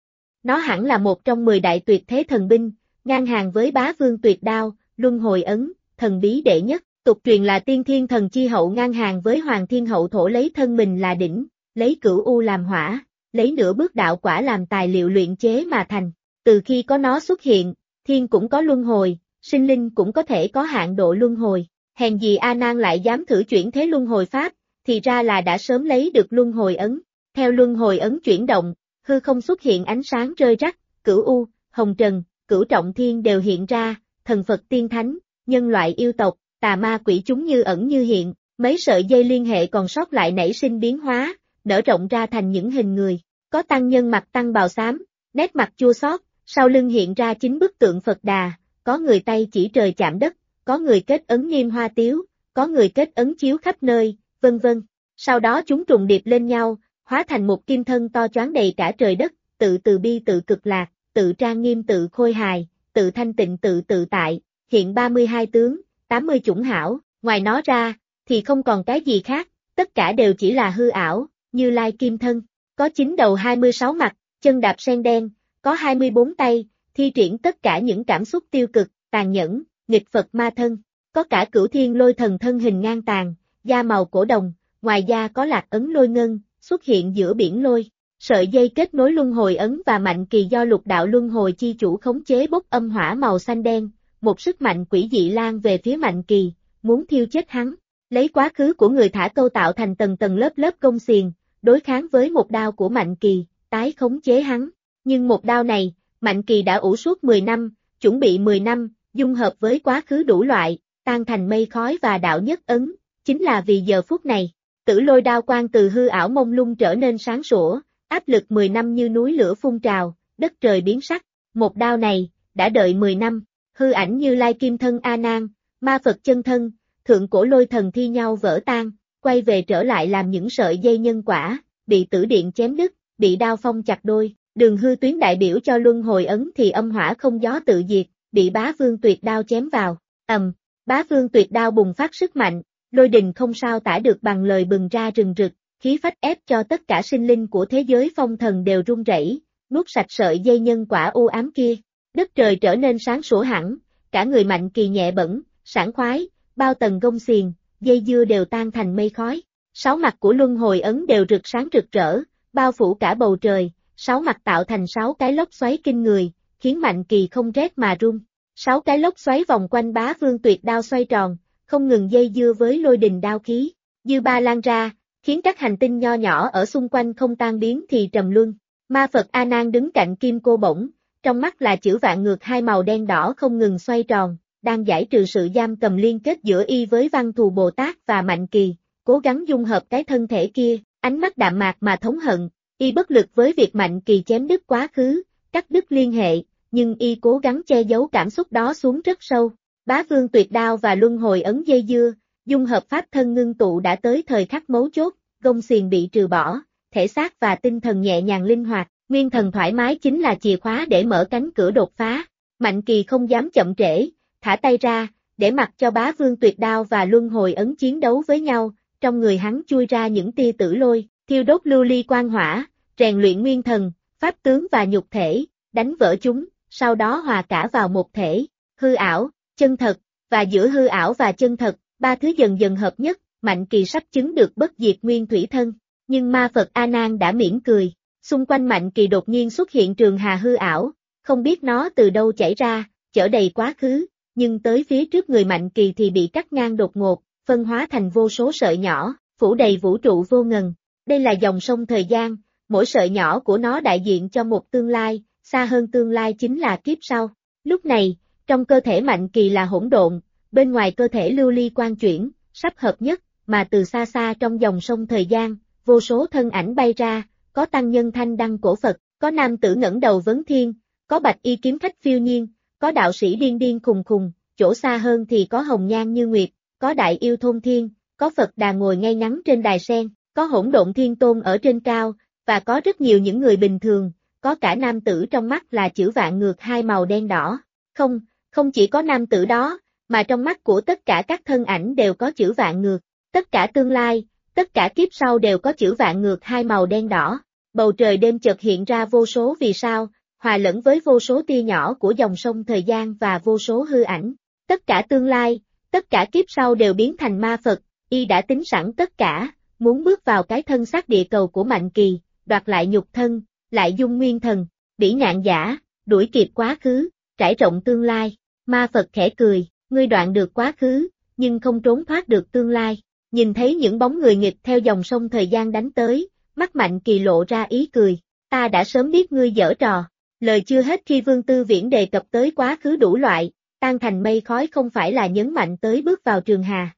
Nó hẳn là một trong 10 đại tuyệt thế thần binh, ngang hàng với Bá Vương tuyệt đao, luân hồi ấn, thần bí đệ nhất, tục truyền là tiên thiên thần chi hậu ngang hàng với Hoàng Thiên Hậu Thổ lấy thân mình là đỉnh, lấy cửu u làm hỏa, lấy nửa bước đạo quả làm tài liệu luyện chế mà thành. Từ khi có nó xuất hiện, thiên cũng có luân hồi, sinh linh cũng có thể có hạn độ luân hồi. Hèn gì A Nan lại dám thử chuyển thế luân hồi pháp, thì ra là đã sớm lấy được luân hồi ấn. Theo luân hồi ấn chuyển động, hư không xuất hiện ánh sáng rơi rắc, cửu u, hồng trần, cửu trọng thiên đều hiện ra, thần Phật tiên thánh, nhân loại yêu tộc, tà ma quỷ chúng như ẩn như hiện, mấy sợi dây liên hệ còn sót lại nảy sinh biến hóa, nở rộng ra thành những hình người. Có tăng nhân mặt tăng bào xám, nét mặt chua xót, sau lưng hiện ra 9 bức tượng Phật Đà, có người tay chỉ trời chạm đất, có người kết ấn nghiêm hoa tiếu, có người kết ấn chiếu khắp nơi, vân vân. Sau đó chúng trùng điệp lên nhau, hóa thành một kim thân to choáng đầy cả trời đất, tự từ bi tự cực lạc, tự trang nghiêm tự khôi hài, tự thanh tịnh tự tự tại, hiện 32 tướng, 80 chủng hảo, ngoài nó ra, thì không còn cái gì khác, tất cả đều chỉ là hư ảo, Như Lai kim thân, có 9 đầu 26 mặt, chân đạp sen đen, có 24 tay, thi triển tất cả những cảm xúc tiêu cực, tàn nhẫn, nghịch Phật ma thân, có cả Cửu Thiên Lôi Thần thân hình ngang tàn, da màu cổ đồng, ngoài da có lạc ấn lôi ngân, xuất hiện giữa biển lôi. Sợi dây kết nối luân hồi ấn và Mạnh Kỳ do lục đạo luân hồi chi chủ khống chế bốc âm hỏa màu xanh đen, một sức mạnh quỷ dị lan về phía Mạnh Kỳ, muốn thiêu chết hắn, lấy quá khứ của người thả câu tạo thành tầng tầng lớp lớp công xiềng, đối kháng với một đao của Mạnh Kỳ, tái khống chế hắn. Nhưng một đao này, Mạnh Kỳ đã ủ suốt 10 năm, chuẩn bị 10 năm, dung hợp với quá khứ đủ loại, tan thành mây khói và đạo nhất ấn, chính là vì giờ phút này. Tử lôi đao quang từ hư ảo mông lung trở nên sáng sủa, áp lực 10 năm như núi lửa phun trào, đất trời biến sắc. Một đao này, đã đợi 10 năm, hư ảnh Như Lai kim thân A Nan, ma Phật chân thân, thượng cổ lôi thần thi nhau vỡ tan, quay về trở lại làm những sợi dây nhân quả, bị tử điện chém đứt, bị đao phong chặt đôi. Đường hư tuyến đại biểu cho luân hồi ấn thì âm hỏa không gió tự diệt, bị Bá Vương tuyệt đao chém vào, Bá Vương tuyệt đao bùng phát sức mạnh, lôi đình không sao tả được bằng lời bừng ra rừng rực, khí phách ép cho tất cả sinh linh của thế giới phong thần đều run rẩy, nuốt sạch sợi dây nhân quả u ám kia. Đất trời trở nên sáng sủa hẳn, cả người Mạnh Kỳ nhẹ bẫng, sảng khoái, bao tầng gông xiềng, dây dưa đều tan thành mây khói. 6 mặt của luân hồi ấn đều rực sáng rực rỡ, bao phủ cả bầu trời. 6 mặt tạo thành 6 cái lốc xoáy kinh người, khiến Mạnh Kỳ không rét mà run. 6 cái lốc xoáy vòng quanh Bá Vương tuyệt đao xoay tròn, không ngừng dây dưa với lôi đình đao khí, dư ba lan ra, khiến các hành tinh nho nhỏ ở xung quanh không tan biến thì trầm luân. Ma Phật A Nan đứng cạnh kim cô bổng, trong mắt là chữ vạn ngược hai màu đen đỏ không ngừng xoay tròn, đang giải trừ sự giam cầm liên kết giữa y với Văn Thù Bồ Tát và Mạnh Kỳ, cố gắng dung hợp cái thân thể kia, ánh mắt đạm mạc mà thống hận. Y bất lực với việc Mạnh Kỳ chém đứt quá khứ, cắt đứt liên hệ, nhưng y cố gắng che giấu cảm xúc đó xuống rất sâu. Bá Vương tuyệt đao và luân hồi ấn dây dưa, dung hợp pháp thân ngưng tụ đã tới thời khắc mấu chốt, gông xiềng bị trừ bỏ, thể xác và tinh thần nhẹ nhàng linh hoạt, nguyên thần thoải mái chính là chìa khóa để mở cánh cửa đột phá. Mạnh Kỳ không dám chậm trễ, thả tay ra, để mặc cho Bá Vương tuyệt đao và luân hồi ấn chiến đấu với nhau, trong người hắn chui ra những tia tử lôi, thiêu đốt lưu ly quang hỏa, rèn luyện nguyên thần, pháp tướng và nhục thể, đánh vỡ chúng, sau đó hòa cả vào một thể, hư ảo, chân thật, và giữa hư ảo và chân thật, ba thứ dần dần hợp nhất, Mạnh Kỳ sắp chứng được bất diệt nguyên thủy thân. Nhưng ma Phật A Nan đã mỉm cười, xung quanh Mạnh Kỳ đột nhiên xuất hiện trường hà hư ảo, không biết nó từ đâu chảy ra, chở đầy quá khứ, nhưng tới phía trước người Mạnh Kỳ thì bị cắt ngang đột ngột, phân hóa thành vô số sợi nhỏ, phủ đầy vũ trụ vô ngần. Đây là dòng sông thời gian, mỗi sợi nhỏ của nó đại diện cho một tương lai, xa hơn tương lai chính là kiếp sau. Lúc này, trong cơ thể Mạnh Kỳ là hỗn độn, bên ngoài cơ thể lưu ly quan chuyển, sắp hợp nhất, mà từ xa xa trong dòng sông thời gian, vô số thân ảnh bay ra, có tăng nhân thanh đăng cổ Phật, có nam tử ngẩng đầu vấn thiên, có bạch y kiếm khách phiêu nhiên, có đạo sĩ điên điên khùng khùng, chỗ xa hơn thì có hồng nhan như nguyệt, có đại yêu thôn thiên, có Phật Đà ngồi ngay ngắn trên đài sen, có hỗn độn thiên tôn ở trên cao, và có rất nhiều những người bình thường, có cả nam tử trong mắt là chữ vạn ngược hai màu đen đỏ. Không chỉ có nam tử đó, mà trong mắt của tất cả các thân ảnh đều có chữ vạn ngược, tất cả tương lai, tất cả kiếp sau đều có chữ vạn ngược hai màu đen đỏ. Bầu trời đêm chợt hiện ra vô số vì sao, hòa lẫn với vô số tia nhỏ của dòng sông thời gian và vô số hư ảnh. Tất cả tương lai, tất cả kiếp sau đều biến thành ma Phật, y đã tính sẵn tất cả, muốn bước vào cái thân xác địa cầu của Mạnh Kỳ, đoạt lại nhục thân, lại dung nguyên thần, bỉ ngạn giả, đuổi kịp quá khứ, trải rộng tương lai. Ma Phật khẽ cười, ngươi đoạn được quá khứ, nhưng không trốn thoát được tương lai. Nhìn thấy những bóng người nghịch theo dòng sông thời gian đánh tới, mắt Mạnh Kỳ lộ ra ý cười, ta đã sớm biết ngươi giở trò. Lời chưa hết khi Vương Tư Viễn đề cập tới quá khứ đủ loại, tan thành mây khói không phải là nhấn mạnh tới bước vào trường hà.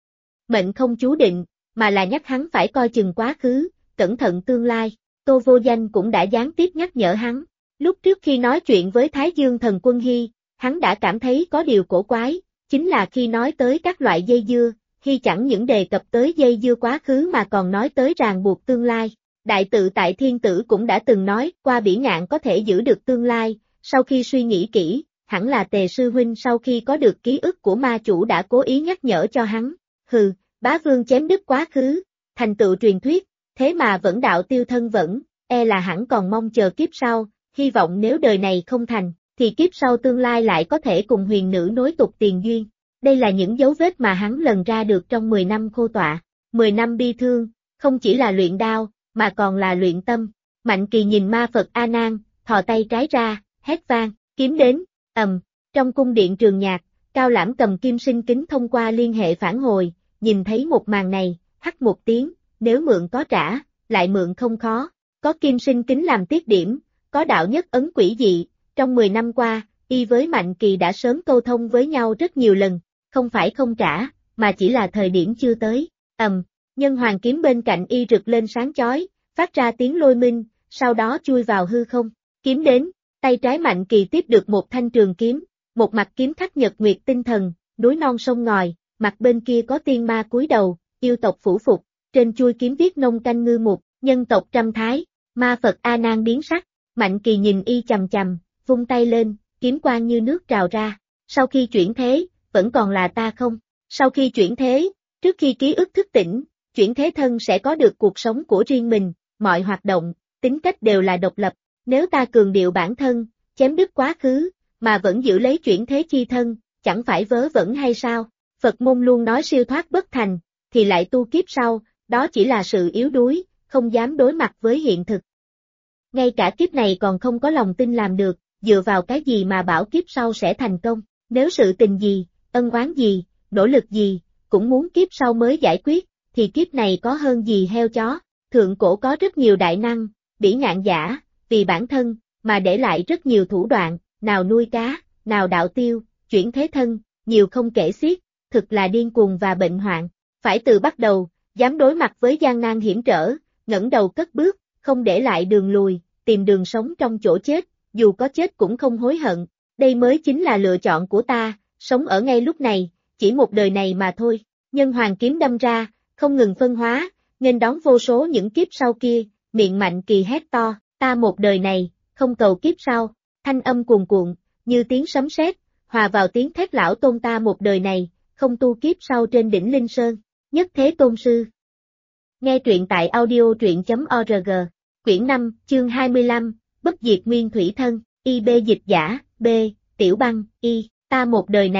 Mệnh không chú định, mà là nhắc hắn phải coi chừng quá khứ, cẩn thận tương lai. Tô Vô Danh cũng đã gián tiếp nhắc nhở hắn. Lúc trước khi nói chuyện với Thái Dương Thần Quân Hy, hắn đã cảm thấy có điều cổ quái, chính là khi nói tới các loại dây dưa, Hy chẳng những đề cập tới dây dưa quá khứ mà còn nói tới ràng buộc tương lai. Đại tự tại thiên tử cũng đã từng nói qua bỉ ngạn có thể giữ được tương lai, sau khi suy nghĩ kỹ, hẳn là Tề Sư Huynh sau khi có được ký ức của ma chủ đã cố ý nhắc nhở cho hắn. Hừ, bá vương chém đứt quá khứ, thành tựu truyền thuyết, thế mà vẫn đạo tiêu thân vẫn, e là hẳn còn mong chờ kiếp sau, hy vọng nếu đời này không thành, thì kiếp sau tương lai lại có thể cùng huyền nữ nối tục tiền duyên. Đây là những dấu vết mà hắn lần ra được trong 10 năm khô tọa, 10 năm bi thương, không chỉ là luyện đao, mà còn là luyện tâm. Mạnh Kỳ nhìn ma Phật A Nan, thò tay trái ra, hét vang, kiếm đến, trong cung điện Trường Nhạc, Cao Lãm cầm kim sinh kính thông qua liên hệ phản hồi, nhìn thấy một màn này, hắt một tiếng, nếu mượn có trả, lại mượn không khó, có kim sinh kính làm tiết điểm, có đạo nhất ấn quỷ dị, trong 10 năm qua, y với Mạnh Kỳ đã sớm câu thông với nhau rất nhiều lần, không phải không trả, mà chỉ là thời điểm chưa tới. Nhân hoàng kiếm bên cạnh y rực lên sáng chói, phát ra tiếng lôi minh, sau đó chui vào hư không. Kiếm đến, tay trái Mạnh Kỳ tiếp được một thanh trường kiếm, một mặt kiếm khắc nhật nguyệt tinh thần, núi non sông ngòi, mặt bên kia có tiên ma cúi đầu, yêu tộc phủ phục, trên chuôi kiếm viết nông canh ngư mục, nhân tộc trăm thái, ma Phật A Nan biến sắc, Mạnh Kỳ nhìn y chằm chằm, vung tay lên, kiếm quang như nước trào ra. Sau khi chuyển thế, vẫn còn là ta không? Sau khi chuyển thế, trước khi ký ức thức tỉnh, chuyển thế thân sẽ có được cuộc sống của riêng mình, mọi hoạt động, tính cách đều là độc lập. Nếu ta cường điệu bản thân, chém đứt quá khứ, mà vẫn giữ lấy chuyển thế chi thân, chẳng phải vớ vẩn hay sao? Phật môn luôn nói siêu thoát bất thành, thì lại tu kiếp sau, đó chỉ là sự yếu đuối, không dám đối mặt với hiện thực. Ngay cả kiếp này còn không có lòng tin làm được, dựa vào cái gì mà bảo kiếp sau sẽ thành công? Nếu sự tình gì, ân oán gì, nỗ lực gì, cũng muốn kiếp sau mới giải quyết, thì kiếp này có hơn gì heo chó. Thượng cổ có rất nhiều đại năng, bỉ ngạn giả, vì bản thân, mà để lại rất nhiều thủ đoạn, nào nuôi cá, nào đạo tiêu, chuyển thế thân, nhiều không kể xiết, thực là điên cuồng và bệnh hoạn. Phải từ bắt đầu, dám đối mặt với gian nan hiểm trở, ngẩng đầu cất bước, không để lại đường lùi, tìm đường sống trong chỗ chết, dù có chết cũng không hối hận. Đây mới chính là lựa chọn của ta, sống ở ngay lúc này, chỉ một đời này mà thôi. Nhân hoàng kiếm đâm ra, không ngừng phân hóa, nghênh đón vô số những kiếp sau kia, miệng Mạnh Kỳ hét to, ta một đời này, không cầu kiếp sau. Thanh âm cuồn cuộn, như tiếng sấm sét, hòa vào tiếng thét lão tôn ta một đời này, không tu kiếp sau trên đỉnh Linh Sơn. Nhất Thế Tôn Sư. Nghe truyện tại audio truyện.org. Quyển 5, chương 25, Bất diệt nguyên thủy thân, IB dịch giả, B, Tiểu Băng, Y, ta một đời này,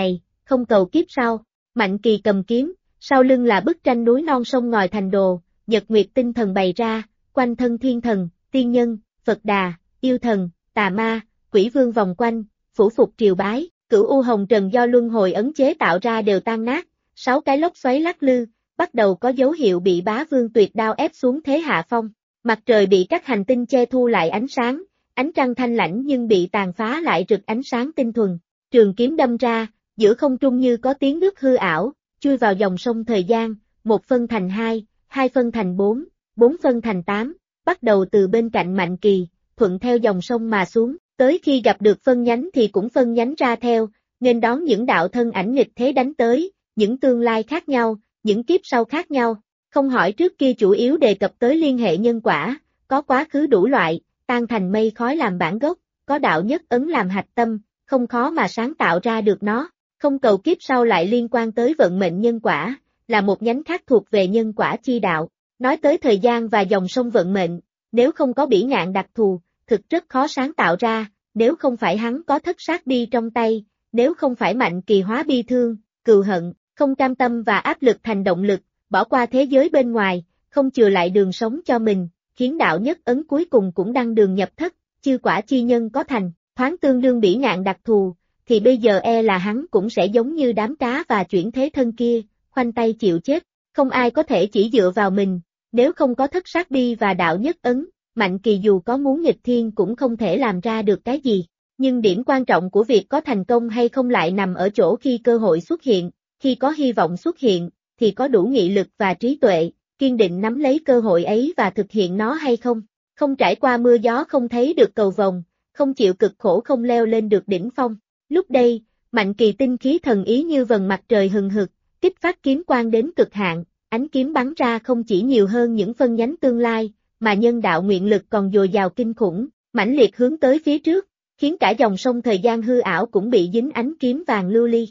không cầu kiếp sau. Mạnh Kỳ cầm kiếm, sau lưng là bức tranh núi non sông ngòi thành đồ, nhật nguyệt tinh thần bày ra, quanh thân thiên thần, tiên nhân, Phật Đà, yêu thần, tà ma, quỷ vương vòng quanh, phủ phục triều bái, cửu u hồng trần do luân hồi ấn chế tạo ra đều tan nát, 6 cái lốc xoáy lắc lư, bắt đầu có dấu hiệu bị bá vương tuyệt đao ép xuống thế hạ phong. Mặt trời bị các hành tinh che thu lại ánh sáng, ánh trăng thanh lãnh nhưng bị tàn phá lại rực ánh sáng tinh thuần. Trường kiếm đâm ra, giữa không trung như có tiếng nước hư ảo, chui vào dòng sông thời gian, 1 phân thành 2, 2 phân thành 4, 4 phân thành 8, bắt đầu từ bên cạnh Mạnh Kỳ, thuận theo dòng sông mà xuống, tới khi gặp được phân nhánh thì cũng phân nhánh ra theo, nên đón những đạo thân ảnh nghịch thế đánh tới, những tương lai khác nhau, những kiếp sau khác nhau. Không hỏi trước kia chủ yếu đề cập tới liên hệ nhân quả, có quá khứ đủ loại, tan thành mây khói làm bản gốc, có đạo nhất ấn làm hạch tâm, không khó mà sáng tạo ra được nó. Không cầu kiếp sau lại liên quan tới vận mệnh nhân quả, là một nhánh khác thuộc về nhân quả chi đạo. Nói tới thời gian và dòng sông vận mệnh, nếu không có bỉ ngạn đặc thù, thực rất khó sáng tạo ra, nếu không phải hắn có thất sát bi trong tay, nếu không phải Mạnh Kỳ hóa bi thương, cừu hận, không cam tâm và áp lực thành động lực, bỏ qua thế giới bên ngoài, không chừa lại đường sống cho mình, khiến đạo nhất ấn cuối cùng cũng đăng đường nhập thất, chư quả chi nhân có thành, thoáng tương đương bỉ ngạn đặc thù, thì bây giờ là hắn cũng sẽ giống như đám cá và chuyển thế thân kia, khoanh tay chịu chết, không ai có thể chỉ dựa vào mình, nếu không có thất sát bi và đạo nhất ấn, Mạnh Kỳ dù có muốn nghịch thiên cũng không thể làm ra được cái gì. Nhưng điểm quan trọng của việc có thành công hay không lại nằm ở chỗ khi cơ hội xuất hiện, khi có hy vọng xuất hiện, thì có đủ nghị lực và trí tuệ, kiên định nắm lấy cơ hội ấy và thực hiện nó hay không. Không trải qua mưa gió không thấy được cầu vồng, không chịu cực khổ không leo lên được đỉnh phong. Lúc đây, Mạnh Kỳ tinh khí thần ý như vầng mặt trời hừng hực, kích phát kiếm quang đến cực hạn, ánh kiếm bắn ra không chỉ nhiều hơn những phân nhánh tương lai, mà nhân đạo nguyện lực còn dồi dào kinh khủng, mãnh liệt hướng tới phía trước, khiến cả dòng sông thời gian hư ảo cũng bị dính ánh kiếm vàng lưu ly.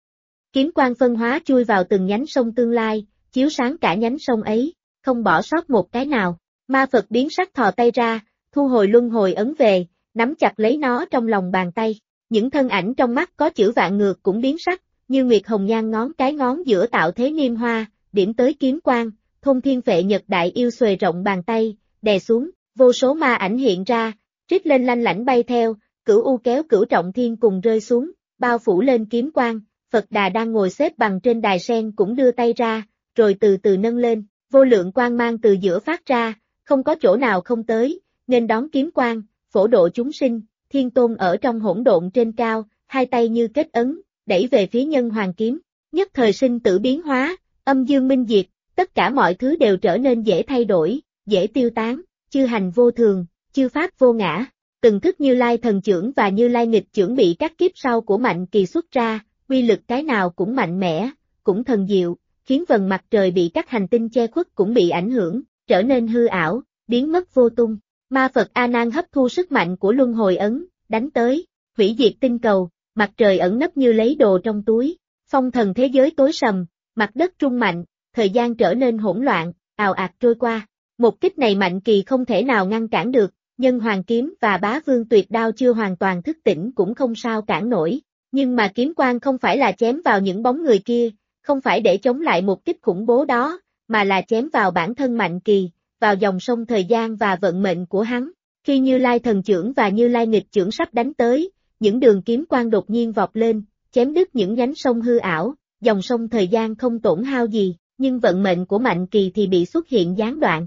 Kiếm quang phân hóa chui vào từng nhánh sông tương lai, chiếu sáng cả nhánh sông ấy, không bỏ sót một cái nào. Ma Phật biến sắc thò tay ra, thu hồi luân hồi ấn về, nắm chặt lấy nó trong lòng bàn tay. Những thân ảnh trong mắt có chữ vạn ngược cũng biến sắc, như Nguyệt Hồng Nhan ngón giữa tạo thế niêm hoa, điểm tới kiếm quang, thôn thiên phệ nhật đại yêu xuề rộng bàn tay, đè xuống, vô số ma ảnh hiện ra, trích lên lanh lảnh bay theo, cửu u kéo cửu trọng thiên cùng rơi xuống, bao phủ lên kiếm quang. Phật Đà đang ngồi xếp bằng trên đài sen cũng đưa tay ra, rồi từ từ nâng lên, vô lượng quang mang từ giữa phát ra, không có chỗ nào không tới, nên đón kiếm quang, phổ độ chúng sinh, Thiên Tôn ở trong hỗn độn trên cao, hai tay như kết ấn, đẩy về phía nhân hoàng kiếm, nhất thời sinh tử biến hóa, âm dương minh diệt, tất cả mọi thứ đều trở nên dễ thay đổi, dễ tiêu tán, chư hành vô thường, chư pháp vô ngã, từng thức Như Lai thần chưởng và Như Lai nghịch chưởng bị các kiếp sau của Mạnh Kỳ xuất ra, uy lực cái nào cũng mạnh mẽ, cũng thần diệu, khiến vầng mặt trời bị các hành tinh che khuất cũng bị ảnh hưởng, trở nên hư ảo, biến mất vô tung. Ma Phật A Nan hấp thu sức mạnh của luân hồi ấn, đánh tới, hủy diệt tinh cầu, mặt trời ẩn nấp như lấy đồ trong túi, phong thần thế giới tối sầm, mặt đất rung mạnh, thời gian trở nên hỗn loạn, ào ạt trôi qua. Một kích này Mạnh Kỳ không thể nào ngăn cản được, nhân hoàng kiếm và bá vương tuyệt đao chưa hoàn toàn thức tỉnh cũng không sao cản nổi. Nhưng mà kiếm quang không phải là chém vào những bóng người kia, không phải để chống lại một kích khủng bố đó, mà là chém vào bản thân Mạnh Kỳ, vào dòng sông thời gian và vận mệnh của hắn. Khi Như Lai thần chưởng và Như Lai nghịch chưởng sắp đánh tới, những đường kiếm quang đột nhiên vọt lên, chém đứt những nhánh sông hư ảo, dòng sông thời gian không tổn hao gì, nhưng vận mệnh của Mạnh Kỳ thì bị xuất hiện gián đoạn.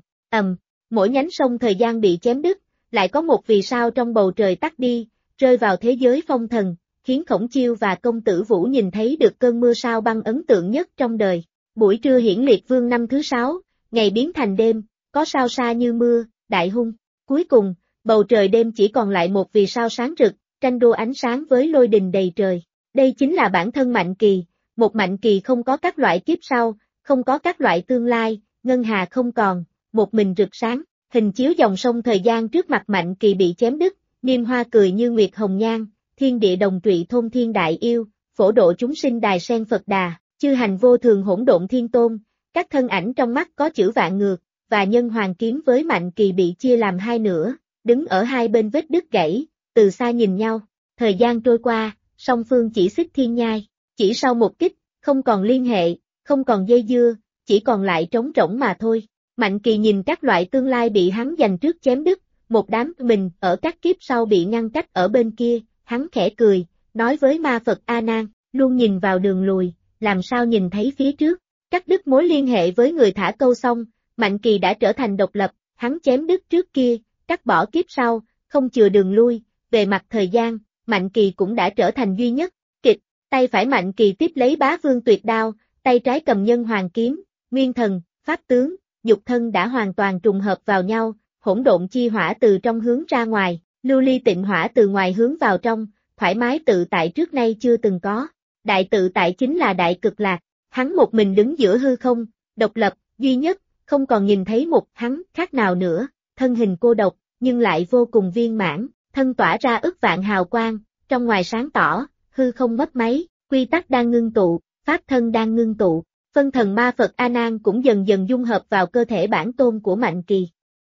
Mỗi nhánh sông thời gian bị chém đứt, lại có một vì sao trong bầu trời tắt đi, rơi vào thế giới phong thần, khiến Khổng Chiêu và công tử Vũ nhìn thấy được cơn mưa sao băng ấn tượng nhất trong đời. Buổi trưa hiển liệt vương năm thứ 6, ngày biến thành đêm, có sao xa như mưa, đại hung. Cuối cùng, bầu trời đêm chỉ còn lại một vì sao sáng rực, tranh đua ánh sáng với lôi đình đầy trời. Đây chính là bản thân Mạnh Kỳ, một Mạnh Kỳ không có các loại kiếp sau, không có các loại tương lai, ngân hà không còn, một mình rực sáng. Hình chiếu dòng sông thời gian trước mặt Mạnh Kỳ bị chém đứt, niêm hoa cười như Nguyệt Hồng Nhan, thiên địa đồng trụy thôn thiên đại yêu, phổ độ chúng sinh đài sen Phật Đà, chư hành vô thường hỗn độn Thiên Tôn, các thân ảnh trong mắt có chữ vạn ngược, và nhân hoàng kiếm với Mạnh Kỳ bị chia làm hai nửa, đứng ở hai bên vết đứt gãy, từ xa nhìn nhau. Thời gian trôi qua, song phương chỉ xích thiên nhai, Chỉ sau một kích, không còn liên hệ, không còn dây dưa, chỉ còn lại trống rỗng mà thôi. Mạnh Kỳ nhìn các loại tương lai bị hắn giành trước chém đứt, một đám mình ở các kiếp sau bị ngăn cách ở bên kia, hắn khẽ cười, nói với ma Phật A Nan, luôn nhìn vào đường lùi, làm sao nhìn thấy phía trước. Cắt đứt mối liên hệ với người thả câu xong, Mạnh Kỳ đã trở thành độc lập, hắn chém đứt trước kia, cắt bỏ kiếp sau, không chừa đường lui, về mặt thời gian, Mạnh Kỳ cũng đã trở thành duy nhất. Kịch, tay phải Mạnh Kỳ tiếp lấy Bá Vương Tuyệt Đao, tay trái cầm Nhân Hoàng Kiếm, Nguyên Thần, Pháp Tướng, nhục thân đã hoàn toàn trùng hợp vào nhau, hỗn độn chi hỏa từ trong hướng ra ngoài, lưu ly tịnh hỏa từ ngoài hướng vào trong, thoải mái tự tại trước nay chưa từng có. Đại tự tại chính là đại cực lạc, hắn một mình đứng giữa hư không, độc lập, duy nhất, không còn nhìn thấy một hắn khác nào nữa, thân hình cô độc, nhưng lại vô cùng viên mãn, thân tỏa ra ức vạn hào quang, trong ngoài sáng tỏ, hư không mấp máy, quy tắc đang ngưng tụ, pháp thân đang ngưng tụ, phân thần ma Phật A Nan cũng dần dần dung hợp vào cơ thể bản tôn của Mạnh Kỳ.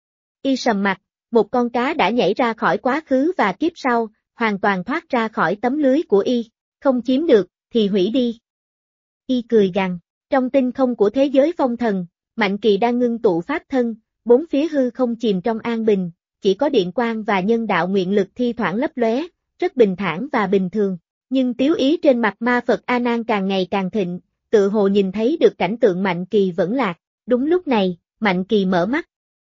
Y sầm mặt, một con cá đã nhảy ra khỏi quá khứ và kiếp sau, hoàn toàn thoát ra khỏi tấm lưới của Y, không chiếm được, thì hủy đi. Y cười gằn, trong tinh không của thế giới phong thần, Mạnh Kỳ đang ngưng tụ pháp thân, bốn phía hư không chìm trong an bình, chỉ có điện quang và nhân đạo nguyện lực thi thoảng lấp lóe, rất bình thản và bình thường. Nhưng tiếu ý trên mặt ma Phật A Nan càng ngày càng thịnh, tự hồ nhìn thấy được cảnh tượng Mạnh Kỳ vẫn lạc. Đúng lúc này, Mạnh Kỳ mở mắt.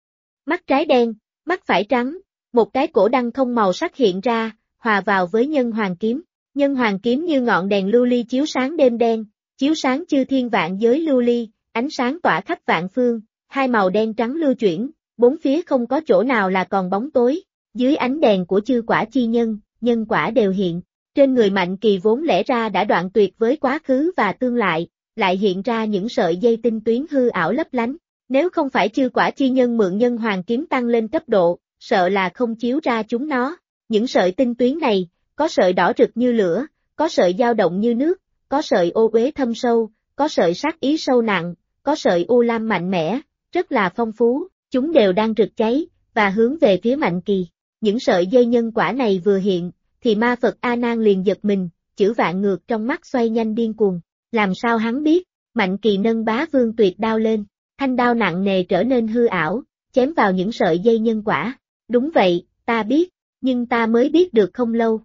Mắt trái đen, mắt phải trắng, một cái cổ đăng không màu sắc hiện ra, hòa vào với Nhân Hoàng Kiếm. Nhân Hoàng Kiếm như ngọn đèn lưu ly chiếu sáng đêm đen, chiếu sáng chư thiên vạn giới lưu ly, ánh sáng tỏa khắp vạn phương, hai màu đen trắng lưu chuyển, bốn phía không có chỗ nào là còn bóng tối, dưới ánh đèn của chư quả chi nhân, nhân quả đều hiện. Trên người Mạnh Kỳ vốn lẽ ra đã đoạn tuyệt với quá khứ và tương lại hiện ra những sợi dây tinh tuyến hư ảo lấp lánh. Nếu không phải chư quả chi nhân mượn Nhân Hoàng Kiếm tăng lên cấp độ, sợ là không chiếu ra chúng nó. Những sợi tinh tuyến này, có sợi đỏ rực như lửa, có sợi dao động như nước, có sợi ô uế thâm sâu, có sợi sát ý sâu nặng, có sợi u lam mạnh mẽ, rất là phong phú, chúng đều đang rực cháy, và hướng về phía Mạnh Kỳ. Những sợi dây nhân quả này vừa hiện, thì ma Phật A Nan liền giật mình, chữ vạn ngược trong mắt xoay nhanh điên cuồng. Làm sao hắn biết? Mạnh Kỳ nâng Bá Vương Tuyệt Đao lên, thanh đao nặng nề trở nên hư ảo, chém vào những sợi dây nhân quả. Đúng vậy, ta biết, nhưng ta mới biết được không lâu.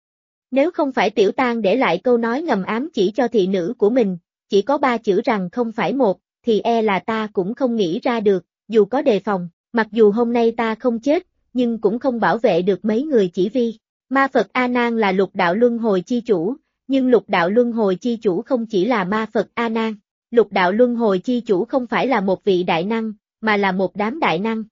Nếu không phải Tiểu Tang để lại câu nói ngầm ám chỉ cho thị nữ của mình, chỉ có 3 chữ rằng không phải một, thì e là ta cũng không nghĩ ra được, dù có đề phòng, mặc dù hôm nay ta không chết, nhưng cũng không bảo vệ được mấy người chỉ vì. Ma Phật A Nan là lục đạo luân hồi chi chủ, nhưng lục đạo luân hồi chi chủ không chỉ là ma Phật A Nan. Lục đạo luân hồi chi chủ không phải là một vị đại năng, mà là một đám đại năng.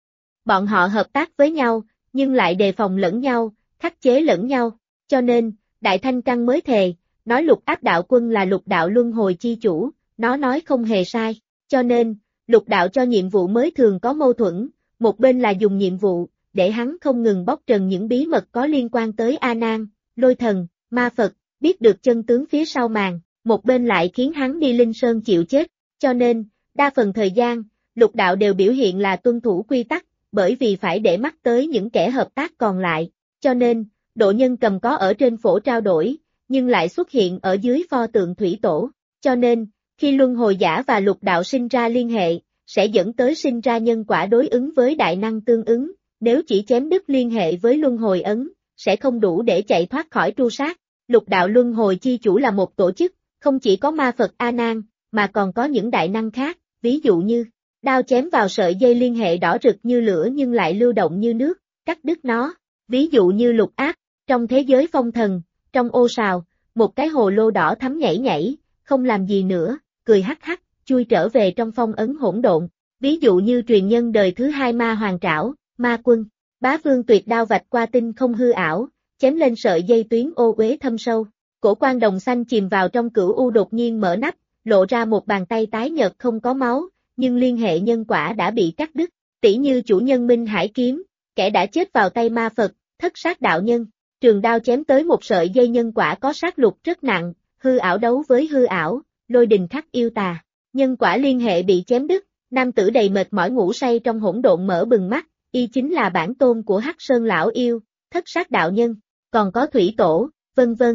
Bọn họ hợp tác với nhau, nhưng lại đề phòng lẫn nhau, khắc chế lẫn nhau. Cho nên, Đại Thanh Căn mới thề, nói lục áp đạo quân là lục đạo luân hồi chi chủ, nó nói không hề sai. Cho nên, lục đạo cho nhiệm vụ mới thường có mâu thuẫn, một bên là dùng nhiệm vụ, để hắn không ngừng bóc trần những bí mật có liên quan tới A Nan, Lôi Thần, Ma Phật, biết được chân tướng phía sau màn, một bên lại khiến hắn đi Linh Sơn chịu chết. Cho nên, đa phần thời gian, lục đạo đều biểu hiện là tuân thủ quy tắc, bởi vì phải để mắt tới những kẻ hợp tác còn lại. Cho nên, Độ Nhân Cầm có ở trên phổ trao đổi, nhưng lại xuất hiện ở dưới pho tượng thủy tổ. Cho nên, khi luân hồi giả và lục đạo sinh ra liên hệ, sẽ dẫn tới sinh ra nhân quả đối ứng với đại năng tương ứng. Nếu chỉ chém đứt liên hệ với luân hồi ấn, sẽ không đủ để chạy thoát khỏi tru sát. Lục đạo luân hồi chi chủ là một tổ chức, không chỉ có ma Phật A Nan, mà còn có những đại năng khác, ví dụ như, đao chém vào sợi dây liên hệ đỏ rực như lửa nhưng lại lưu động như nước, cắt đứt nó. Ví dụ như lục áp, trong thế giới phong thần, trong ô sào, một cái hồ lô đỏ thắm nhảy nhảy, không làm gì nữa, cười hắc hắc, chui trở về trong phong ấn hỗn độn. Ví dụ như truyền nhân đời thứ 2 ma hoàng trảo, ma quân, Bá Vương Tuyệt Đao vạch qua tinh không hư ảo, chém lên sợi dây tuyến ô uế thâm sâu. Cổ quan đồng xanh chìm vào trong cửu u đột nhiên mở nắp, lộ ra một bàn tay tái nhợt không có máu, nhưng liên hệ nhân quả đã bị cắt đứt. Tỷ như chủ nhân Minh Hải Kiếm, kẻ đã chết vào tay ma Phật, thất sát đạo nhân. Trường đao chém tới một sợi dây nhân quả có sát lục rất nặng, hư ảo đấu với hư ảo, lôi đình khắc yêu tà. Nhân quả liên hệ bị chém đứt, nam tử đầy mệt mỏi ngủ say trong hỗn độn mở bừng mắt, y chính là bản tôn của Hắc Sơn lão yêu, thất sát đạo nhân, còn có thủy tổ, vân vân.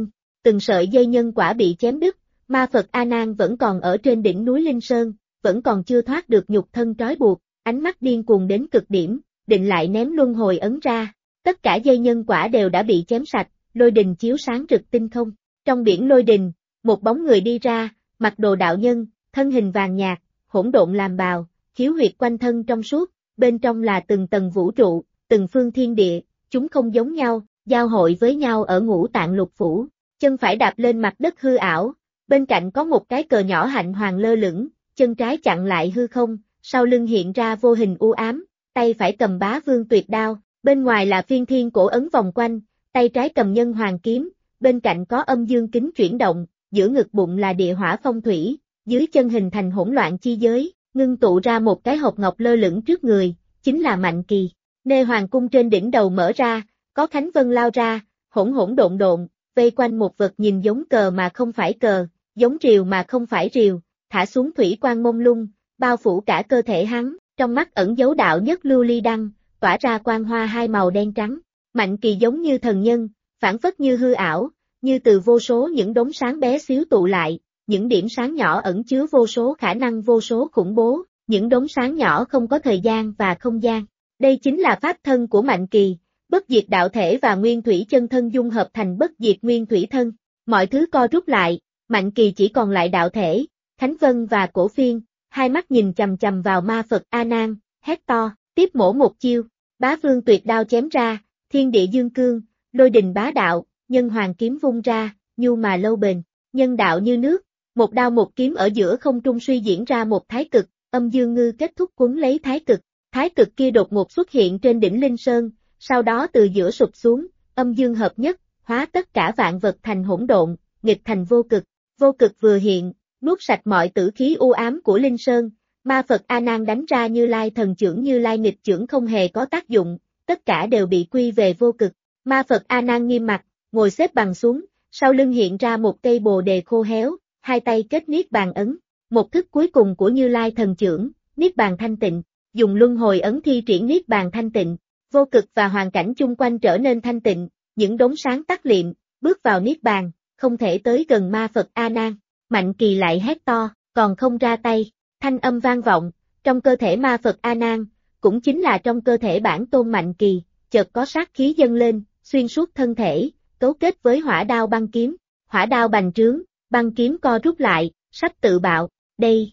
từng sợi dây nhân quả bị chém đứt, ma Phật A Nan vẫn còn ở trên đỉnh núi Linh Sơn, vẫn còn chưa thoát được nhục thân trói buộc, ánh mắt điên cuồng đến cực điểm, định lại ném luân hồi ấn ra. Tất cả dây nhân quả đều đã bị chém sạch, lôi đình chiếu sáng rực tinh không. Trong biển lôi đình, một bóng người đi ra, mặc đồ đạo nhân, thân hình vàng nhạt, hỗn độn làm bào, khiếu huyệt quanh thân trong suốt, bên trong là từng tầng vũ trụ, từng phương thiên địa, chúng không giống nhau, giao hội với nhau ở ngũ tạng lục phủ. Chân phải đạp lên mặt đất hư ảo, bên cạnh có một cái cờ nhỏ hạnh hoàng lơ lửng, chân trái chặn lại hư không, sau lưng hiện ra vô hình u ám, tay phải cầm Bá Vương tuyệt đao, bên ngoài là phiên thiên cổ ấn vòng quanh, tay trái cầm nhân hoàng kiếm, bên cạnh có âm dương kính chuyển động, giữa ngực bụng là địa hỏa phong thủy, dưới chân hình thành hỗn loạn chi giới, ngưng tụ ra một cái hộp ngọc lơ lửng trước người, chính là Mạnh Kỳ. Nê hoàng cung trên đỉnh đầu mở ra, có Khánh Vân lao ra, hỗn hỗn độn độn, vây quanh một vật nhìn giống cờ mà không phải cờ, giống rìu mà không phải rìu, thả xuống thủy quang mông lung, bao phủ cả cơ thể hắn, trong mắt ẩn dấu đạo nhất lưu ly đăng, tỏa ra quang hoa hai màu đen trắng. Mạnh Kỳ giống như thần nhân, phản phất như hư ảo, như từ vô số những đốm sáng bé xíu tụ lại, những điểm sáng nhỏ ẩn chứa vô số khả năng vô số khủng bố, những đốm sáng nhỏ không có thời gian và không gian. Đây chính là pháp thân của Mạnh Kỳ, bất diệt đạo thể và nguyên thủy chân thân dung hợp thành bất diệt nguyên thủy thân. Mọi thứ co rút lại, Mạnh Kỳ chỉ còn lại đạo thể, Khánh Vân và Cổ Phiên, hai mắt nhìn chằm chằm vào ma Phật A Nan, hét to, tiếp mổ một chiêu, Bá Vương tuyệt đao chém ra, thiên địa dương cương, lôi đình bá đạo, nhân hoàng kiếm vung ra, nhu mà lâu bền, nhân đạo như nước, một đao một kiếm ở giữa không trung suy diễn ra một thái cực, âm dương ngư kết thúc cuốn lấy thái cực kia đột ngột xuất hiện trên đỉnh Linh Sơn, sau đó từ giữa sụp xuống, âm dương hợp nhất, hóa tất cả vạn vật thành hỗn độn, nghịch thành vô cực vừa hiện, nuốt sạch mọi tử khí u ám của Linh Sơn, ma Phật A Nan đánh ra Như Lai thần chưởng Như Lai nghịch chưởng không hề có tác dụng, tất cả đều bị quy về vô cực, ma Phật A Nan nghiêm mặt, ngồi xếp bằng xuống, sau lưng hiện ra một cây bồ đề khô héo, hai tay kết niết bàn ấn, một thức cuối cùng của Như Lai thần chưởng, niết bàn thanh tịnh, dùng luân hồi ấn thi triển niết bàn thanh tịnh, vô cực và hoàn cảnh chung quanh trở nên thanh tịnh, những đốm sáng tắt liệm, bước vào niết bàn, không thể tới gần ma Phật A Nan. Mạnh Kỳ lại hét to, còn không ra tay, thanh âm vang vọng, trong cơ thể ma Phật A Nan, cũng chính là trong cơ thể bản tôn Mạnh Kỳ, chợt có sát khí dâng lên, xuyên suốt thân thể, cấu kết với hỏa đao băng kiếm, hỏa đao bành trướng, băng kiếm co rút lại, sắp tự bạo, đây.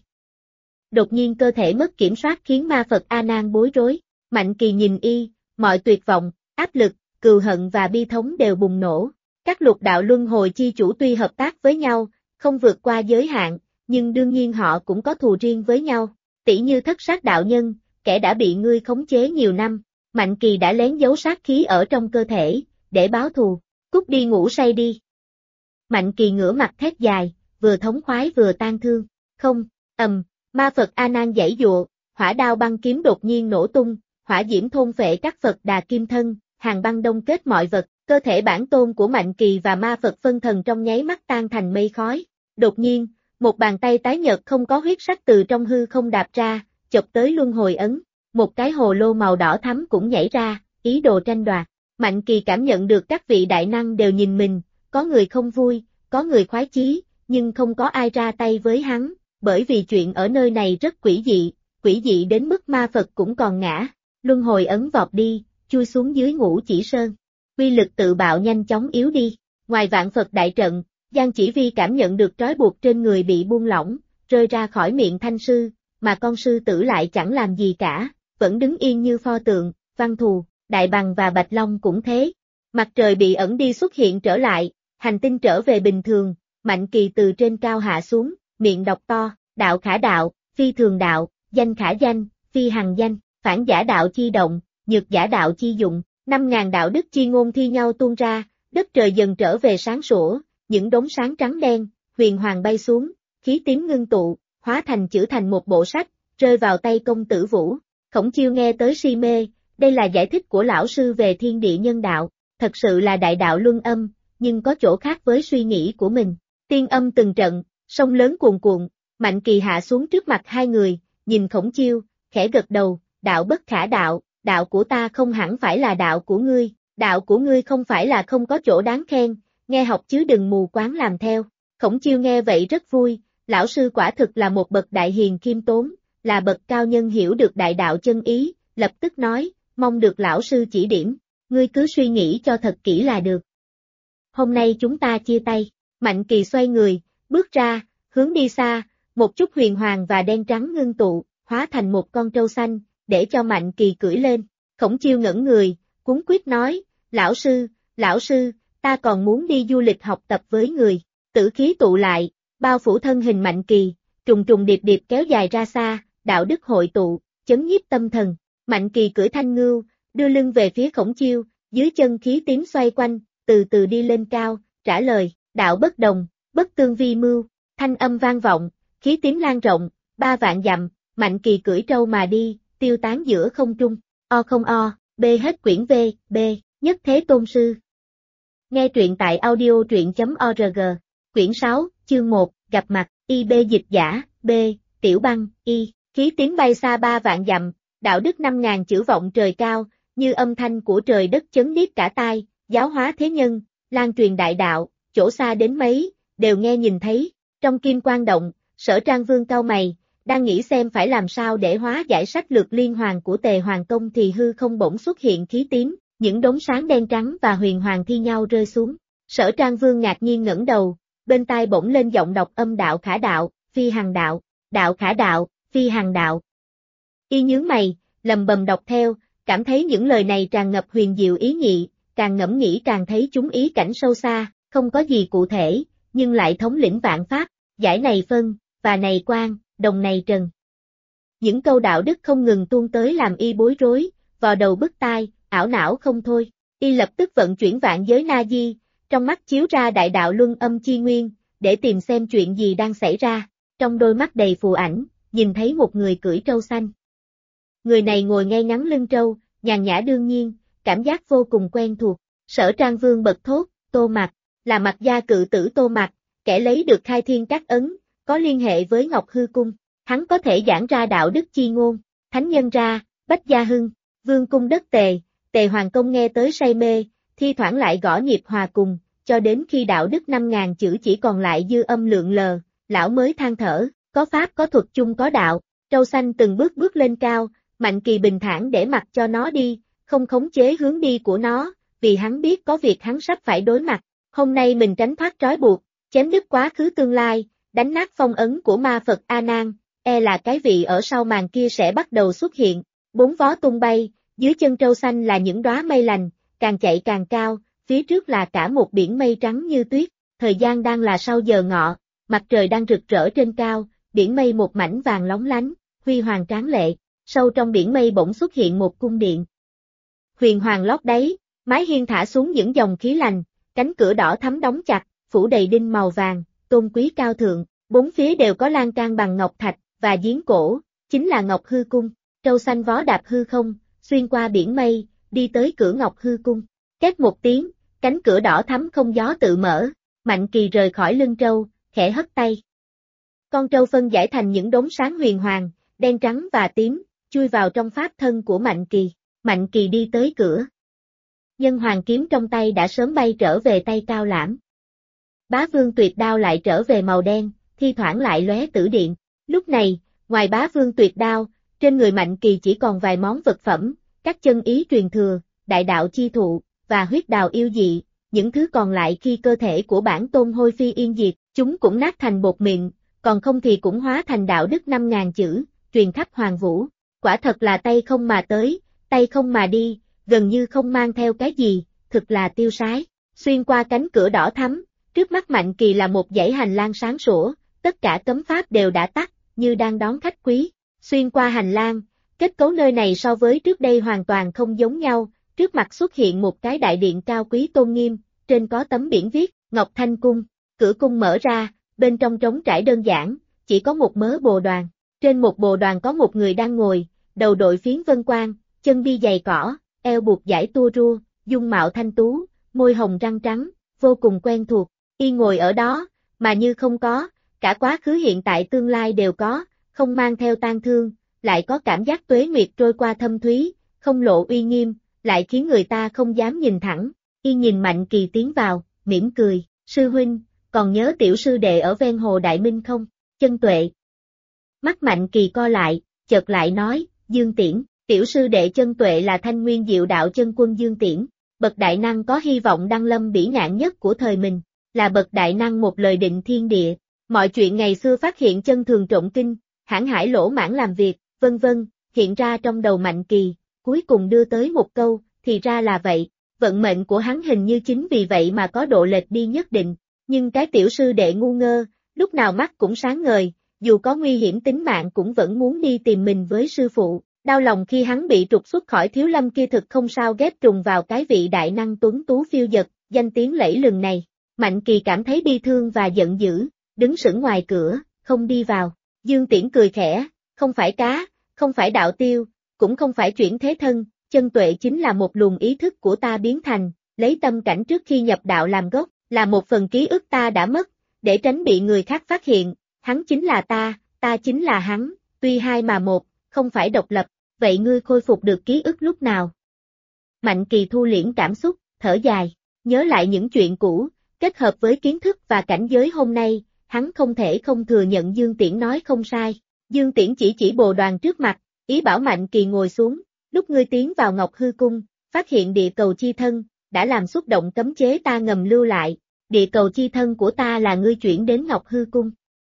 Đột nhiên cơ thể mất kiểm soát khiến ma Phật A Nan bối rối, Mạnh Kỳ nhìn y, mọi tuyệt vọng, áp lực, cừu hận và bi thống đều bùng nổ. Các lục đạo luân hồi chi chủ tuy hợp tác với nhau, không vượt qua giới hạn, nhưng đương nhiên họ cũng có thù riêng với nhau. Tỷ như Thất Sát đạo nhân, kẻ đã bị ngươi khống chế nhiều năm, Mạnh Kỳ đã lén giấu sát khí ở trong cơ thể, để báo thù. Cút đi ngủ say đi. Mạnh Kỳ ngửa mặt thét dài, vừa thống khoái vừa tang thương. Không, ma Phật A Nan giãy dụa, hỏa đao băng kiếm đột nhiên nổ tung, hỏa diễm thôn phệ các Phật Đà kim thân, hàng băng đông kết mọi vật, cơ thể bản tôn của Mạnh Kỳ và ma Phật phân thần trong nháy mắt tan thành mây khói. Đột nhiên, một bàn tay tái nhợt không có huyết sắc từ trong hư không đạp ra, chộp tới luân hồi ấn, một cái hồ lô màu đỏ thắm cũng nhảy ra, ý đồ tranh đoạt. Mạnh Kỳ cảm nhận được các vị đại năng đều nhìn mình, có người không vui, có người khoái chí, nhưng không có ai ra tay với hắn, bởi vì chuyện ở nơi này rất quỷ dị đến mức ma Phật cũng còn ngã. Luân hồi ấn vọt đi, chui xuống dưới Ngũ Chỉ Sơn. Uy lực tự bạo nhanh chóng yếu đi. Ngoài vạn Phật đại trận, Giang Chỉ Vi cảm nhận được trói buộc trên người bị buông lỏng, rơi ra khỏi miệng Thanh Sư, mà con sư tử lại chẳng làm gì cả, vẫn đứng yên như pho tượng. Văn Thù, Đại Bằng và Bạch Long cũng thế. Mặt trời bị ẩn đi xuất hiện trở lại, hành tinh trở về bình thường, Mạnh Kỳ từ trên cao hạ xuống, miệng đọc to, đạo khả đạo, phi thường đạo, danh khả danh, phi hằng danh, phản giả đạo chi động, nhược giả đạo chi dụng, 5.000 đạo đức chi ngôn thi nhau tuôn ra, đất trời dần trở về sáng sủa, những đốm sáng trắng đen, huyền hoàng bay xuống, khí tím ngưng tụ, hóa thành chữ thành một bộ sách, rơi vào tay công tử Vũ. Khổng Chiêu nghe tới si mê, đây là giải thích của lão sư về thiên địa nhân đạo, thật sự là đại đạo luân âm, nhưng có chỗ khác với suy nghĩ của mình. Tiên âm từng trận, sông lớn cuồn cuộn, Mạnh Kỳ hạ xuống trước mặt hai người, nhìn Khổng Chiêu, khẽ gật đầu, đạo bất khả đạo, đạo của ta không hẳn phải là đạo của ngươi không phải là không có chỗ đáng khen, nghe học chứ đừng mù quáng làm theo. Khổng Chiêu nghe vậy rất vui, lão sư quả thực là một bậc đại hiền khiêm tốn, là bậc cao nhân hiểu được đại đạo chân ý, lập tức nói, mong được lão sư chỉ điểm, ngươi cứ suy nghĩ cho thật kỹ là được. Hôm nay chúng ta chia tay, Mạnh Kỳ xoay người, bước ra, hướng đi xa, một chút huyền hoàng và đen trắng ngưng tụ, hóa thành một con trâu xanh, để cho Mạnh Kỳ cưỡi lên. Khổng Chiêu ngẩn người, cuống quýt nói, lão sư, ta còn muốn đi du lịch học tập với người. Tử khí tụ lại, bao phủ thân hình Mạnh Kỳ, trùng trùng điệp điệp kéo dài ra xa, đạo đức hội tụ, chấn nhiếp tâm thần. Mạnh Kỳ cưỡi thanh ngưu, đưa lưng về phía Khổng Chiêu, dưới chân khí tím xoay quanh, từ từ đi lên cao, trả lời, đạo bất đồng, bất tương vi mưu, thanh âm vang vọng, khí tím lan rộng, 3 vạn dặm, Mạnh Kỳ cưỡi trâu mà đi, tiêu tán giữa không trung, o không o, b hết quyển v, b, nhất thế tôn sư. Nghe truyện tại audio truyện.org, quyển 6, chương 1, gặp mặt, IB dịch giả, B, tiểu băng, Y, khí tím bay xa 3 vạn dặm, đạo đức 5.000 chữ vọng trời cao, như âm thanh của trời đất chấn điếc cả tai, giáo hóa thế nhân, lan truyền đại đạo, chỗ xa đến mấy, đều nghe nhìn thấy. Trong kim quang động, Sở Trang Vương cau mày, đang nghĩ xem phải làm sao để hóa giải sách lược liên hoàn của Tề Hoàng Công thì hư không bỗng xuất hiện khí tím, những đốm sáng đen trắng và huyền hoàng thi nhau rơi xuống. Sở Trang Vương ngạc nhiên ngẩng đầu, bên tai bỗng lên giọng đọc âm đạo khả đạo, phi hằng đạo, đạo khả đạo, phi hằng đạo. Y nhướng mày, lầm bầm đọc theo, cảm thấy những lời này tràn ngập huyền diệu ý nhị, càng ngẫm nghĩ càng thấy chúng ý cảnh sâu xa, không có gì cụ thể, nhưng lại thống lĩnh vạn pháp, giải này phân, và này quan, đồng này trần. Những câu đạo đức không ngừng tuôn tới làm y bối rối, vào đầu bứt tai, ảo não không thôi. Y lập tức vận chuyển vạn giới na di, trong mắt chiếu ra đại đạo luân âm chi nguyên, để tìm xem chuyện gì đang xảy ra. Trong đôi mắt đầy phù ảnh, nhìn thấy một người cưỡi trâu xanh. Người này ngồi ngay ngắn lưng trâu, nhàn nhã đương nhiên, cảm giác vô cùng quen thuộc. Sở Trang Vương bật thốt, Tô Mặc, là Mặc gia cự tử Tô Mặc, kẻ lấy được khai thiên các ấn, có liên hệ với Ngọc Hư Cung. Hắn có thể giảng ra đạo đức chi ngôn, thánh nhân ra, Bách Gia Hưng, vương cung đất Tề. Tề Hoàng Công nghe tới say mê, thi thoảng lại gõ nhịp hòa cùng, cho đến khi đạo đức 5.000 chữ chỉ còn lại dư âm lượn lờ, lão mới than thở, có pháp có thuật chung có đạo. Trâu xanh từng bước bước lên cao, Mạnh Kỳ bình thản để mặc cho nó đi, không khống chế hướng đi của nó, vì hắn biết có việc hắn sắp phải đối mặt. Hôm nay mình tránh thoát trói buộc, chém đứt quá khứ tương lai, đánh nát phong ấn của ma Phật A Nan, là cái vị ở sau màn kia sẽ bắt đầu xuất hiện. 4 vó tung bay, dưới chân trâu xanh là những đóa mây lành, càng chạy càng cao, phía trước là cả một biển mây trắng như tuyết. Thời gian đang là sau giờ ngọ, mặt trời đang rực rỡ trên cao, biển mây một mảnh vàng lóng lánh, huy hoàng tráng lệ. Sâu trong biển mây bỗng xuất hiện một cung điện. Huyền hoàng lót đáy, mái hiên thả xuống những dòng khí lành, cánh cửa đỏ thắm đóng chặt, phủ đầy đinh màu vàng, tôn quý cao thượng, 4 phía đều có lan can bằng ngọc thạch và giếng cổ, chính là Ngọc Hư Cung. Trâu xanh vó đạp hư không, xuyên qua biển mây, đi tới cửa Ngọc Hư Cung. Két một tiếng, cánh cửa đỏ thắm không gió tự mở, Mạnh Kỳ rời khỏi lưng trâu, khẽ hất tay. Con trâu phân giải thành những đốm sáng huyền hoàng, đen trắng và tím, chui vào trong pháp thân của Mạnh Kỳ. Mạnh Kỳ đi tới cửa. Nhân hoàng kiếm trong tay đã sớm bay trở về tay Cao Lãm. Bá Vương Tuyệt đao lại trở về màu đen, thi thoảng lại lóe tử điện. Lúc này, ngoài Bá Vương Tuyệt đao, trên người Mạnh Kỳ chỉ còn vài món vật phẩm, các chân ý truyền thừa, đại đạo chi thụ, và huyết đào yêu dị. Những thứ còn lại khi cơ thể của bản tôn hôi phi yên diệt, chúng cũng nát thành bột mịn, còn không thì cũng hóa thành đạo đức 5.000 chữ, truyền khắp hoàng vũ. Quả thật là tay không mà tới, tay không mà đi, gần như không mang theo cái gì, thực là tiêu sái. Xuyên qua cánh cửa đỏ thắm, trước mắt Mạnh Kỳ là một dãy hành lang sáng sủa, tất cả cấm pháp đều đã tắt, như đang đón khách quý. Xuyên qua hành lang, kết cấu nơi này so với trước đây hoàn toàn không giống nhau, trước mặt xuất hiện một cái đại điện cao quý tôn nghiêm, trên có tấm biển viết, Ngọc Thanh Cung. Cửa cung mở ra, bên trong trống trải đơn giản, chỉ có một mớ bồ đoàn. Trên một bồ đoàn có một người đang ngồi, đầu đội phiến vân quang, chân đi giày cỏ, eo buộc dải tua rua, dung mạo thanh tú, môi hồng răng trắng, vô cùng quen thuộc. Y ngồi ở đó, mà như không có, cả quá khứ hiện tại tương lai đều có, không mang theo tang thương, lại có cảm giác tuế nguyệt trôi qua thâm thúy, không lộ uy nghiêm, lại khiến người ta không dám nhìn thẳng. Y nhìn Mạnh Kỳ tiến vào, mỉm cười, sư huynh, còn nhớ tiểu sư đệ ở ven hồ Đại Minh không? Chân Tuệ. Mắt Mạnh Kỳ co lại, chợt lại nói, Dương Tiễn, tiểu sư đệ Chân Tuệ là Thanh Nguyên Diệu Đạo chân quân Dương Tiễn, bậc đại năng có hy vọng đăng lâm bỉ ngạn nhất của thời mình, là bậc đại năng một lời định thiên địa, mọi chuyện ngày xưa phát hiện chân thường trộn kinh, hãn hải lỗ mãn làm việc, vân vân, hiện ra trong đầu Mạnh Kỳ, cuối cùng đưa tới một câu, thì ra là vậy, vận mệnh của hắn hình như chính vì vậy mà có độ lệch đi nhất định, nhưng cái tiểu sư đệ ngu ngơ, lúc nào mắt cũng sáng ngời, dù có nguy hiểm tính mạng cũng vẫn muốn đi tìm mình với sư phụ, đau lòng khi hắn bị trục xuất khỏi Thiếu Lâm kia thực không sao ghép trùng vào cái vị đại năng tuấn tú phiêu dật, danh tiếng lẫy lừng này. Mạnh Kỳ cảm thấy bi thương và giận dữ, đứng sững ngoài cửa, không đi vào. Dương Tiễn cười khẽ, không phải cá, không phải đạo tiêu, cũng không phải chuyển thế thân, Chân Tuệ chính là một luồng ý thức của ta biến thành, lấy tâm cảnh trước khi nhập đạo làm gốc, là một phần ký ức ta đã mất, để tránh bị người khác phát hiện, hắn chính là ta chính là hắn, tuy hai mà một, không phải độc lập, vậy ngươi khôi phục được ký ức lúc nào? Mạnh Kỳ thu liễm cảm xúc, thở dài, nhớ lại những chuyện cũ, kết hợp với kiến thức và cảnh giới hôm nay, hắn không thể không thừa nhận Dương Tiễn nói không sai. Dương Tiễn chỉ bồ đoàn trước mặt, ý bảo Mạnh Kỳ ngồi xuống, lúc ngươi tiến vào Ngọc Hư Cung, phát hiện địa cầu chi thân, đã làm xúc động cấm chế ta ngầm lưu lại, địa cầu chi thân của ta là ngươi chuyển đến Ngọc Hư Cung.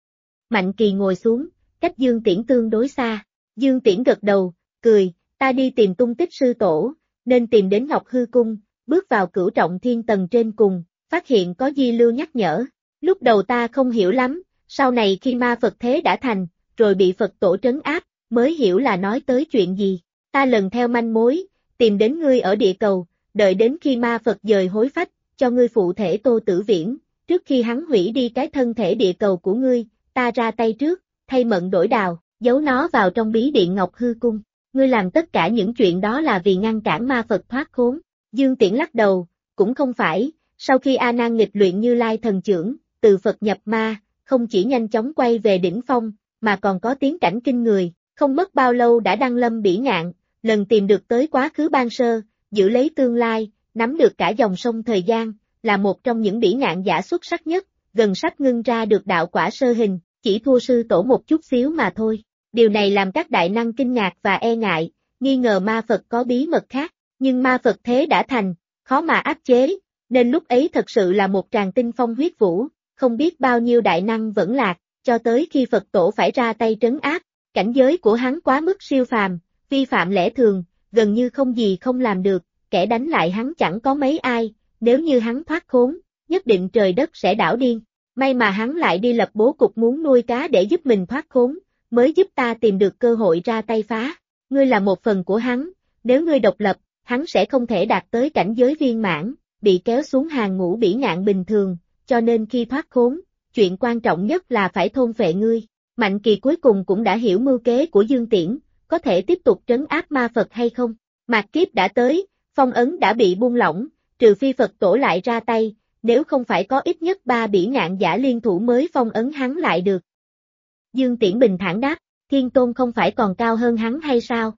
Mạnh Kỳ ngồi xuống, cách Dương Tiễn tương đối xa, Dương Tiễn gật đầu, cười, ta đi tìm tung tích sư tổ, nên tìm đến Ngọc Hư Cung, bước vào cửu trọng thiên tầng trên cùng, phát hiện có di lưu nhắc nhở. Lúc đầu ta không hiểu lắm, sau này khi ma Phật thế đã thành, rồi bị Phật tổ trấn áp, mới hiểu là nói tới chuyện gì. Ta lần theo manh mối, tìm đến ngươi ở địa cầu, đợi đến khi ma Phật dời hối phách, cho ngươi phụ thể Tô Tử Viễn, trước khi hắn hủy đi cái thân thể địa cầu của ngươi, ta ra tay trước, thay mận đổi đào, giấu nó vào trong bí điện Ngọc Hư Cung. Ngươi làm tất cả những chuyện đó là vì ngăn cản ma Phật thoát khốn. Dương Tiễn lắc đầu, cũng không phải, sau khi A Nan nghịch luyện Như Lai thần chưởng, từ Phật nhập ma, không chỉ nhanh chóng quay về đỉnh phong, mà còn có tiến cảnh kinh người, không mất bao lâu đã đăng lâm bỉ ngạn, lần tìm được tới quá khứ ban sơ, giữ lấy tương lai, nắm được cả dòng sông thời gian, là một trong những bỉ ngạn giả xuất sắc nhất, gần sắp ngưng ra được đạo quả sơ hình, chỉ thua sư tổ một chút xíu mà thôi. Điều này làm các đại năng kinh ngạc và e ngại, nghi ngờ ma Phật có bí mật khác, nhưng ma Phật thế đã thành, khó mà áp chế, nên lúc ấy thật sự là một tràng tinh phong huyết vũ, không biết bao nhiêu đại năng vẫn lạc, cho tới khi Phật tổ phải ra tay trấn áp, cảnh giới của hắn quá mức siêu phàm, vi phạm lẽ thường, gần như không gì không làm được, kẻ đánh lại hắn chẳng có mấy ai, nếu như hắn thoát khốn, nhất định trời đất sẽ đảo điên, may mà hắn lại đi lập bố cục muốn nuôi cá để giúp mình thoát khốn, mới giúp ta tìm được cơ hội ra tay phá, ngươi là một phần của hắn, nếu ngươi độc lập, hắn sẽ không thể đạt tới cảnh giới viên mãn, bị kéo xuống hàng ngũ bỉ ngạn bình thường, cho nên khi thoát khốn, chuyện quan trọng nhất là phải thôn phệ ngươi. Mạnh Kỳ cuối cùng cũng đã hiểu mưu kế của Dương Tiễn, có thể tiếp tục trấn áp ma Phật hay không. Mạt kiếp đã tới, phong ấn đã bị buông lỏng, trừ phi Phật tổ lại ra tay, nếu không phải có ít nhất 3 bỉ ngạn giả liên thủ mới phong ấn hắn lại được. Dương Tiễn bình thản đáp, Thiên Tôn không phải còn cao hơn hắn hay sao?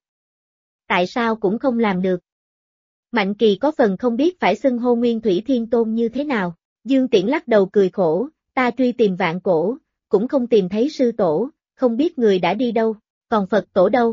Tại sao cũng không làm được? Mạnh Kỳ có phần không biết phải xưng hô Nguyên Thủy Thiên Tôn như thế nào. Dương Tiễn lắc đầu cười khổ, ta truy tìm vạn cổ, cũng không tìm thấy sư tổ, không biết người đã đi đâu, còn Phật tổ đâu?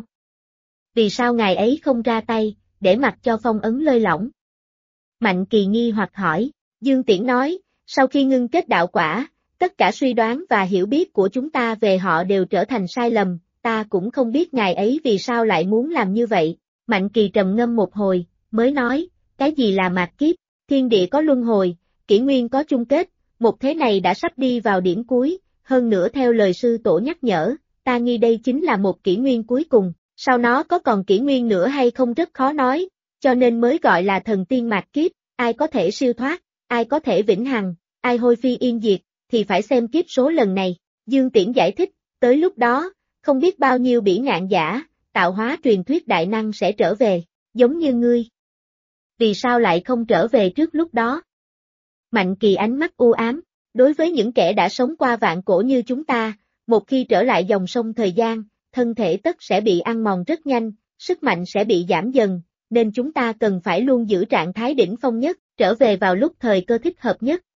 Vì sao ngài ấy không ra tay, để mặc cho phong ấn lơi lỏng? Mạnh Kỳ nghi hoặc hỏi, Dương Tiễn nói, sau khi ngưng kết đạo quả, tất cả suy đoán và hiểu biết của chúng ta về họ đều trở thành sai lầm, ta cũng không biết ngài ấy vì sao lại muốn làm như vậy. Mạnh Kỳ trầm ngâm một hồi, mới nói, cái gì là mạt kiếp, thiên địa có luân hồi, kỷ nguyên có chung kết, một thế này đã sắp đi vào điểm cuối, hơn nữa theo lời sư tổ nhắc nhở, ta nghi đây chính là một kỷ nguyên cuối cùng, sau nó có còn kỷ nguyên nữa hay không rất khó nói, cho nên mới gọi là thần tiên mạt kiếp, ai có thể siêu thoát, ai có thể vĩnh hằng, ai hôi phi yên diệt, thì phải xem kiếp số lần này. Dương Tiễn giải thích, tới lúc đó, không biết bao nhiêu bỉ ngạn giả, tạo hóa truyền thuyết đại năng sẽ trở về, giống như ngươi. Vì sao lại không trở về trước lúc đó? Mạnh Kỳ ánh mắt u ám, đối với những kẻ đã sống qua vạn cổ như chúng ta, một khi trở lại dòng sông thời gian, thân thể tất sẽ bị ăn mòn rất nhanh, sức mạnh sẽ bị giảm dần, nên chúng ta cần phải luôn giữ trạng thái đỉnh phong nhất, trở về vào lúc thời cơ thích hợp nhất,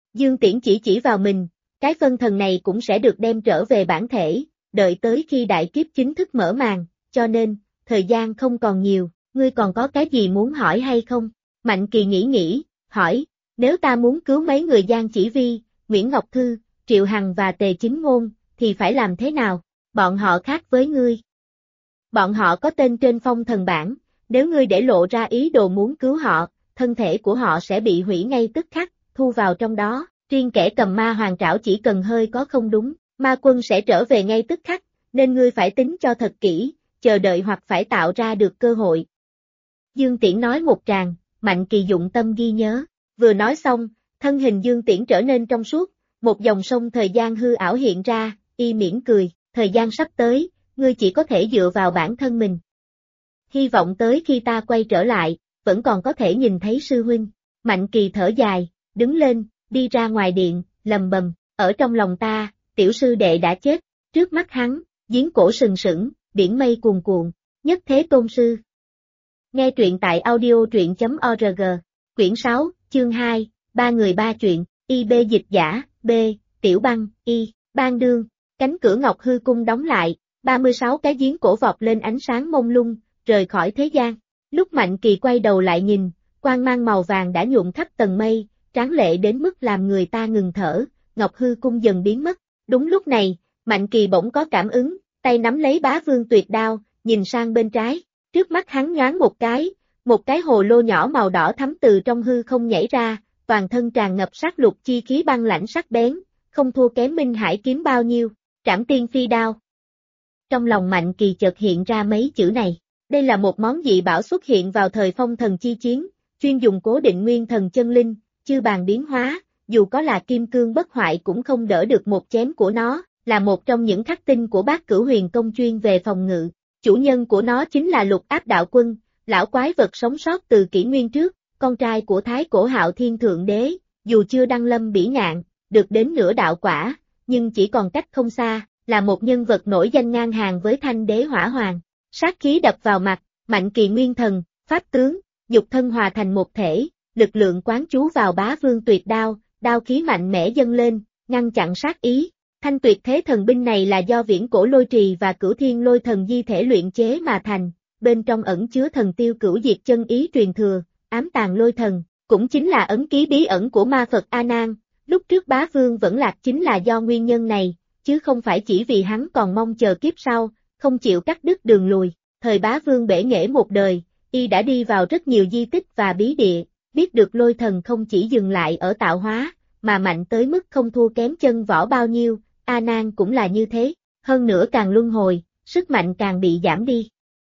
Dương Tiễn chỉ vào mình, cái phân thần này cũng sẽ được đem trở về bản thể, đợi tới khi đại kiếp chính thức mở màn, cho nên, thời gian không còn nhiều, ngươi còn có cái gì muốn hỏi hay không? Mạnh Kỳ nghĩ, hỏi, nếu ta muốn cứu mấy người Giang Chỉ Vi, Nguyễn Ngọc Thư, Triệu Hằng và Tề Chính Ngôn, thì phải làm thế nào? Bọn họ khác với ngươi. Bọn họ có tên trên phong thần bảng, nếu ngươi để lộ ra ý đồ muốn cứu họ, thân thể của họ sẽ bị hủy ngay tức khắc, thu vào trong đó, riêng kẻ cầm ma hoàng trảo chỉ cần hơi có không đúng, ma quân sẽ trở về ngay tức khắc, nên ngươi phải tính cho thật kỹ, chờ đợi hoặc phải tạo ra được cơ hội. Dương Tiễn nói một tràng, Mạnh Kỳ dụng tâm ghi nhớ, vừa nói xong, thân hình Dương Tiễn trở nên trong suốt, một dòng sông thời gian hư ảo hiện ra, y mỉm cười, thời gian sắp tới, ngươi chỉ có thể dựa vào bản thân mình. Hy vọng tới khi ta quay trở lại, vẫn còn có thể nhìn thấy sư huynh. Mạnh Kỳ thở dài, đứng lên, đi ra ngoài điện, lầm bầm, ở trong lòng ta, tiểu sư đệ đã chết, trước mắt hắn, giếng cổ sừng sững, biển mây cuồn cuộn, nhất thế tôn sư. Nghe truyện tại audio.org, quyển 6, chương 2, ba người ba chuyện, IB dịch giả, B, Tiểu Băng, Y, Ban Đương, cánh cửa Ngọc Hư Cung đóng lại, 36 cái giếng cổ vọt lên ánh sáng mông lung, rời khỏi thế gian. Lúc Mạnh Kỳ quay đầu lại nhìn, quang mang màu vàng đã nhuộm khắp tầng mây, tráng lệ đến mức làm người ta ngừng thở, Ngọc Hư Cung dần biến mất. Đúng lúc này, Mạnh Kỳ bỗng có cảm ứng, tay nắm lấy Bá Vương tuyệt đao, nhìn sang bên trái, trước mắt hắn nhoáng một cái hồ lô nhỏ màu đỏ thắm từ trong hư không nhảy ra, toàn thân tràn ngập sát lục chi khí băng lãnh sắc bén, không thua kém Minh Hải kiếm bao nhiêu, Trảm Tiên Phi Đao. Trong lòng Mạnh Kỳ chợt hiện ra mấy chữ này, đây là một món dị bảo xuất hiện vào thời phong thần chi chiến, chuyên dùng cố định nguyên thần chân linh, chư bàn biến hóa, dù có là kim cương bất hoại cũng không đỡ được một chém của nó, là một trong những khắc tinh của Bát Cửu Huyền Công chuyên về phòng ngự. Chủ nhân của nó chính là Lục Áp Đạo Quân, lão quái vật sống sót từ kỷ nguyên trước, con trai của Thái Cổ Hạo Thiên Thượng Đế, dù chưa đăng lâm bỉ ngạn, được đến nửa đạo quả, nhưng chỉ còn cách không xa, là một nhân vật nổi danh ngang hàng với Thanh Đế Hỏa Hoàng. Sát khí đập vào mặt, Mạnh Kỳ nguyên thần, pháp tướng, dục thân hòa thành một thể, lực lượng quán chú vào Bá Vương tuyệt đao, đao khí mạnh mẽ dâng lên, ngăn chặn sát ý. Thanh tuyệt thế thần binh này là do Viễn Cổ Lôi Trì và Cửu Thiên Lôi Thần di thể luyện chế mà thành, bên trong ẩn chứa thần tiêu cửu diệt chân ý truyền thừa, ám tàng lôi thần, cũng chính là ấn ký bí ẩn của ma Phật A Nan. Lúc trước Bá Vương vẫn lạc chính là do nguyên nhân này, chứ không phải chỉ vì hắn còn mong chờ kiếp sau, không chịu cắt đứt đường lùi. Thời Bá Vương bể nghệ một đời, y đã đi vào rất nhiều di tích và bí địa, biết được lôi thần không chỉ dừng lại ở tạo hóa, mà mạnh tới mức không thua kém chân võ bao nhiêu. A Nan cũng là như thế, hơn nữa càng luân hồi, sức mạnh càng bị giảm đi.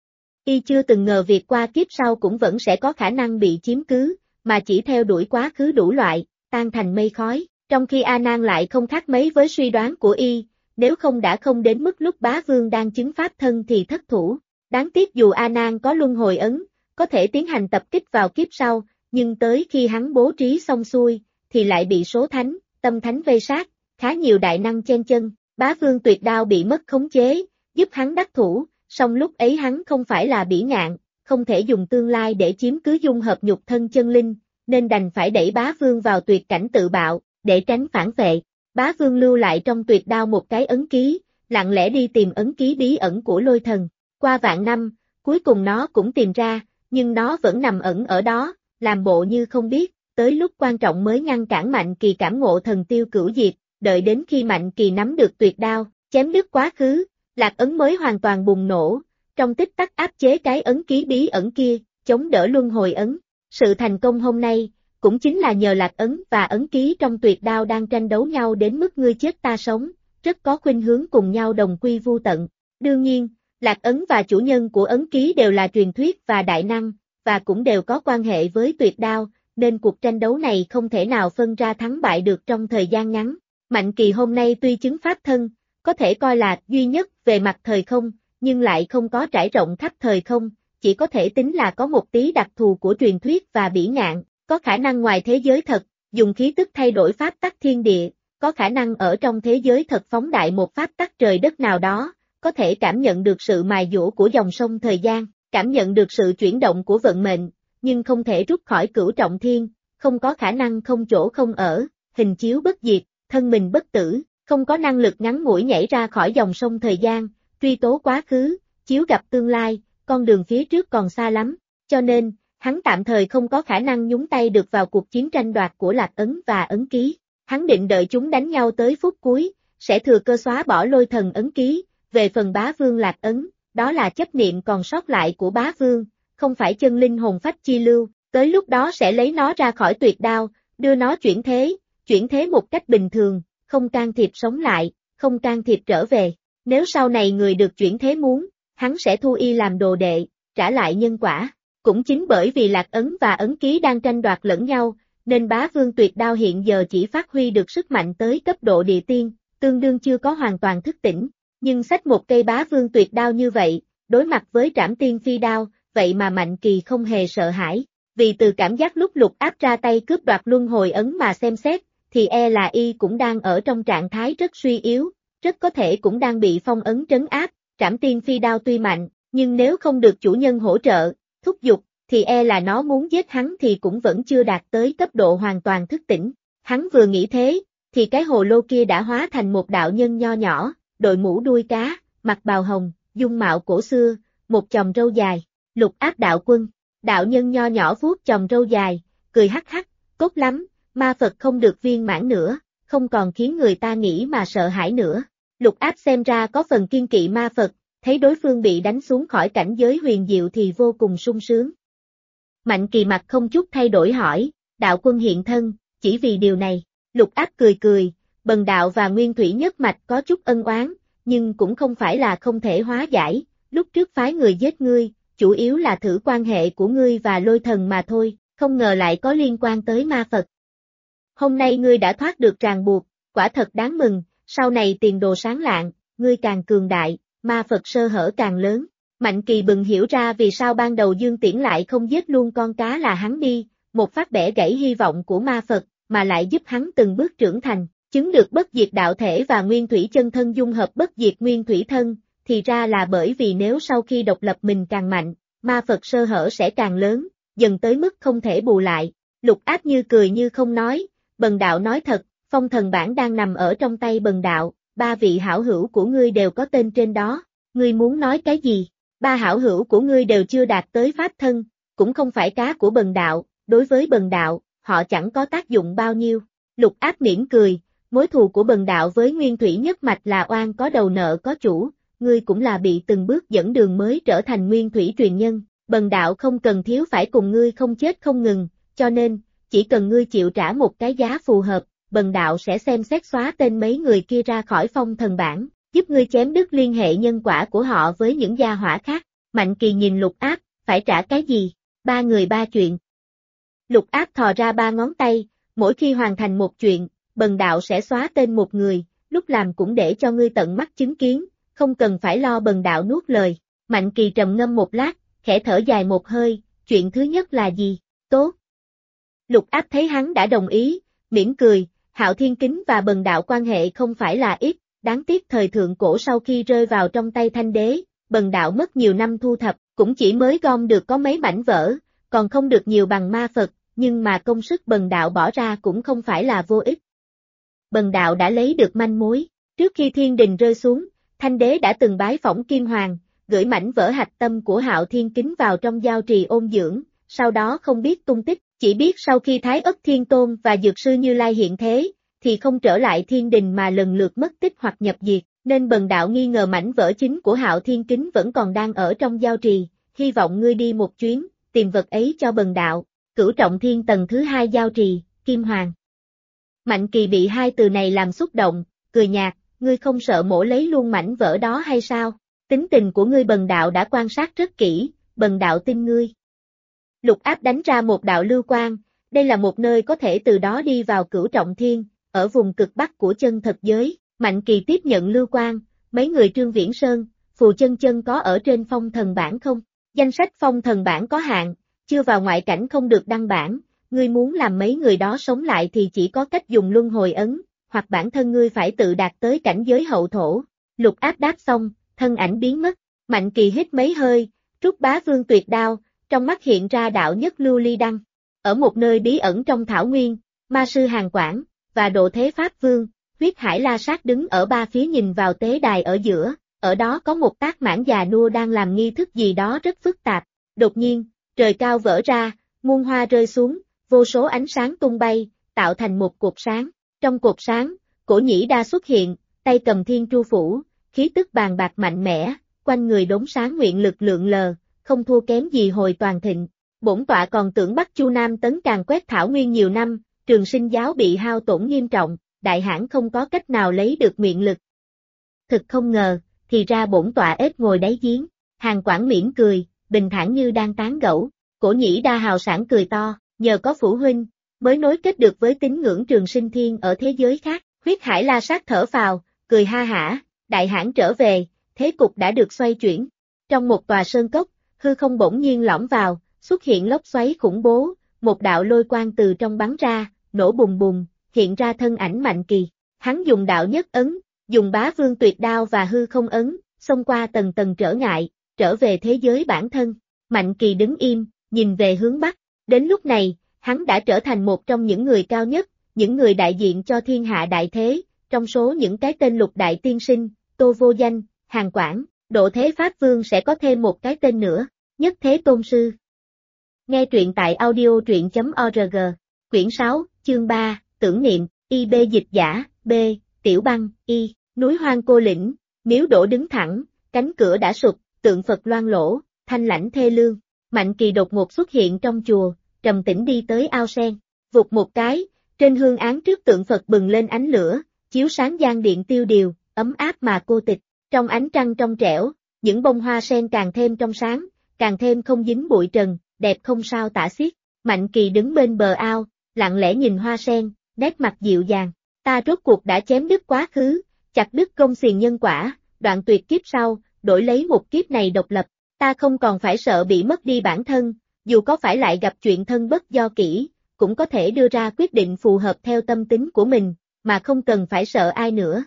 Y chưa từng ngờ việc qua kiếp sau cũng vẫn sẽ có khả năng bị chiếm cứ, mà chỉ theo đuổi quá khứ đủ loại, tan thành mây khói, trong khi A Nan lại không khác mấy với suy đoán của y, nếu không đã không đến mức lúc Bá Vương đang chứng pháp thân thì thất thủ. Đáng tiếc dù A Nan có luân hồi ấn, có thể tiến hành tập kích vào kiếp sau, nhưng tới khi hắn bố trí xong xuôi, thì lại bị số thánh, tâm thánh vây sát. Khá nhiều đại năng chen chân, Bá Vương tuyệt đao bị mất khống chế, giúp hắn đắc thủ, song lúc ấy hắn không phải là bỉ ngạn, không thể dùng tương lai để chiếm cứ dung hợp nhục thân chân linh, nên đành phải đẩy Bá Vương vào tuyệt cảnh tự bạo, để tránh phản vệ. Bá Vương lưu lại trong tuyệt đao một cái ấn ký, lặng lẽ đi tìm ấn ký bí ẩn của lôi thần. Qua vạn năm, cuối cùng nó cũng tìm ra, nhưng nó vẫn nằm ẩn ở đó, làm bộ như không biết, tới lúc quan trọng mới ngăn cản Mạnh Kỳ cảm ngộ thần tiêu cửu diệt. Đợi đến khi Mạnh Kỳ nắm được tuyệt đao, chém đứt quá khứ, lạc ấn mới hoàn toàn bùng nổ, trong tích tắc áp chế cái ấn ký bí ẩn kia, chống đỡ luân hồi ấn. Sự thành công hôm nay, cũng chính là nhờ lạc ấn và ấn ký trong tuyệt đao đang tranh đấu nhau đến mức ngươi chết ta sống, rất có khuynh hướng cùng nhau đồng quy vu tận. Đương nhiên, lạc ấn và chủ nhân của ấn ký đều là truyền thuyết và đại năng, và cũng đều có quan hệ với tuyệt đao, nên cuộc tranh đấu này không thể nào phân ra thắng bại được trong thời gian ngắn. Mạnh Kỳ hôm nay tuy chứng pháp thân, có thể coi là duy nhất về mặt thời không, nhưng lại không có trải rộng khắp thời không, chỉ có thể tính là có một tí đặc thù của truyền thuyết và bỉ ngạn, có khả năng ngoài thế giới thật, dùng khí tức thay đổi pháp tắc thiên địa, có khả năng ở trong thế giới thật phóng đại một pháp tắc trời đất nào đó, có thể cảm nhận được sự mài dũa của dòng sông thời gian, cảm nhận được sự chuyển động của vận mệnh, nhưng không thể rút khỏi cửu trọng thiên, không có khả năng không chỗ không ở. hình chiếu bất diệt, thân mình bất tử, không có năng lực ngắn ngủi nhảy ra khỏi dòng sông thời gian, truy tố quá khứ, chiếu gặp tương lai, con đường phía trước còn xa lắm, cho nên, hắn tạm thời không có khả năng nhúng tay được vào cuộc chiến tranh đoạt của Lạc Ấn và Ấn Ký. Hắn định đợi chúng đánh nhau tới phút cuối, sẽ thừa cơ xóa bỏ Lôi Thần Ấn Ký, về phần Bá Vương Lạc Ấn, đó là chấp niệm còn sót lại của Bá Vương, không phải chân linh hồn phách chi lưu, tới lúc đó sẽ lấy nó ra khỏi tuyệt đao, đưa nó chuyển thế một cách bình thường, không can thiệp sống lại, không can thiệp trở về. Nếu sau này người được chuyển thế muốn, hắn sẽ thu y làm đồ đệ, trả lại nhân quả. Cũng chính bởi vì Lạc Ấn và Ấn Ký đang tranh đoạt lẫn nhau, nên Bá Vương tuyệt đao hiện giờ chỉ phát huy được sức mạnh tới cấp độ địa tiên, tương đương chưa có hoàn toàn thức tỉnh. Nhưng xách một cây Bá Vương tuyệt đao như vậy, đối mặt với Trảm Tiên Phi đao, vậy mà Mạnh Kỳ không hề sợ hãi. Vì từ cảm giác lúc Lục Áp ra tay cướp đoạt luân hồi ấn mà xem xét, thì là y cũng đang ở trong trạng thái rất suy yếu, rất có thể cũng đang bị phong ấn trấn áp. Trảm Tiên Phi đao tuy mạnh, nhưng nếu không được chủ nhân hỗ trợ, thúc giục, thì là nó muốn giết hắn thì cũng vẫn chưa đạt tới cấp độ hoàn toàn thức tỉnh. Hắn vừa nghĩ thế, thì cái hồ lô kia đã hóa thành một đạo nhân nho nhỏ, đội mũ đuôi cá, mặc bào hồng, dung mạo cổ xưa, một chòm râu dài. Lục Áp đạo quân, đạo nhân nho nhỏ vuốt chòm râu dài, cười hắc hắc, tốt lắm, ma Phật không được viên mãn nữa, không còn khiến người ta nghĩ mà sợ hãi nữa. Lục Áp xem ra có phần kiên kỵ ma Phật, thấy đối phương bị đánh xuống khỏi cảnh giới huyền diệu thì vô cùng sung sướng. Mạnh Kỳ mặt không chút thay đổi hỏi, đạo quân hiện thân, chỉ vì điều này. Lục Áp cười cười, Bần đạo và Nguyên Thủy nhất mạch có chút ân oán, nhưng cũng không phải là không thể hóa giải, lúc trước phái người giết ngươi, chủ yếu là thử quan hệ của ngươi và Lôi Thần mà thôi, không ngờ lại có liên quan tới ma Phật. Hôm nay ngươi đã thoát được ràng buộc, quả thật đáng mừng, sau này tiền đồ sáng lạng, ngươi càng cường đại, ma Phật sơ hở càng lớn. Mạnh Kỳ bừng hiểu ra vì sao ban đầu Dương Tiễn lại không giết luôn con cá là hắn đi, một phát bẻ gãy hy vọng của ma Phật, mà lại giúp hắn từng bước trưởng thành, chứng được bất diệt đạo thể và nguyên thủy chân thân dung hợp bất diệt nguyên thủy thân, thì ra là bởi vì nếu sau khi độc lập mình càng mạnh, ma Phật sơ hở sẽ càng lớn, dần tới mức không thể bù lại. Lục Áp như cười như không nói, Bần đạo nói thật, phong thần bản đang nằm ở trong tay Bần đạo, 3 vị hảo hữu của ngươi đều có tên trên đó, ngươi muốn nói cái gì? 3 hảo hữu của ngươi đều chưa đạt tới pháp thân, cũng không phải cá của Bần đạo, đối với Bần đạo, họ chẳng có tác dụng bao nhiêu. Lục Áp mỉm cười, mối thù của Bần đạo với Nguyên Thủy nhất mạch là oan có đầu nợ có chủ, ngươi cũng là bị từng bước dẫn đường mới trở thành Nguyên Thủy truyền nhân, Bần đạo không cần thiếu phải cùng ngươi không chết không ngừng, cho nên, chỉ cần ngươi chịu trả một cái giá phù hợp, Bần đạo sẽ xem xét xóa tên mấy người kia ra khỏi phong thần bảng, giúp ngươi chém đứt liên hệ nhân quả của họ với những gia hỏa khác. Mạnh Kỳ nhìn Lục Áp, phải trả cái gì? 3 người 3 chuyện. Lục Áp thò ra 3 ngón tay, mỗi khi hoàn thành một chuyện, Bần đạo sẽ xóa tên một người, lúc làm cũng để cho ngươi tận mắt chứng kiến, không cần phải lo Bần đạo nuốt lời. Mạnh Kỳ trầm ngâm một lát, khẽ thở dài một hơi, chuyện thứ nhất là gì? Tốt. Lục Áp thấy hắn đã đồng ý, mỉm cười, Hạo Thiên Kính và Bần đạo quan hệ không phải là ít, đáng tiếc thời thượng cổ sau khi rơi vào trong tay Thanh Đế, Bần đạo mất nhiều năm thu thập, cũng chỉ mới gom được có mấy mảnh vỡ, còn không được nhiều bằng ma Phật, nhưng mà công sức Bần đạo bỏ ra cũng không phải là vô ích. Bần đạo đã lấy được manh mối, trước khi thiên đình rơi xuống, Thanh Đế đã từng bái phỏng Kim Hoàng, gửi mảnh vỡ hạch tâm của Hạo Thiên Kính vào trong giao trì ôn dưỡng, sau đó không biết tung tích, chỉ biết sau khi Thái Ất Thiên Tôn và Dược Sư Như Lai hiện thế, thì không trở lại thiên đình mà lần lượt mất tích hoặc nhập diệt, nên Bần đạo nghi ngờ mảnh vỡ chính của Hạo Thiên Kính vẫn còn đang ở trong giao trì, hy vọng ngươi đi một chuyến, tìm vật ấy cho Bần đạo. Cửu Trọng Thiên tầng thứ 2 giao trì, Kim Hoàng. Mạnh Kỳ bị 2 từ này làm xúc động, cười nhạt, ngươi không sợ mổ lấy luôn mảnh vỡ đó hay sao? Tính tình của ngươi Bần đạo đã quan sát rất kỹ, Bần đạo tin ngươi. Lục Áp đánh ra một đạo lưu quang, đây là một nơi có thể từ đó đi vào Cửu Trọng Thiên, ở vùng cực bắc của chân thật giới. Mạnh Kỳ tiếp nhận lưu quang, mấy người Trương Viễn Sơn, Phù Chân Chân có ở trên phong thần bảng không? Danh sách phong thần bảng có hạn, chưa vào ngoại cảnh không được đăng bản, ngươi muốn làm mấy người đó sống lại thì chỉ có cách dùng luân hồi ấn, hoặc bản thân ngươi phải tự đạt tới cảnh giới hậu thổ. Lục Áp đáp xong, thân ảnh biến mất, Mạnh Kỳ hít mấy hơi, rút Bá Vương tuyệt đao, trong mắt hiện ra đạo nhất lưu ly đăng. Ở một nơi bí ẩn trong thảo nguyên, ma sư Hàn Quảng, và độ thế Pháp Vương, huyết hải la sát đứng ở ba phía nhìn vào tế đài ở giữa, ở đó có một tác mãn già nua đang làm nghi thức gì đó rất phức tạp. Đột nhiên, trời cao vỡ ra, muôn hoa rơi xuống, vô số ánh sáng tung bay, tạo thành một cột sáng. Trong cột sáng, Cổ Nhĩ Đa xuất hiện, tay cầm thiên tru phủ, khí tức bàn bạc mạnh mẽ, quanh người đống sáng nguyện lực lượng lờ, không thua kém gì hồi toàn thịnh. Bổn tọa còn tưởng Bắc Chu Nam tấn càn quét thảo nguyên nhiều năm, Trường Sinh giáo bị hao tổn nghiêm trọng, đại hãn không có cách nào lấy được nguyện lực. Thực không ngờ, thì ra bổn tọa ếch ngồi đáy giếng. Hàn Quảng mỉm cười, bình thản như đang tán gẫu. Cổ Nhĩ Đa hào sảng cười to, nhờ có phụ huynh, mới nối kết được với tín ngưỡng Trường Sinh Thiên ở thế giới khác. Huyết hải la sát thở phào, cười ha hả, đại hãn trở về, thế cục đã được xoay chuyển. Trong một tòa sơn cốc, hư không bỗng nhiên lõm vào, xuất hiện lốc xoáy khủng bố, một đạo lôi quang từ trong bắn ra, nổ bùng bùng, hiện ra thân ảnh Mạnh Kỳ. Hắn dùng đạo nhất ấn, dùng bá vương tuyệt đao và hư không ấn, xông qua tầng tầng trở ngại, trở về thế giới bản thân. Mạnh Kỳ đứng im, nhìn về hướng Bắc. Đến lúc này, hắn đã trở thành một trong những người cao nhất, những người đại diện cho thiên hạ đại thế, trong số những cái tên Lục Đại Tiên Sinh, Tô Vô Danh, Hàn Quảng, Độ Thế Pháp Vương sẽ có thêm một cái tên nữa, Nhất Thế Tôn Sư. Nghe truyện tại audio.org, quyển 6, chương 3, tưởng niệm, IB dịch giả, B, Tiểu Băng, Y, núi hoang cô lĩnh, miếu đổ đứng thẳng, cánh cửa đã sụp, tượng Phật loang lỗ, thanh lãnh thê lương. Mạnh Kỳ đột ngột xuất hiện trong chùa, trầm tĩnh đi tới ao sen, vụt một cái, trên hương án trước tượng Phật bừng lên ánh lửa, chiếu sáng gian điện tiêu điều, ấm áp mà cô tịch. Trong ánh trăng trong trẻo, những bông hoa sen càng thêm trong sáng, càng thêm không dính bụi trần, đẹp không sao tả xiết. Mạnh Kỳ đứng bên bờ ao, lặng lẽ nhìn hoa sen, nét mặt dịu dàng. Ta rốt cuộc đã chém đứt quá khứ, chặt đứt công xiềng nhân quả, đoạn tuyệt kiếp sau, đổi lấy một kiếp này độc lập. Ta không còn phải sợ bị mất đi bản thân, dù có phải lại gặp chuyện thân bất do kỹ, cũng có thể đưa ra quyết định phù hợp theo tâm tính của mình, mà không cần phải sợ ai nữa.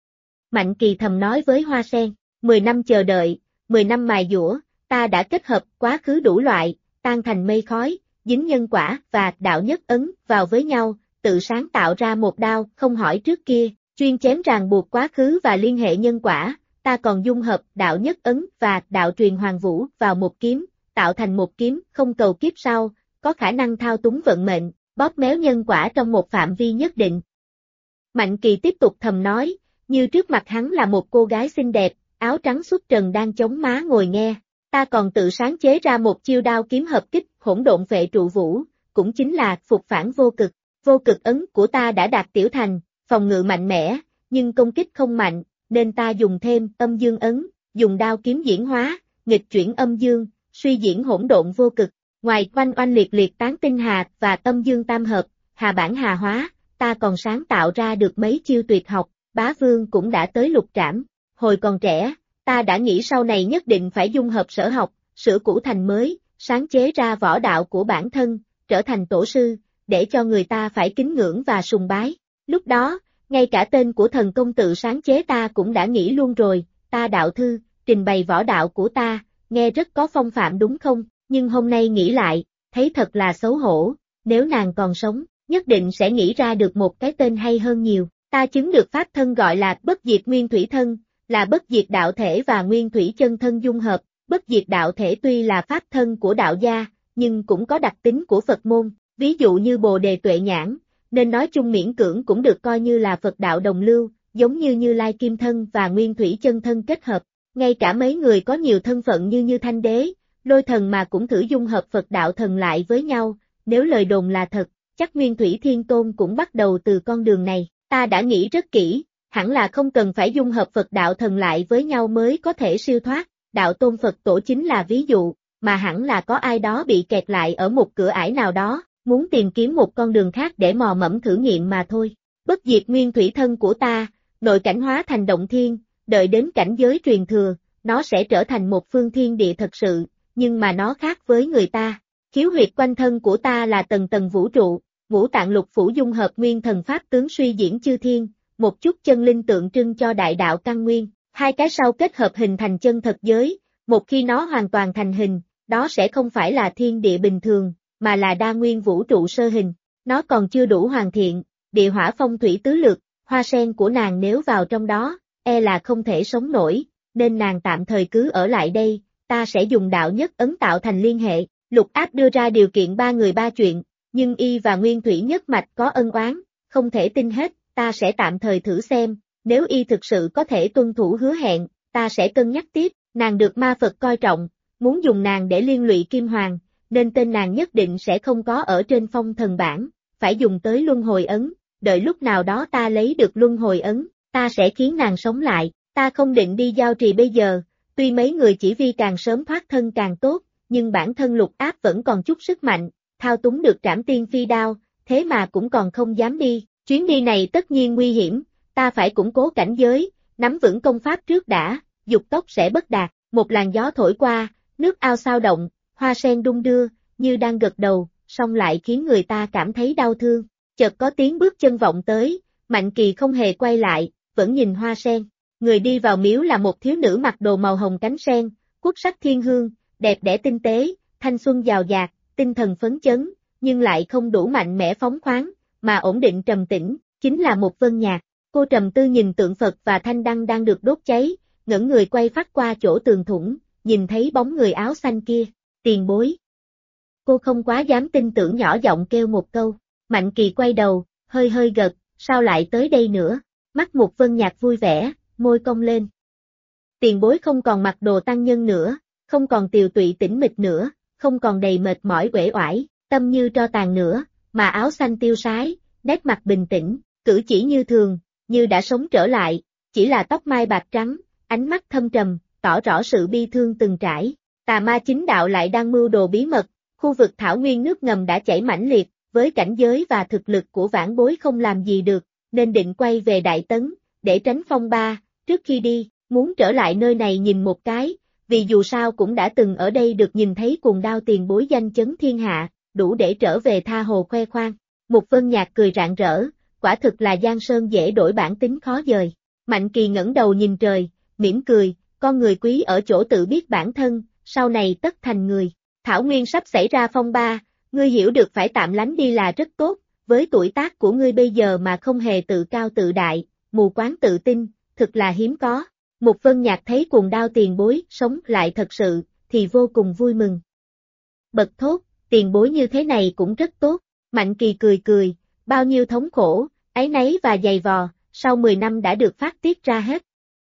Mạnh Kỳ thầm nói với hoa sen, 10 năm chờ đợi, 10 năm mài dũa, ta đã kết hợp quá khứ đủ loại, tan thành mây khói, dính nhân quả và đạo nhất ấn vào với nhau, tự sáng tạo ra một đao không hỏi trước kia, chuyên chém ràng buộc quá khứ và liên hệ nhân quả. Ta còn dung hợp đạo nhất ấn và đạo truyền hoàng vũ vào một kiếm, tạo thành một kiếm không cầu kiếp sau, có khả năng thao túng vận mệnh, bóp méo nhân quả trong một phạm vi nhất định. Mạnh Kỳ tiếp tục thầm nói, như trước mặt hắn là một cô gái xinh đẹp, áo trắng xuất trần đang chống má ngồi nghe. Ta còn tự sáng chế ra một chiêu đao kiếm hợp kích hỗn độn phệ trụ vũ, cũng chính là phục phản vô cực. Vô cực ấn của ta đã đạt tiểu thành, phòng ngự mạnh mẽ, nhưng công kích không mạnh. Nên ta dùng thêm âm dương ấn, dùng đao kiếm diễn hóa, nghịch chuyển âm dương, suy diễn hỗn độn vô cực. Ngoài oanh oanh liệt liệt tán tinh hà và âm dương tam hợp, hà bản hà hóa, ta còn sáng tạo ra được mấy chiêu tuyệt học, bá vương cũng đã tới lục trảm. Hồi còn trẻ, ta đã nghĩ sau này nhất định phải dung hợp sở học, sửa cũ thành mới, sáng chế ra võ đạo của bản thân, trở thành tổ sư, để cho người ta phải kính ngưỡng và sùng bái. Lúc đó, ngay cả tên của thần công tự sáng chế ta cũng đã nghĩ luôn rồi, ta đạo thư, trình bày võ đạo của ta, nghe rất có phong phạm đúng không, nhưng hôm nay nghĩ lại, thấy thật là xấu hổ, nếu nàng còn sống, nhất định sẽ nghĩ ra được một cái tên hay hơn nhiều. Ta chứng được pháp thân gọi là bất diệt nguyên thủy thân, là bất diệt đạo thể và nguyên thủy chân thân dung hợp. Bất diệt đạo thể tuy là pháp thân của đạo gia, nhưng cũng có đặc tính của Phật môn, ví dụ như Bồ Đề Tuệ Nhãn, nên nói chung miễn cưỡng cũng được coi như là Phật đạo đồng lưu, giống như Như Lai Kim Thân và Nguyên Thủy Chân Thân kết hợp. Ngay cả mấy người có nhiều thân phận như Thanh Đế, Lôi Thần mà cũng thử dung hợp Phật đạo thần lại với nhau, nếu lời đồn là thật, chắc Nguyên Thủy Thiên Tôn cũng bắt đầu từ con đường này. Ta đã nghĩ rất kỹ, hẳn là không cần phải dung hợp Phật đạo thần lại với nhau mới có thể siêu thoát, đạo tôn Phật tổ chính là ví dụ, mà hẳn là có ai đó bị kẹt lại ở một cửa ải nào đó, muốn tìm kiếm một con đường khác để mò mẫm thử nghiệm mà thôi. Bất diệt nguyên thủy thân của ta, nội cảnh hóa thành động thiên, đợi đến cảnh giới truyền thừa, nó sẽ trở thành một phương thiên địa thật sự, nhưng mà nó khác với người ta. Khiếu huyệt quanh thân của ta là tầng tầng vũ trụ, ngũ tạng lục phủ dung hợp nguyên thần pháp tướng suy diễn chư thiên, một chút chân linh tượng trưng cho đại đạo căn nguyên, hai cái sau kết hợp hình thành chân thật giới, một khi nó hoàn toàn thành hình, đó sẽ không phải là thiên địa bình thường, mà là đa nguyên vũ trụ sơ hình. Nó còn chưa đủ hoàn thiện, địa hỏa phong thủy tứ lược, hoa sen của nàng nếu vào trong đó, e là không thể sống nổi, nên nàng tạm thời cứ ở lại đây, ta sẽ dùng đạo nhất ấn tạo thành liên hệ. Lục Áp đưa ra điều kiện ba người ba chuyện, nhưng y và Nguyên Thủy nhất mạch có ân oán, không thể tin hết, ta sẽ tạm thời thử xem, nếu y thực sự có thể tuân thủ hứa hẹn, ta sẽ cân nhắc tiếp, nàng được ma Phật coi trọng, muốn dùng nàng để liên lụy Kim Hoàng, nên tên nàng nhất định sẽ không có ở trên phong thần bảng, phải dùng tới luân hồi ấn, đợi lúc nào đó ta lấy được luân hồi ấn, ta sẽ khiến nàng sống lại, ta không định đi giao trì bây giờ, tuy mấy người chỉ vì càng sớm thoát thân càng tốt, nhưng bản thân Lục Áp vẫn còn chút sức mạnh, thao túng được Trảm Tiên Phi đao, thế mà cũng còn không dám đi, chuyến đi này tất nhiên nguy hiểm, ta phải củng cố cảnh giới, nắm vững công pháp trước đã, dục tốc sẽ bất đạt, một làn gió thổi qua, nước ao xao động, hoa sen đung đưa, như đang gật đầu, song lại khiến người ta cảm thấy đau thương, chợt có tiếng bước chân vọng tới, Mạnh Kỳ không hề quay lại, vẫn nhìn hoa sen, người đi vào miếu là một thiếu nữ mặc đồ màu hồng cánh sen, quốc sắc thiên hương, đẹp đẽ tinh tế, thanh xuân giàu dạt, tinh thần phấn chấn, nhưng lại không đủ mạnh mẽ phóng khoáng, mà ổn định trầm tĩnh, chính là một Vân Nhạc. Cô trầm tư nhìn tượng Phật và thanh đăng đang được đốt cháy, ngẩng người quay phát qua chỗ tường thủng, nhìn thấy bóng người áo xanh kia, tiền bối. Cô không quá dám tin tưởng nhỏ giọng kêu một câu, Mạnh Kỳ quay đầu, hơi hơi gật, sao lại tới đây nữa, mắt một Vân Nhạc vui vẻ, môi cong lên. Tiền bối không còn mặc đồ tăng nhân nữa, không còn tiều tụy tĩnh mịch nữa, không còn đầy mệt mỏi uể oải, tâm như tro tàn nữa, mà áo xanh tiêu sái, nét mặt bình tĩnh, cử chỉ như thường, như đã sống trở lại, chỉ là tóc mai bạc trắng, ánh mắt thâm trầm, tỏ rõ sự bi thương từng trải. Tà ma chính đạo lại đang mưu đồ bí mật, khu vực thảo nguyên nước ngầm đã chảy mãnh liệt, với cảnh giới và thực lực của vãn bối không làm gì được, nên định quay về Đại Tấn, để tránh phong ba, trước khi đi, muốn trở lại nơi này nhìn một cái, vì dù sao cũng đã từng ở đây được nhìn thấy Cuồng Đao tiền bối danh chấn thiên hạ, đủ để trở về tha hồ khoe khoang. Mục Vân Nhạc cười rạng rỡ, quả thực là Giang Sơn dễ đổi bản tính khó dời. Mạnh Kỳ ngẩng đầu nhìn trời, mỉm cười, con người quý ở chỗ tự biết bản thân, sau này tất thành người. Thảo Nguyên sắp xảy ra phong ba, ngươi hiểu được phải tạm lánh đi là rất tốt, với tuổi tác của ngươi bây giờ mà không hề tự cao tự đại, mù quáng tự tin, thực là hiếm có. Mục Vân Nhạc thấy Cuồng Đao tiền bối sống lại thật sự, thì vô cùng vui mừng. Bật thốt, tiền bối như thế này cũng rất tốt, Mạnh Kỳ cười cười, bao nhiêu thống khổ, áy náy và dày vò, sau 10 năm đã được phát tiết ra hết.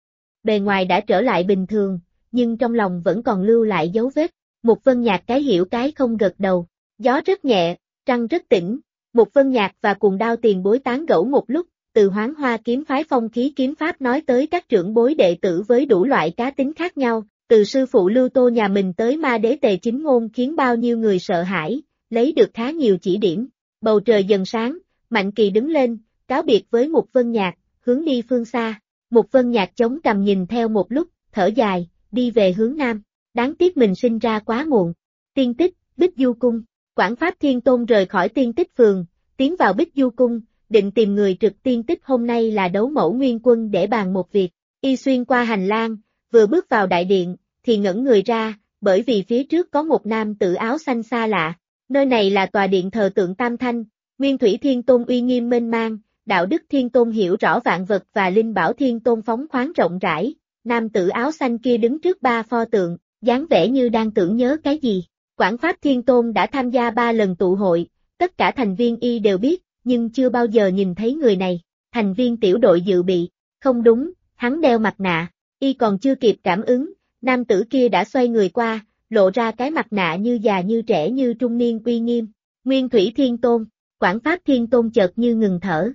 Bề ngoài đã trở lại bình thường, nhưng trong lòng vẫn còn lưu lại dấu vết. Mục Vân Nhạc cái hiểu cái không gật đầu, gió rất nhẹ, trăng rất tĩnh, Mục Vân Nhạc và Cuồng Đao tiền bối tán gẫu một lúc, từ Hoán Hoa kiếm phái phong khí kiếm pháp nói tới các trưởng bối đệ tử với đủ loại cá tính khác nhau, từ sư phụ Lưu Tô nhà mình tới ma đế Tề Chính Ngôn khiến bao nhiêu người sợ hãi, lấy được khá nhiều chỉ điểm. Bầu trời dần sáng, Mạnh Kỳ đứng lên, cáo biệt với Mục Vân Nhạc, hướng đi phương xa. Mục Vân Nhạc chống cằm nhìn theo một lúc, thở dài, đi về hướng nam. Đáng tiếc mình sinh ra quá muộn. Tiên Tích, Bích Du Cung. Quảng Pháp Thiên Tôn rời khỏi Tiên Tích Phường, tiến vào Bích Du Cung, định tìm người trực Tiên Tích hôm nay là Đấu Mẫu Nguyên Quân để bàn một việc. Y xuyên qua hành lang, vừa bước vào đại điện, thì ngẩn người ra, bởi vì phía trước có một nam tử áo xanh xa lạ. Nơi này là tòa điện thờ tượng Tam Thanh, Nguyên Thủy Thiên Tôn uy nghiêm mênh mang, Đạo Đức Thiên Tôn hiểu rõ vạn vật và Linh Bảo Thiên Tôn phóng khoáng rộng rãi. Nam tử áo xanh kia đứng trước ba pho tượng, dáng vẻ như đang tưởng nhớ cái gì. Quảng Pháp Thiên Tôn đã tham gia 3 lần tụ hội, tất cả thành viên Y đều biết, nhưng chưa bao giờ nhìn thấy người này. Thành viên tiểu đội dự bị, không đúng, hắn đeo mặt nạ, Y còn chưa kịp cảm ứng, nam tử kia đã xoay người qua, lộ ra cái mặt nạ như già như trẻ như trung niên uy nghiêm. Nguyên Thủy Thiên Tôn, Quảng Pháp Thiên Tôn chợt như ngừng thở.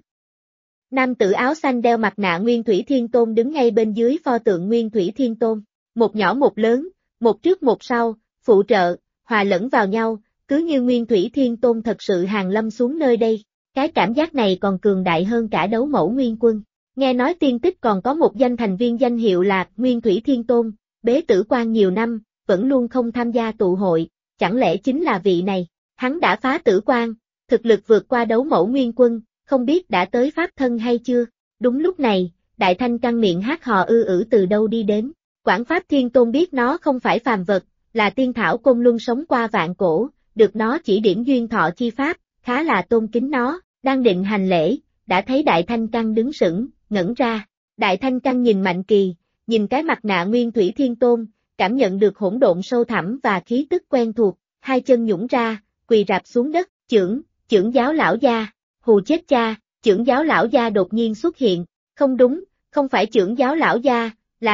Nam tử áo xanh đeo mặt nạ Nguyên Thủy Thiên Tôn đứng ngay bên dưới pho tượng Nguyên Thủy Thiên Tôn, một nhỏ một lớn, một trước một sau, phụ trợ, hòa lẫn vào nhau, cứ như Nguyên Thủy Thiên Tôn thật sự hàng lâm xuống nơi đây. Cái cảm giác này còn cường đại hơn cả Đấu Mẫu Nguyên Quân. Nghe nói Tiên Tích còn có một danh thành viên danh hiệu là Nguyên Thủy Thiên Tôn, bế tử quan nhiều năm, vẫn luôn không tham gia tụ hội, chẳng lẽ chính là vị này? Hắn đã phá tử quan, thực lực vượt qua Đấu Mẫu Nguyên Quân, không biết đã tới pháp thân hay chưa? Đúng lúc này, Đại Thanh căng miệng hát hò từ đâu đi đến. Quảng Pháp Thiên Tôn biết nó không phải phàm vật, là tiên thảo côn luân sống qua vạn cổ, được nó chỉ điểm duyên thọ chi pháp, khá là tôn kính nó, đang định hành lễ, đã thấy Đại Thanh Căn đứng sững, ngẩn ra. Đại Thanh Căn nhìn Mạnh Kỳ, nhìn cái mặt nạ Nguyên Thủy Thiên Tôn, cảm nhận được hỗn độn sâu thẳm và khí tức quen thuộc, hai chân nhũn ra, quỳ rạp xuống đất, chưởng giáo lão gia, hù chết cha, chưởng giáo lão gia đột nhiên xuất hiện, không đúng, không phải chưởng giáo lão gia,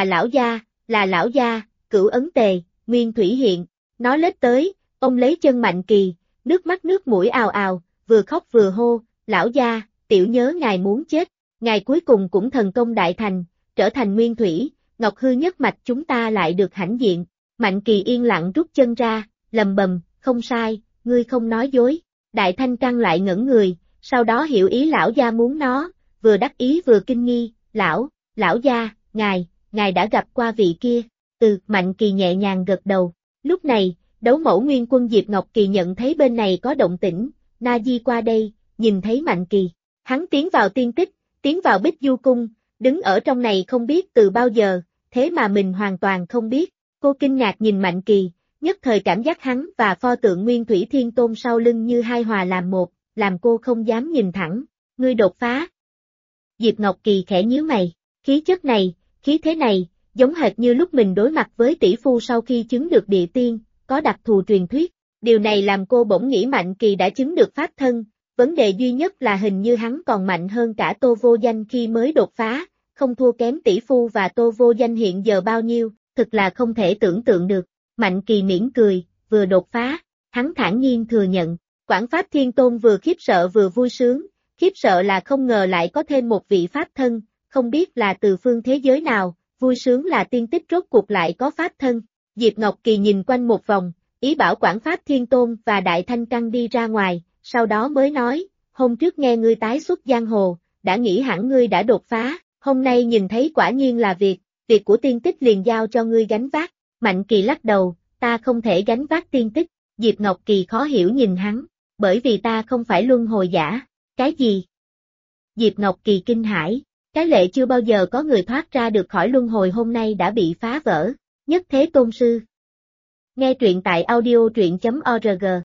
là lão gia, Cửu Ấn Tề, Nguyên Thủy hiện, nó lết tới, ông lấy chân Mạnh Kỳ, nước mắt nước mũi ào ào, vừa khóc vừa hô, lão gia, tiểu nhớ ngài muốn chết, ngài cuối cùng cũng thần công đại thành, trở thành Nguyên Thủy, Ngọc Hư nhất mạch chúng ta lại được hãnh diện. Mạnh Kỳ yên lặng rút chân ra, lầm bầm, không sai, ngươi không nói dối. Đại Thanh Căn lại ngẩn người, sau đó hiểu ý lão gia muốn nó, vừa đắc ý vừa kinh nghi, lão gia, ngài đã gặp qua vị kia. Mạnh Kỳ nhẹ nhàng gật đầu. Lúc này, đấu mẫu Nguyên Quân Diệp Ngọc Kỳ nhận thấy bên này có động tĩnh, Na Di qua đây, nhìn thấy Mạnh Kỳ. Hắn tiến vào tiên tích, tiến vào Bích Du Cung, đứng ở trong này không biết từ bao giờ, thế mà mình hoàn toàn không biết. Cô kinh ngạc nhìn Mạnh Kỳ, nhất thời cảm giác hắn và pho tượng Nguyên Thủy Thiên Tôn sau lưng như hai hòa làm một, làm cô không dám nhìn thẳng. Ngươi đột phá. Diệp Ngọc Kỳ khẽ nhíu mày, khí chất này, khí thế này, giống hệt như lúc mình đối mặt với tỷ phu sau khi chứng được địa tiên, có đặc thù truyền thuyết. Điều này làm cô bỗng nghĩ Mạnh Kỳ đã chứng được pháp thân, vấn đề duy nhất là hình như hắn còn mạnh hơn cả Tô Vô Danh khi mới đột phá, không thua kém tỷ phu và Tô Vô Danh hiện giờ bao nhiêu, thực là không thể tưởng tượng được. Mạnh Kỳ mỉm cười, vừa đột phá, hắn thản nhiên thừa nhận, Quảng Pháp Thiên Tôn vừa khiếp sợ vừa vui sướng, khiếp sợ là không ngờ lại có thêm một vị pháp thân, không biết là từ phương thế giới nào, vui sướng là tiên tích rốt cuộc lại có pháp thân. Diệp Ngọc Kỳ nhìn quanh một vòng, ý bảo Quảng Pháp Thiên Tôn và Đại Thanh Căn đi ra ngoài, sau đó mới nói, hôm trước nghe ngươi tái xuất giang hồ, đã nghĩ hẳn ngươi đã đột phá, hôm nay nhìn thấy quả nhiên là việc của tiên tích liền giao cho ngươi gánh vác. Mạnh Kỳ lắc đầu, ta không thể gánh vác tiên tích. Diệp Ngọc Kỳ khó hiểu nhìn hắn, bởi vì ta không phải luân hồi giả. Cái gì? Diệp Ngọc Kỳ kinh hãi, cái lệ chưa bao giờ có người thoát ra được khỏi luân hồi hôm nay đã bị phá vỡ. Nhất Thế Tôn Sư. Nghe truyện tại audio truyện.org